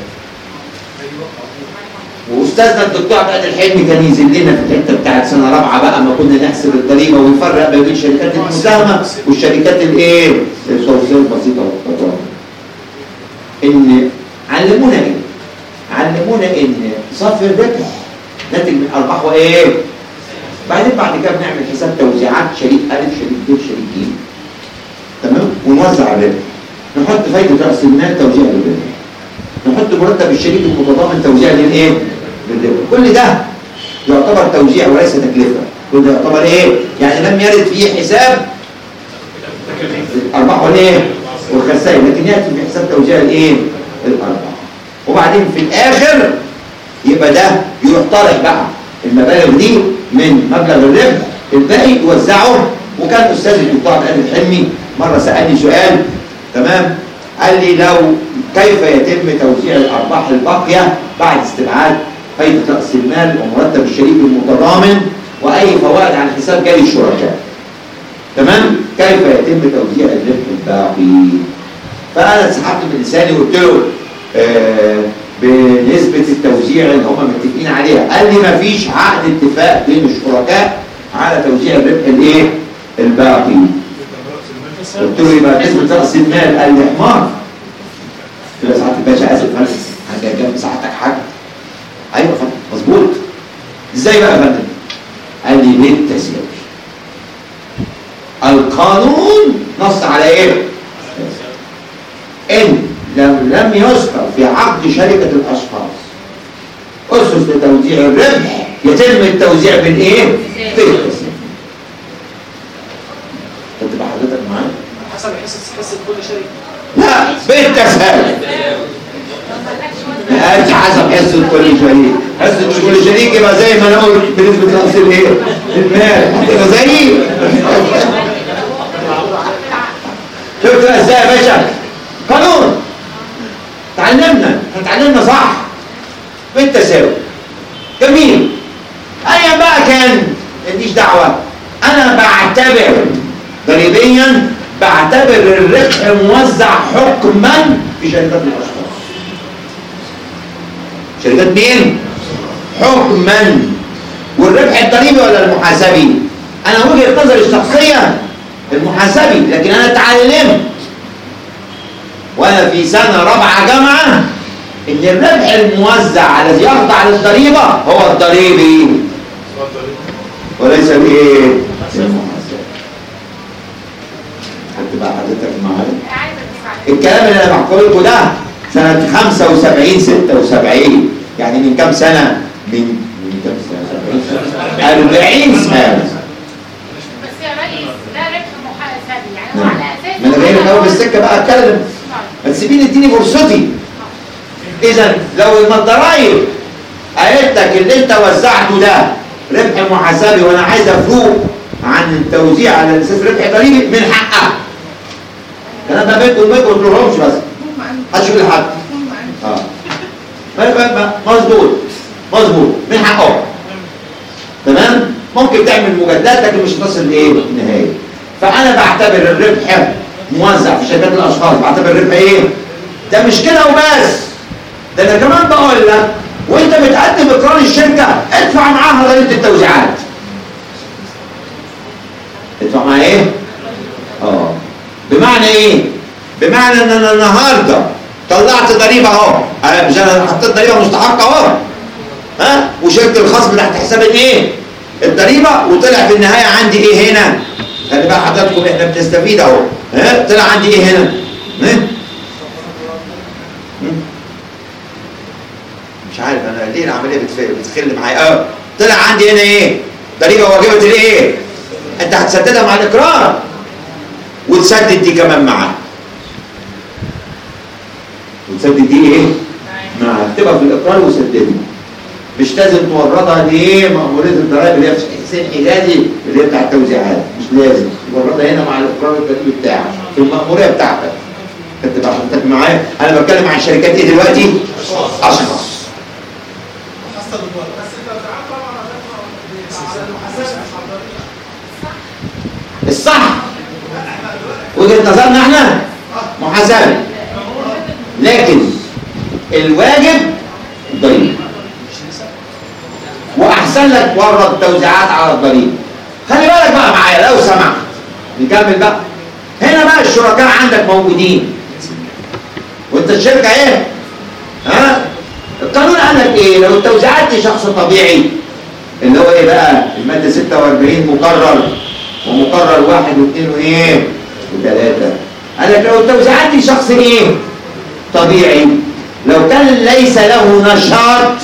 واستاذنا الدكتور عبد الحلمي كان ينزل لنا في الحته بتاعت سنه رابعه بقى ما كنا نحسب الضريبه ونفرق بين الشركات المساهمه والشركات الايه؟ التوزيع البسيطه والتضامن. ان علمونا ايه؟ علمونا ان صافي الربح ناتج من ارباح وايه؟ بعدين بعد كده بنعمل حساب توزيعات شريك الف شريك ب شريك ج تمام ونوزع الربح نحط فايده راس المال توزيع للربح نحط مرتب الشريك المتضامن توزيع للايه؟ للربح كل ده يعتبر توزيع وليس تكلفه كل ده يعتبر ايه؟ يعني لم يرد فيه حساب الارباح والايه؟ والخسائر لكن ياتي في حساب توزيع الايه؟ الارباح وبعدين في الاخر يبقى ده يروح طالع بقى المبالغ دي من مبلغ الربح الباقي يوزعه. وكان استاذ الدكتور عبد القادر الحلمي مره سالني سؤال تمام قال لي لو كيف يتم توزيع الارباح الباقيه بعد استبعاد فايده راس المال ومرتب الشريك المتضامن واي فوائد عن حساب جاري الشركاء تمام كيف يتم توزيع الربح الباقي. فانا سحبت من لساني وقلت له آه بنسبه التوزيع اللي هم متفقين عليها. قال لي ما فيش عقد اتفاق بين الشركاء على توزيع الربح الايه الباقي. قلت له يبقى نسبه راس المال. قال لي حمار. قلت له يا سعاده الباشا اسف حاجه جنب ساعتك حاجه. ايوه يا فندم مظبوط. ازاي بقى يا فندم؟ قال لي بالتساوي. القانون نص على ايه؟ ان لم لم يذكر في عقد شركه الاشخاص اسس لتوزيع الربح يتم التوزيع بالايه؟ بالتساوي. تبقى حضرتك معايا؟
حسب حصه حصه كل شركه.
لا بالتساوي. انت حسب حصه كل شريك. حصه كل شريك يبقى زي ما انا قلت بنسبه راس الايه؟ المال هتبقى زي شفت ازاي يا باشا؟ قانون تعلمنا احنا اتعلمنا صح بالتساوي. جميل. ايا بقى كان ماليش دعوه. انا بعتبر ضريبيا بعتبر الربح موزع حكما في شركات الاشخاص. شركات مين؟ حكما. والربح الضريبي ولا المحاسبي؟ انا وجهه نظري الشخصيه المحاسبي لكن انا اتعلمت وانا في سنه رابعه جامعه ان الربح الموزع الذي يخضع للضريبه هو الضريبي وليس الايه؟ المحاسبي. حد بقى حضرتك معايا؟ الكلام اللي انا بحكي لكم ده سنه خمسة وسبعين ستة وسبعين يعني من كام سنه؟ من من كام سنه؟ أربعين سنه.
بس يا ريس ده ربح محاسبي يعني هو على اساس
ما انا جاي من اول السكه بقى اتكلم. ما تسيبيني اديني فرصتي. اذا لو الضرايب قالت لك اللي انت وزعته ده ربح محاسبي وانا عايز افوق عن التوزيع على اساس ربح ضريبي من حقها. الكلام ده بينكم وبينكم ما تقولهمش بس. محدش يقول لحد. اه مظبوط مظبوط من حقهم. تمام؟ ممكن تعمل مجادلات لكن مش تصل لايه؟ النهايه. فانا بعتبر الربح موزع في شركات الاشخاص بعتبر الربح ايه؟ ده مش كده وبس. ده انا كمان بقول لك وانت بتقدم اقرار الشركه ادفع معاها ضريبه التوزيعات. ادفع معاها ايه؟ اه بمعنى ايه؟ بمعنى ان انا النهارده طلعت ضريبه اهو مش انا حطيت ضريبه مستحقه اهو ها وشركه الخصم تحت حساب الايه؟ الضريبه وطلع في النهايه عندي ايه هنا؟ خلي بقى حضراتكم احنا بنستفيد اهو ها طلع عندي ايه هنا؟ ها؟ مش عارف انا ليه العمليه بتخل معايا اه طلع عندي هنا ايه؟ ضريبه واجبه الايه؟ انت هتسددها مع الاقرار وتسدد دي كمان معاها. وتسدد دي ايه؟ معاها تبقى في الاقرار وسددها. مش لازم توردها ليه؟ مأمورية الضرائب اللي هي في حسين حجازي اللي هي بتاع التوزيعات مش لازم توردها هنا مع الاقرار الضريبي بتاعك في المأمورية بتاعتك. انت بقى حضرتك معايا؟ انا بتكلم عن شركات ايه دلوقتي؟ اشخاص. الصح وجهة نظرنا احنا محاسبة لكن الواجب ضريبة واحسن لك تورد توزيعات على الضريبة. خلي بالك بقى معايا لو سمحت نكمل بقى. هنا بقى الشركاء عندك موجودين وانت الشركة ايه؟ ها؟ القانون قال لك ايه؟ لو التوزيعات دي شخص طبيعي اللي هو ايه بقى؟ الماده ستة وأربعين مقرر ومقرر واحد واثنين وايه؟ وثلاثه. قال لك لو التوزيعات دي شخص ايه؟ طبيعي، لو كان ليس له نشاط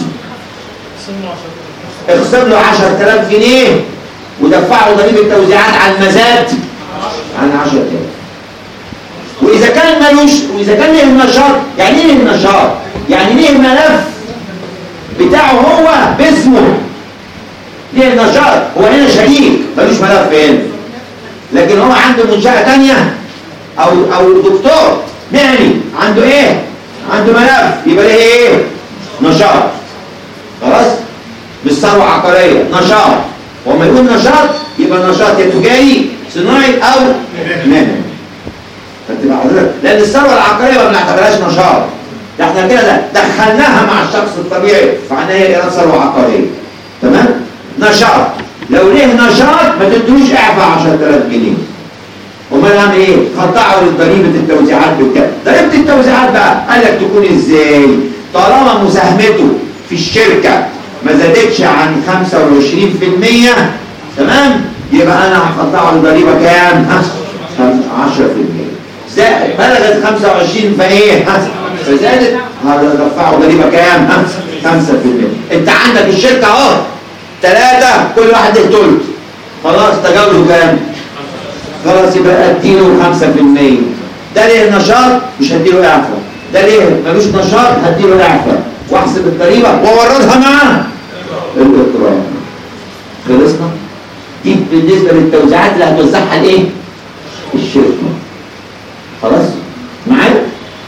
اخصم له عشرة آلاف جنيه ودفعه ضريبه التوزيعات على المزاد عن عشرة آلاف. واذا كان ملوش، واذا كان له نشاط، يعني ايه له نشاط؟ يعني ليه ملف بتاعه هو باسمه، ليه نشاط، هو هنا شريك ملوش ملف هنا، لكن هو عنده منشأة تانية او او دكتور مهني عنده ايه؟ عنده ملف، يبقى ليه ايه؟ نشاط. خلاص؟ مش ثروة عقارية، نشاط. وما يقول نشاط يبقى نشاط يا تجاري صناعي او مهني. فتبقى حضرتك، لان الثروة العقارية ما بنعتبرهاش نشاط، ده احنا كده دخلناها مع الشخص الطبيعي فعناها هي ايراد ثروة عقارية. تمام؟ نشاط، لو ليه نشاط ما تدوش اعفاء عشرة آلاف جنيه. امال اعمل ايه؟ خضعوا لضريبه التوزيعات بالكامل. ضريبه التوزيعات بقى قال لك تكون ازاي؟ طالما مساهمته في الشركه ما زادتش عن خمسة وعشرين بالمية، تمام؟ يبقى انا هخضعه لضريبه كام؟ عشرة بالمية. زائد بلغت خمسة وعشرين فايه؟ فزادت هدفعه ضريبه كام؟ خمسة بالمية. انت عندك الشركه اهو ثلاثه كل واحد له ثلث، خلاص تجاوزوا كام؟ خلاص يبقى اديله خمسة بالمية. ده ليه نشاط مش هديله اعفاء، ده ليه ملوش نشاط هديله اعفاء، واحسب الضريبه واوردها معاه الاقرار. خلصنا؟ دي بالنسبه للتوزيعات اللي هتوزعها لايه؟ الشركه. خلاص؟ معايا؟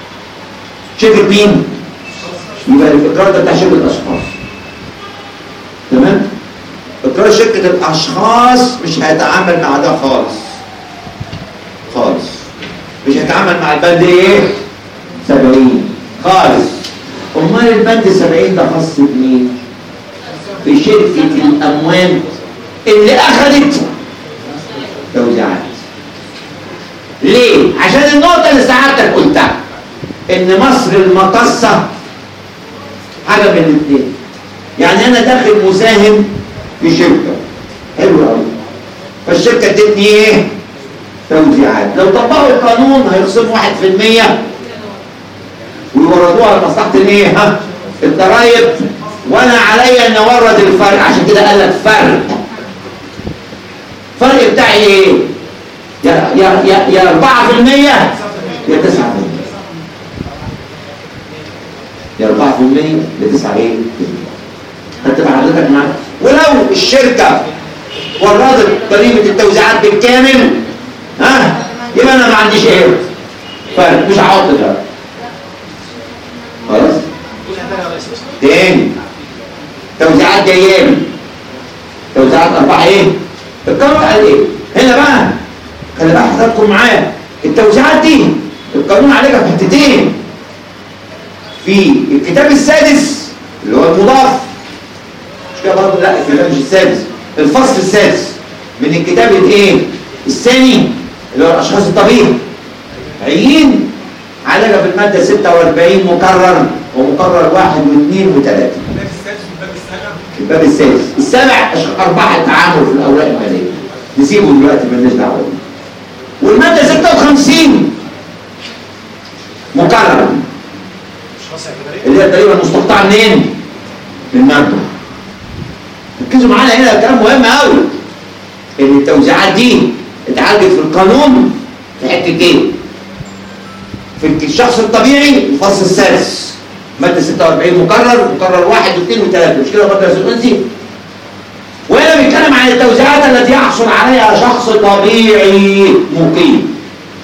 شركه مين؟ يبقى الاقرار ده بتاع شركه الاشخاص. تمام؟ اقرار شركه الاشخاص مش هيتعامل مع ده خالص. خالص مش هيتعامل مع البند ايه؟ سبعين خالص. امال البند سبعين ده خاص بمين؟ بشركه الاموال اللي اخذت توزيعات. ليه؟ عشان النقطه اللي سعادتك قلتها ان مصر المقصه حاجه من الاثنين. يعني انا داخل مساهم في شركه حلوه قوي، فالشركه ادتني ايه؟ توزيعات. لو طبقوا القانون هيخصموا واحد في المية ويوردوها لمصلحه الايه؟ ها؟ الضرايب، وانا عليا ان اورد الفرق. عشان كده قال لك فرق. الفرق بتاعي ايه؟ يا يا يا يا أربعة في المية يا تسعة في المية. يا أربعة في المية يا تسعة ايه؟ هتبقى حضرتك معاك. ولو الشركه وردت ضريبه التوزيعات بالكامل، ها؟ يبقى انا ما عنديش ايه؟ فرق، مش هحط ده. خلاص؟ تاني توزيعات جايه لي. توزيعات اربعه ايه؟ القانون قال ايه؟ هنا بقى خلي بقى حضراتكم معايا. التوزيعات دي القانون عليها في حتتين. في الكتاب السادس اللي هو المضاف، مش كده برضه؟ لا الكتاب مش السادس، الفصل السادس من الكتاب الايه؟ الثاني اللي هو الاشخاص الطبيعيين عليها في الماده ستة وأربعين مكرر ومكرر واحد واثنين وثلاثه.
الباب السادس والباب السابع.
الباب السادس، السابع ارباح التعامل في الاوراق الماليه. نسيبه دلوقتي مالناش دعوه. والماده ستة وخمسين مكرر اللي هي الضريبه المستقطعه منين؟ من الماده. ركزوا معانا هنا، كلام مهم قوي. ان التوزيعات دي اتعالجت في القانون في حتتين. في الشخص الطبيعي الفصل السادس ماده ستة وأربعين مكرر مكرر واحد واثنين وثلاثه، مش كده برضه يا سيدي؟ وهنا بيتكلم عن التوزيعات التي يحصل عليها شخص طبيعي مقيم.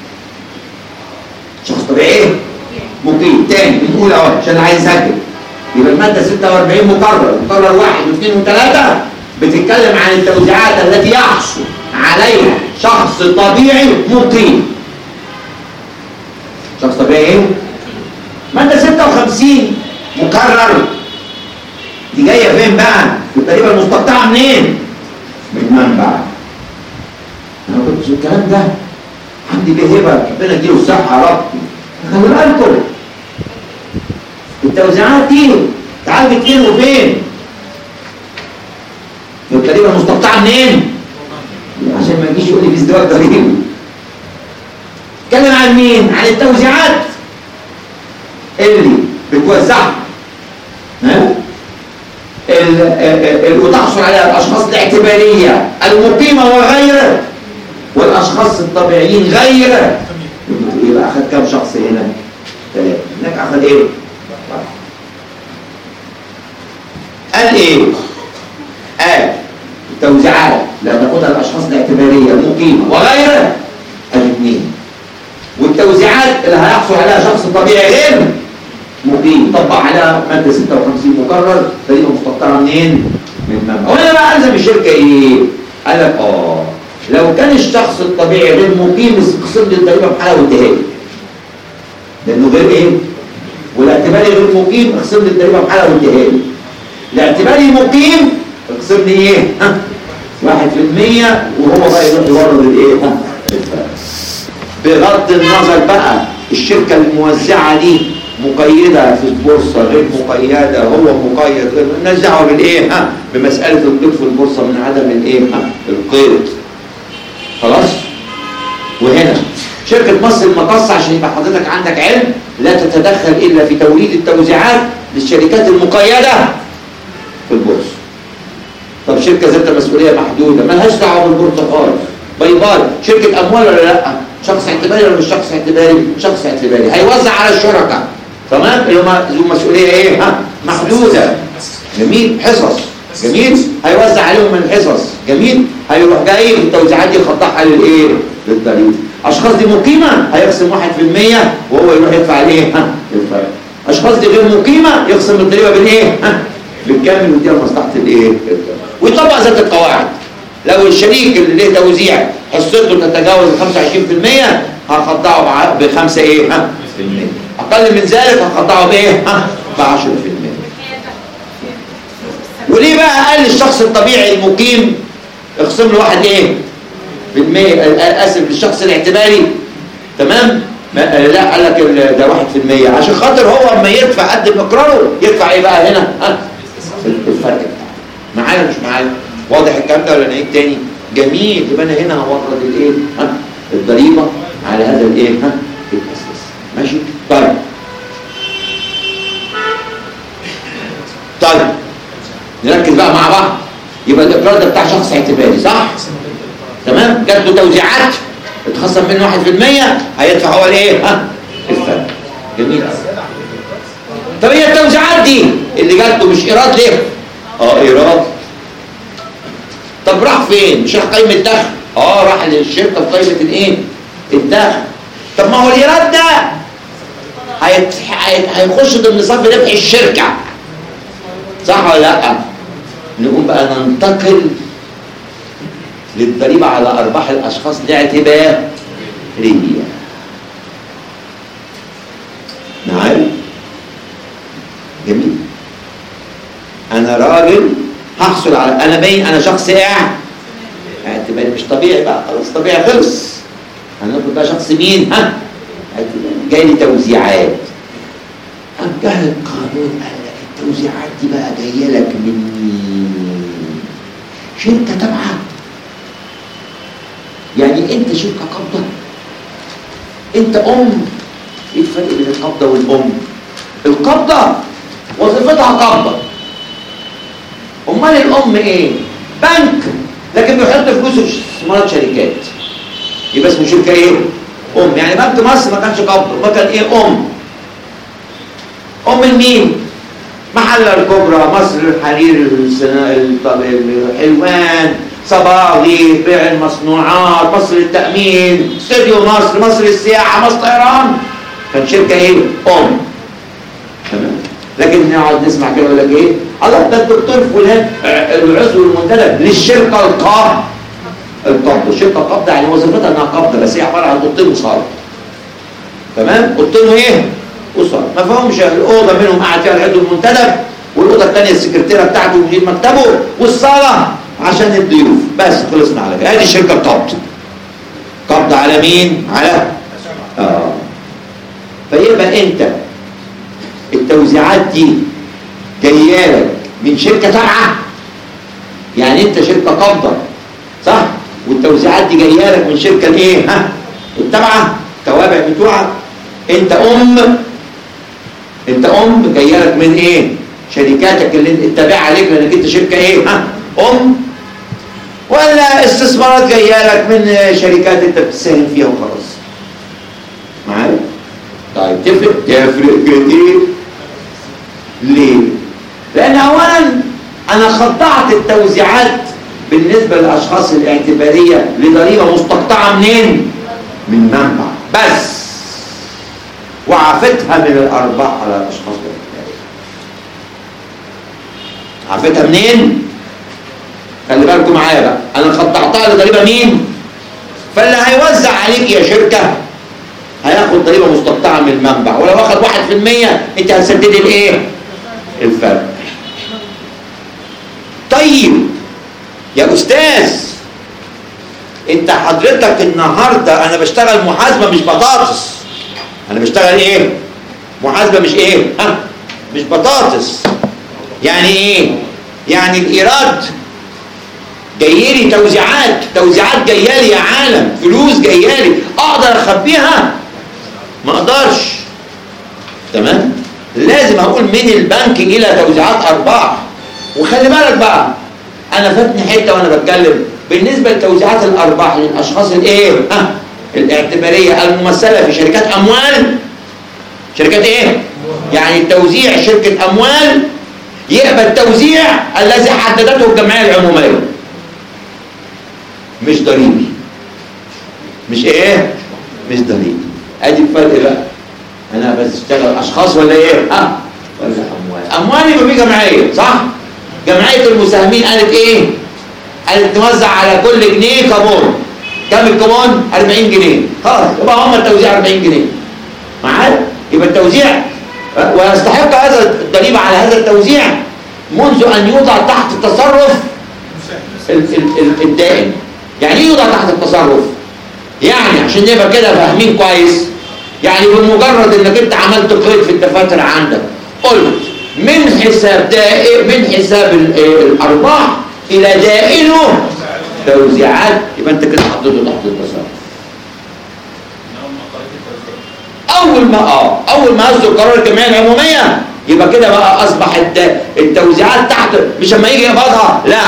شخص طبيعي مقيم. تاني بنقول اهو عشان عايز اسجل. يبقى الماده ستة وأربعين مكرر مكرر واحد واثنين وثلاثه بتتكلم عن التوزيعات التي يحصل عليها شخص طبيعي مقيم. شخص طبيعي ايه؟ ماده ستة وخمسين مكرر دي جايه فين بقى؟ الضريبه المستقطعه منين؟ من المنبع. انا كنت في الكلام ده عندي بهبه ربنا يديله الصحه يا رب. خلي بالكم التوزيعات دي تعال باتنين وفين؟ يبقى تقريبا مستقطعه منين؟ عشان ما يجيش يقول لي في ازدواج ضريبي. اتكلم عن مين؟ عن التوزيعات اللي بتوزعها ها؟ اللي تحصل عليها الاشخاص الاعتباريه المقيمه وغيره والاشخاص الطبيعيين غيره. يبقى اخذ كم شخص هنا؟ ثلاثه. هناك اخذ ايه؟ قال ايه؟ قال التوزيعات لا تاخذها الاشخاص الاعتباريه المقيمه وغيره الاثنين، والتوزيعات اللي هيحصل عليها شخص طبيعي غير مقيم طبق على ماده ستة وخمسين مكرر تقريبا مستقطعه منين؟ من منبع. وهنا بقى الزم الشركه ايه؟ قال لك اه لو كان الشخص الطبيعي غير مقيم اقسم لي الضريبه بحاله واديها لي لانه غير ايه؟ والاعتباري غير مقيم اقسم لي الضريبه بحاله واديها لي. الاعتباري مقيم اقسم لي ايه؟ ها؟ واحد في المية وهو بقى يروح يورد الايه؟ ها؟ بغض النظر بقى الشركه الموزعه دي مقيدة في البورصة غير مقيدة، هو مقيد غير مالناش دعوة بالايه؟ ها؟ بمسألة القيد في البورصة من عدم الايه؟ ها؟ القيد. خلاص؟ وهنا شركة مصر المقاصة عشان يبقى حضرتك عندك علم لا تتدخل إلا في توليد التوزيعات للشركات المقيدة في البورصة. طب شركة ذات مسؤولية محدودة مالهاش دعوة بالبورصة خالص. باي باي شركة أموال ولا لأ؟ شخص اعتباري ولا مش شخص اعتباري؟ شخص اعتباري هيوزع على الشركاء تمام اللي هم ذو مسؤوليه ايه؟ ها؟ محدوده. جميل. حصص. جميل. هيوزع عليهم من الحصص. جميل. هيروح جاي التوزيعات دي يخضعها للايه؟ للضريبه. اشخاص دي مقيمه هيقسم واحد في المية وهو يروح يدفع الايه؟ ها؟ الفرق. اشخاص دي غير مقيمه يقسم الضريبه بالايه؟ ها؟ بالكامل ويديها لمصلحه الايه؟ ويطبق ذات القواعد. لو الشريك اللي له توزيع حصته تتجاوز خمسة وعشرين في المية هخضعه بخمسة ايه؟ ها؟ في المية. اقل من ذلك هخضعه بايه؟ ها؟ ب عشرة في المية. وليه بقى قال الشخص الطبيعي المقيم اقسم له واحد ايه؟ في المية اسف للشخص الاعتباري تمام؟ لا قال لك ده واحد في المية عشان خاطر هو اما يدفع قد مقرره يدفع ايه بقى هنا؟ ها؟ الفرق بتاعه. معايا مش معايا؟ واضح الكلام ده ولا نعيد تاني؟ جميل. يبقى انا هنا هورد الايه؟ ها؟ الضريبه على هذا الايه؟ ها؟ الاساس. ماشي؟ طيب. طيب. نركز بقى مع بعض. يبقى الاقرار ده بتاع شخص اعتباري صح؟ تمام؟ جات له توزيعات اتخصم منه واحد في المية هيدفع هو الايه؟ ها؟ الفرق. جميل. طب هي التوزيعات دي اللي جات له مش ايراد ليه؟ اه ايراد. طب راح فين؟ مش راح قائمة الدخل؟ اه راح للشركة في قائمة الايه؟ الدخل. طب ما هو الايراد ده هيت... هيت... هيخش ضمن صف ربح الشركة صح ولا لا؟ نقوم بقى ننتقل للضريبة على أرباح الأشخاص الاعتبارية. معايا؟ جميل. أنا راجل هحصل على انا باين انا شخص قاعد اعتباري مش طبيعي بقى خلاص طبيعي خلص هناخد بقى شخص مين؟ ها؟ جاي لي توزيعات. قام جه القانون قال لك التوزيعات دي بقى جايه لك من مين؟ شركه تابعه. يعني انت شركه قابضه انت ام. ايه الفرق بين القابضه والام؟ القابضه وظيفتها قابضه امال الام ايه؟ بنك لكن بيحط فلوسه في استثمارات شركات يبقى اسمه شركه ايه؟ ام. يعني بنك مصر ما كانش قبض ما كان ايه؟ ام. ام لمين؟ محلة الكبرى مصر الحرير الحلوان صباغي بيع المصنوعات مصر التأمين استوديو مصر مصر السياحة مصر طيران كان شركه ايه؟ ام. تمام. لكن نقعد نسمع كده يقول لك ايه؟ الله ده الدكتور فلان العضو المنتدب للشركه القابضه. القبض الشركه القابضه يعني وظيفتها انها قابضه بس هي عباره عن اوضتين وصاله. تمام؟ اوضتين وايه؟ وصاله. ما فهمش الاوضه منهم قاعد فيها العضو المنتدب والاوضه الثانيه السكرتيره بتاعته ومدير مكتبه والصاله عشان الضيوف بس خلصنا على كده. هذه الشركه القابضه. قابضه على مين؟ على اه فيبقى انت التوزيعات دي جايالك من شركه تابعه، يعني انت شركه قابضه صح، والتوزيعات دي جايالك من شركه الايه؟ ها التابعه، التوابع بتوعك. انت ام انت ام جايالك من ايه؟ شركاتك اللي انت التابعه عليك لانك انت شركه ايه؟ ها ام، ولا استثمارات جايالك من شركات انت بتساهم فيها وخلاص. معايا؟ طيب تفرق تفرق كتير. ليه؟ لان اولا انا خضعت التوزيعات بالنسبه للاشخاص الاعتباريه لضريبه مستقطعه منين؟ من منبع بس، وعافتها من الارباح على الاشخاص الاعتباريه. عافتها منين؟ خلي بالكم معايا بقى، انا خضعتها لضريبه مين؟ فاللي هيوزع عليك يا شركه هياخد ضريبه مستقطعه من المنبع، ولو اخد واحد في المية انت هتسددي الايه؟ الفرق. طيب يا استاذ انت حضرتك النهارده انا بشتغل محاسبه مش بطاطس. انا بشتغل ايه؟ محاسبه مش ايه؟ ها؟ مش بطاطس. يعني ايه؟ يعني الايراد جايلي توزيعات، توزيعات جايالي يا عالم، فلوس جايالي، اقدر اخبيها؟ ما اقدرش. تمام؟ لازم اقول من البنك الى توزيعات ارباح. وخلي بالك بقى انا فاتني حته وانا بتكلم بالنسبه لتوزيعات الارباح للاشخاص الايه؟ ها؟ الاعتباريه الممثله في شركات اموال. شركات ايه؟ يعني التوزيع شركه اموال يقبل التوزيع الذي حددته الجمعيه العموميه، مش ضريبي. مش ايه؟ مش ضريبي. ادي الفرق بقى. انا بشتغل اشخاص ولا ايه؟ ها؟ ولا اموال. اموال يبقى في جمعيه صح؟ جمعيه المساهمين قالت ايه؟ قالت توزع على كل جنيه كابون. كام الكابون؟ أربعين جنيه. خلاص يبقى هم التوزيع أربعين جنيه. معايا؟ يبقى التوزيع ويستحق هذا الضريبه على هذا التوزيع منذ ان يوضع تحت التصرف الدائم. يعني ايه يوضع تحت التصرف؟ يعني عشان نبقى كده فاهمين كويس، يعني بمجرد انك انت عملت قيد في الدفاتر عندك قلت من حساب دائم من حساب الارباح الى دائنه توزيعات، يبقى انت كده حطيته تحت التصرف. اول ما اه اول ما اصدر قرار الجمعيه العموميه يبقى كده بقى اصبح التوزيعات تحت، مش اما يجي يقبضها لا،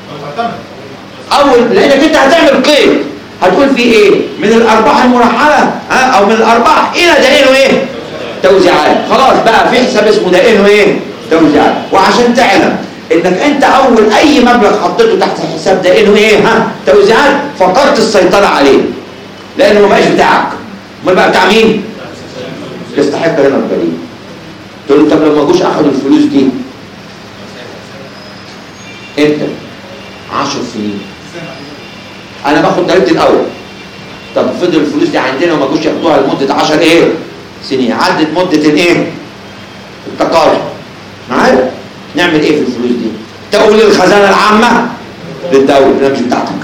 اول لانك انت هتعمل قيد هتقول فيه ايه؟ من الارباح المرحله ها او من الارباح الى دائنه ايه؟ توزيعات. خلاص بقى في حساب اسمه دائنه ايه؟ توزيعات. وعشان تعلم انك انت اول اي مبلغ حطيته تحت حساب دائنه ايه؟ ها توزيعات، فقدت السيطره عليه لانه ما بقاش بتاعك. امال بقى بتاع مين؟ يستحق هنا الضريبه. تقول له طب لما جوش اخذوا الفلوس دي امتى؟ عشر سنين. انا باخد ضريبتي الاول. طب فضل الفلوس دي عندنا وما جوش ياخدوها لمده عشر ايه؟ سنين. عدت مده الايه؟ التقاضي. معايا؟ نعمل ايه في الفلوس دي؟ تقول للخزانه العامه للدوله لا مش بتاعتك.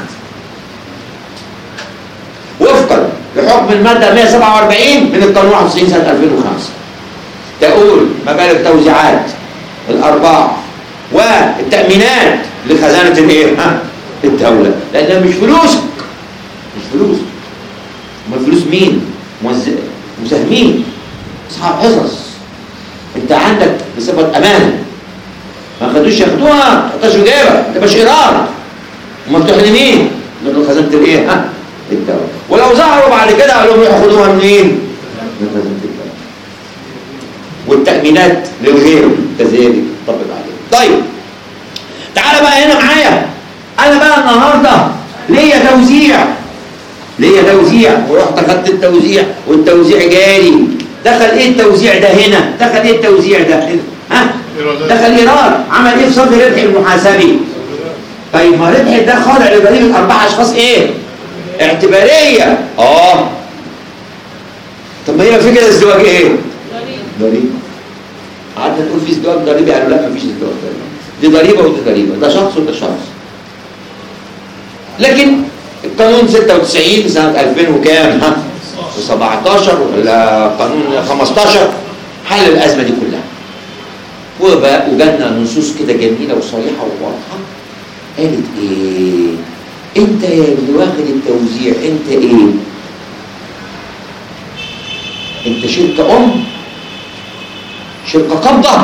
وفقا لحكم الماده مئة وسبعة وأربعين من القانون واحد وتسعين سنه ألفين وخمسة تقول مبالغ توزيعات الارباح والتامينات لخزانه الايه؟ ها؟ الدوله، لانها مش فلوسك. مش فلوسك. امال فلوس مين؟ مساهمين اصحاب حصص. انت عندك بصفه امانه ما خدوش ياخدوها ما تحطهاش في جيبك، انت مش ايراد. امال تروح لمين؟ لخزانه الايه؟ ها؟ الدوله. ولو ظهروا بعد كده قالوا لهم ياخدوها منين؟ من خزانه الدوله. والتامينات للغير كذلك طبق عليه. طيب تعالى بقى هنا معايا. انا بقى النهارده ليا توزيع ليا توزيع ورحت اخدت التوزيع والتوزيع جاري. دخل ايه التوزيع ده هنا؟ دخل ايه التوزيع ده هنا؟ ها؟ دخل ايراد. عمل ايه في صافي ربح المحاسبي؟ طيب ما ربح ده خاضع لضريبه ارباح اشخاص ايه؟ اعتباريه. اه طب ما هي في كده ازدواج ايه؟ ضريبه. قعدنا نقول في ازدواج ضريبي، قالوا لا مفيش ازدواج ضريبي، دي ضريبه ودي ضريبه، ده شخص وده شخص. لكن القانون ستة وتسعين سنه ألفين وكام؟ ها؟ سبعتاشر ولا قانون خمستاشر حل الازمه دي كلها. وبقى وجالنا نصوص كده جميله وصريحه وواضحه. قالت ايه؟ انت يا اللي واخد التوزيع انت ايه؟ انت شركه ام؟ شركه قابضه؟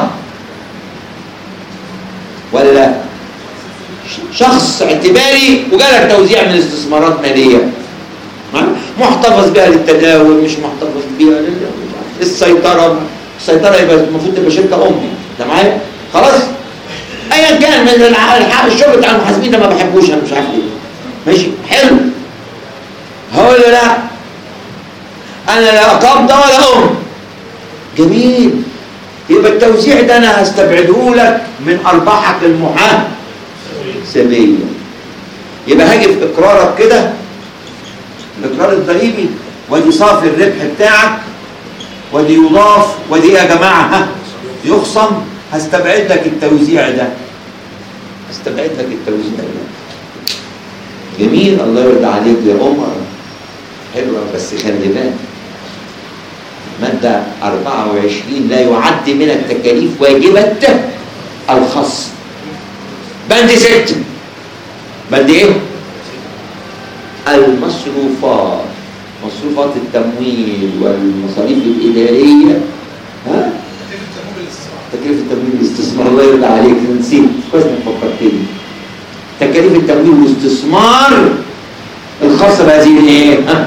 ولا شخص اعتباري وجالك توزيع من استثمارات ماليه محتفظ بها للتداول، مش محتفظ بها للسيطره. السيطره يبقى المفروض تبقى شركه امي. انت معايا؟ خلاص؟ ايا كان من الشغل بتاع المحاسبين ده ما بحبوش انا، مش عارف ليه. ماشي؟ حلو. هقول له لا انا لا قابضه ولا ام. جميل. يبقى التوزيع ده انا هستبعده لك من ارباحك المحاسبيه. يبقى هاجي في اقرارك كده، الاقرار الضريبي، ودي صافي الربح بتاعك، ودي يضاف، ودي يا جماعه ها يخصم. هستبعد لك التوزيع ده، هستبعد لك التوزيع ده. جميل. الله يرضى عليك يا عمر. حلوه بس خلي بالك مادة أربعة وعشرين لا يعد من التكاليف واجبة الخصم. بند ستة بند ايه؟ المصروفات، مصروفات التمويل والمصاريف الإدارية. ها؟ تكلفة التمويل والاستثمار. الله يرضى عليك نسيت، كويس انك فكرتني. تكاليف التمويل والاستثمار الخاصة بهذه الايه؟ ها؟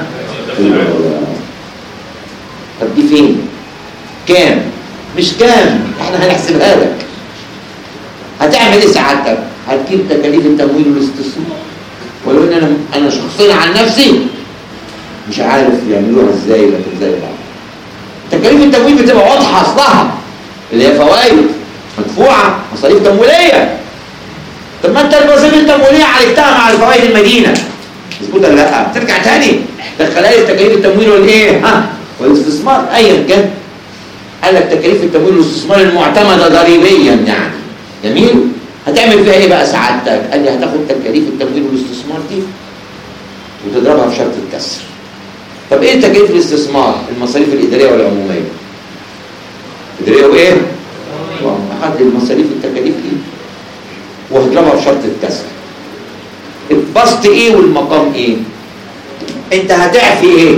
طب دي فين؟ كام؟ مش كام، احنا هنحسبها لك. هتعمل ايه سعادتك؟ هتجيب تكاليف التمويل والاستثمار. ولو ان انا انا شخصيا عن نفسي مش عارف يعملوها ازاي، لكن زي بعض. تكاليف التمويل بتبقى واضحه اصلها، اللي هي فوائد مدفوعه، مصاريف تمويليه. طب ما انت المصاريف التمويليه عالجتها مع الفوائد المدينه، مظبوط ولا لا؟ ترجع تاني دخلها لي تكاليف التمويل والايه؟ ها؟ والاستثمار. ايا كان قال لك تكاليف التمويل والاستثمار المعتمده ضريبيا يعني. جميل. هتعمل فيها ايه بقى سعادتك؟ قال لي هتاخد تكاليف التمويل والاستثمار دي وتضربها في شرط الكسر. طب ايه تكاليف الاستثمار؟ المصاريف الاداريه والعموميه. اداريه وايه؟ احد المصاريف التكاليف دي وهتضربها في شرط الكسر. البسط ايه والمقام ايه؟ انت هتعفي ايه؟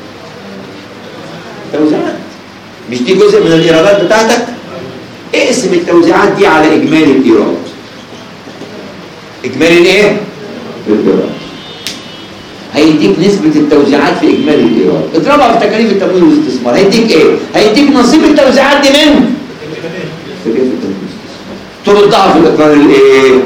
توزيعات. مش دي جزء من الايرادات بتاعتك؟ اقسم التوزيعات دي على اجمالي الايراد. اجمالي الايه؟ الايراد. هيديك نسبة التوزيعات في اجمالي الايراد. اضربها في تكاليف التمويل والاستثمار. هيديك ايه؟ هيديك نصيب التوزيعات دي من تكاليف التمويل والاستثمار. تردها في الاقرار الايه؟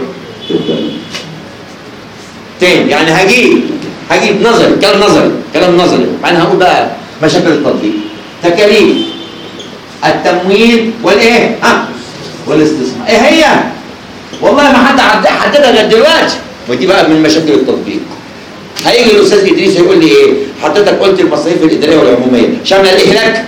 تاني يعني هجيب هجيب نظري، كلام نظري، كلام نظري. بعدين هقول بقى مشاكل التطبيق. تكاليف التمويل والايه؟ ها؟ والاستثمار. ايه هي؟ والله ما حد حددها لغايه دلوقتي. ودي بقى من مشاكل التطبيق. هيجي الاستاذ ادريس يقول لي ايه؟ حضرتك قلت المصاريف الاداريه والعموميه شامله الاهلاك؟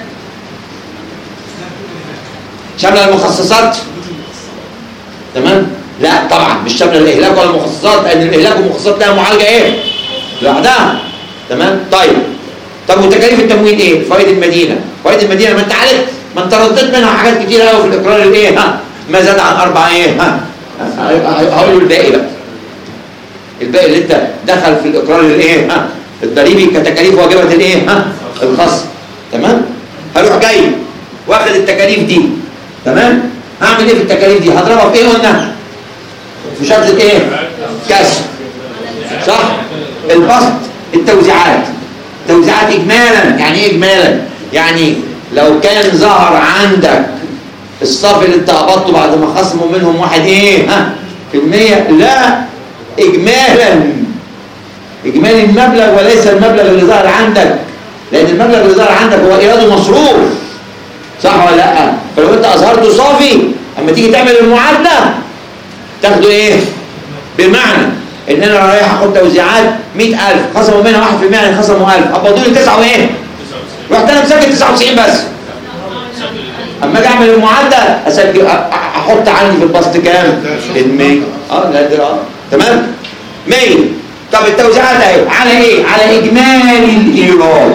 شامله المخصصات؟ تمام؟ لا طبعا مش شامله الاهلاك ولا المخصصات، لان الاهلاك والمخصصات لها معالجه ايه؟ لوحدها. تمام؟ طيب طب وتكاليف التمويل ايه؟ فوائد المدينه. فوائد المدينه ما انت عارف، ما انت رديت منها حاجات كتير قوي في الاقرار الايه؟ ها؟ ما زاد عن اربعه ايه؟ ها؟ هقول له الباقي بقى. الباقي اللي انت دخل في الاقرار الايه؟ ها؟ الضريبي كتكاليف واجبه الايه؟ ها؟ الخاصه. تمام؟ هروح جاي واخد التكاليف دي. تمام؟ هعمل ايه في التكاليف دي؟ هضربها في ايه قلنا؟ في شرط ايه؟ كسر. صح؟ البسط التوزيعات. توزيعات اجمالا. يعني ايه اجمالا؟ يعني لو كان ظهر عندك الصافي اللي انت قبضته بعد ما خصموا منهم واحد ايه؟ ها؟ في المية. لا، اجمالا. اجمالي المبلغ وليس المبلغ اللي ظهر عندك، لان المبلغ اللي ظهر عندك هو ايراد مصروف. صح ولا لا؟ فلو انت اظهرته صافي اما تيجي تعمل المعادله تاخده ايه؟ بمعنى ان انا رايح اخد توزيعات مئة ألف، خصموا منها واحد في المية يعني خصموا ألف، قبضوا لي تسعة وايه؟ رحت انا مسجل تسعة وتسعين بس. اما اجي اعمل المعادله اسجل احط عندي في البسط كام؟ المية. اه لا ده اه تمام؟ مية. طب التوزيعات اهي على ايه؟ على اجمالي الايراد.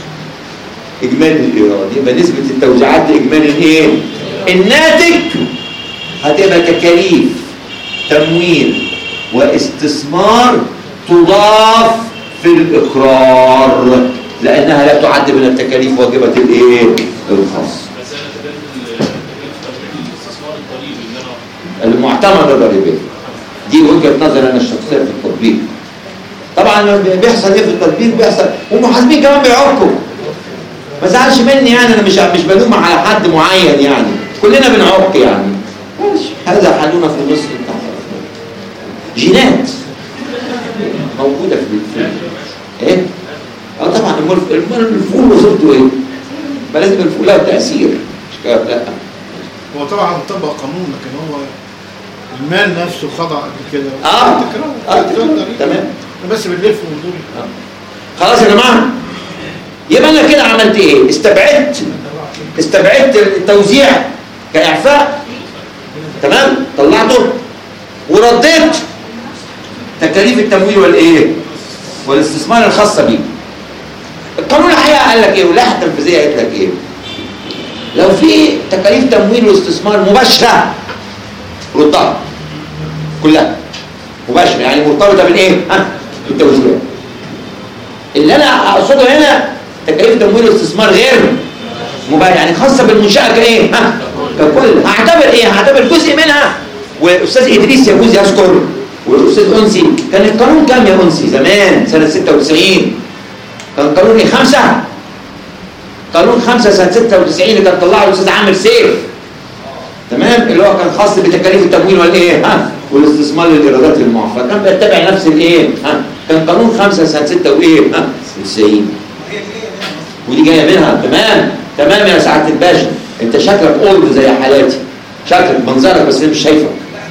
اجمالي الايراد يبقى نسبه التوزيعات لاجمالي الايه؟ الناتج هتبقى تكاليف تمويل واستثمار تضاف في الإقرار، لأنها لا تعد من التكاليف واجبة الإيه؟ الخاص.
بس انا تبادل الاستثمار الضريبي اللي انا
المعتمدة ضريبية دي وجهة نظر أنا الشخصية في التطبيق. طبعا بيحصل إيه في التطبيق؟ بيحصل والمحاسبين كمان بيعقوا. ما زعلش مني يعني، أنا مش مش بلوم على حد معين يعني، كلنا بنعق يعني. ماشي، هذا حالنا في مصر. جينات موجودة في الفول. ايه؟ اه طبعا الفول وصلته ايه؟ ما لازم الفول له تأثير، مش كده؟ لا
هو طبعا طبق قانون، لكن هو المال نفسه خضع قبل كده.
اه اه تمام.
بس بنلف وندور.
آه. خلاص يا جماعة، يبقى انا كده عملت ايه؟ استبعدت استبعدت التوزيع كإعفاء، تمام؟ طلعته ورديت تكاليف التمويل والايه؟ والاستثمار الخاصة بيه. القانون الحقيقة قال لك ايه واللائحة التنفيذية قالت لك ايه؟ لو في تكاليف تمويل واستثمار مباشرة ردها كلها مباشرة، يعني مرتبطة بالايه؟ ها؟ بالتوزيع. اللي انا اقصده هنا تكاليف تمويل واستثمار غير مباشرة، يعني خاصة بالمنشأة كايه؟ ها؟ ككل. هعتبر ايه؟ هعتبر جزء منها. واستاذ ادريس يجوز يذكر والاستاذ انسي، كان القانون كام يا انسي زمان سنه ستة وتسعين؟ كان قانون ايه؟ خمسه. قانون خمسه سنه ستة وتسعين اللي كان طلعه الاستاذ عامر سيف، تمام؟ اللي هو كان خاص بتكاليف التمويل والايه؟ ها؟ والاستثمار للايرادات المعفاه، كان بيتبع نفس الايه؟ ها؟ كان قانون خمسه سنه ستة وايه؟ ها؟ وتسعين. ودي جايه منها. تمام تمام يا سعاده الباشا، انت شكلك اولد زي حالاتي، شكلك منظرك بس انا مش شايفك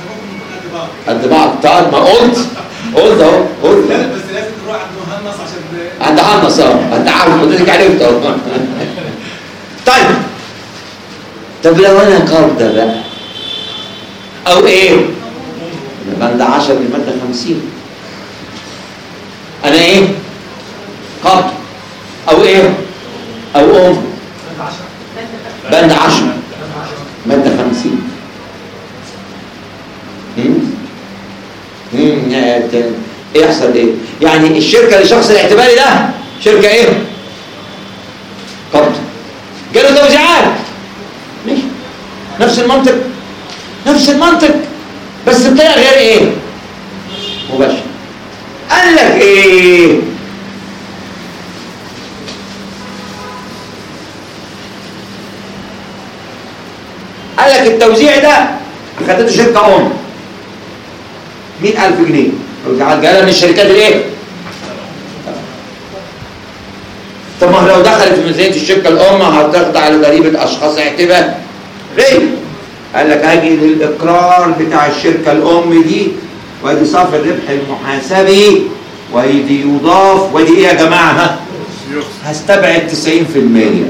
قد بعض. تعال ما قلت قلت اهو قلت.
لا بس لازم تروح عند مهندس عشان
عند مهندس. اه انت عارف حضرتك عرفت اهو. طيب طب لو انا قرضه بقى او ايه؟ بند عشرة من الماده خمسين. انا ايه؟ قرض او ايه؟ او ام بند عشرة ماده خمسين. امم ايه يحصل ايه؟ يعني الشركه للشخص الاعتباري ده شركه ايه؟ قرض. جاله توزيعات. ماشي. نفس المنطق نفس المنطق بس بطريقه غير ايه؟ مباشره. قال لك ايه؟ قال لك التوزيع ده خدته شركه ام مئة ألف جنيه، جايه من الشركات الايه؟ طب ما لو دخلت في ميزانيه الشركه الام هتخضع لضريبه اشخاص اعتباريه. قال لك هاجي للاقرار بتاع الشركه الام دي، وادي صافي الربح المحاسبي، وادي يضاف، وادي ايه يا جماعه؟ ها؟ هستبعد تسعين في المية.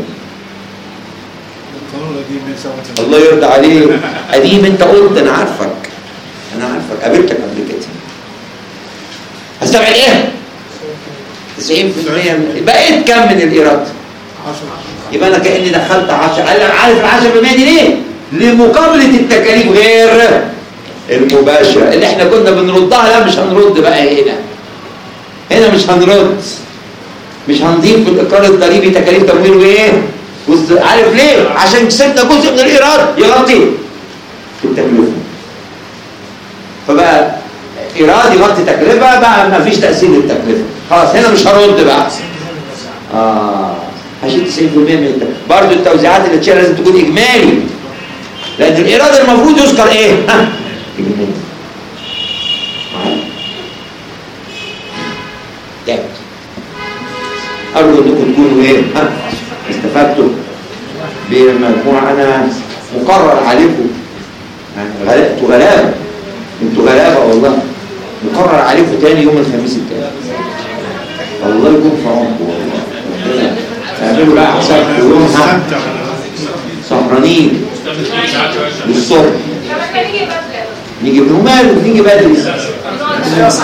الله يرضى عليك. قديم انت قلت، انا عارفك انا عارفك قابلتك قبل كده. هستبعد ايه؟ تسعين في المية. بقيت كم من الايراد؟ يبقى انا كاني دخلت عشرة. قال لك عارف ال عشرة في المية دي ليه؟ لمقابله التكاليف غير المباشره اللي احنا كنا بنردها. لا مش هنرد بقى هنا هنا مش هنرد، مش هنضيف في الاقرار الضريبي تكاليف تمويل وايه؟ عارف ليه؟ عشان كسبنا جزء من الايراد يغطي التكلفه. فبقى ايراد يغطي تكلفه، بقى ما فيش تاثير للتكلفه. خلاص هنا مش هرد بقى. اه هشيل تسعين في المية من التكلفه. برضه التوزيعات اللي تشيلها لازم تكون اجمالي، لان الايراد المفروض يذكر ايه؟ ها؟ اجمالي. تعبت. ارجو انكم تكونوا ايه؟ ها؟ استفدتوا بمجموعه. انا مقرر عليكم يعني انتوا غلابه انتوا غلابه والله. مقرر عليكم تاني يوم الخميس التاني. الله يكون في عمركم والله. اعملوا بقى حسابكم يوم سهرانين للصبح. نيجي وماله نيجي بدري نخلص.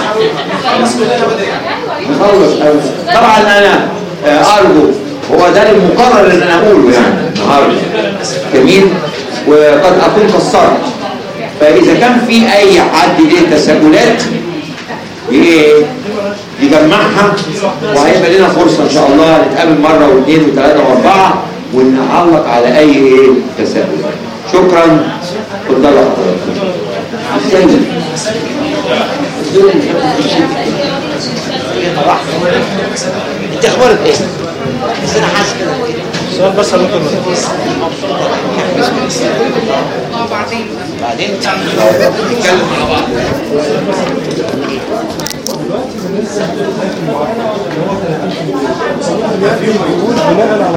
طبعا انا ارجو هو ده المقرر اللي انا اقوله يعني النهارده. جميل. وقد اكون قصرت فاذا كان في اي حد ليه تساؤلات ي- يجمعها، وهيبقى لنا فرصه ان شاء الله نتقابل مره واثنين وثلاثه واربعه ونعلق على اي ايه تساؤلات. شكرا. اتفضلوا حضرتك.
انت اخبارك ايه؟ بس انا حاسس كده
السؤال بس ممكن
بعدين بعدين نتكلم مع بعض.
دلوقتي بالنسبه للمعدل اللي هو ثلاثين بالمية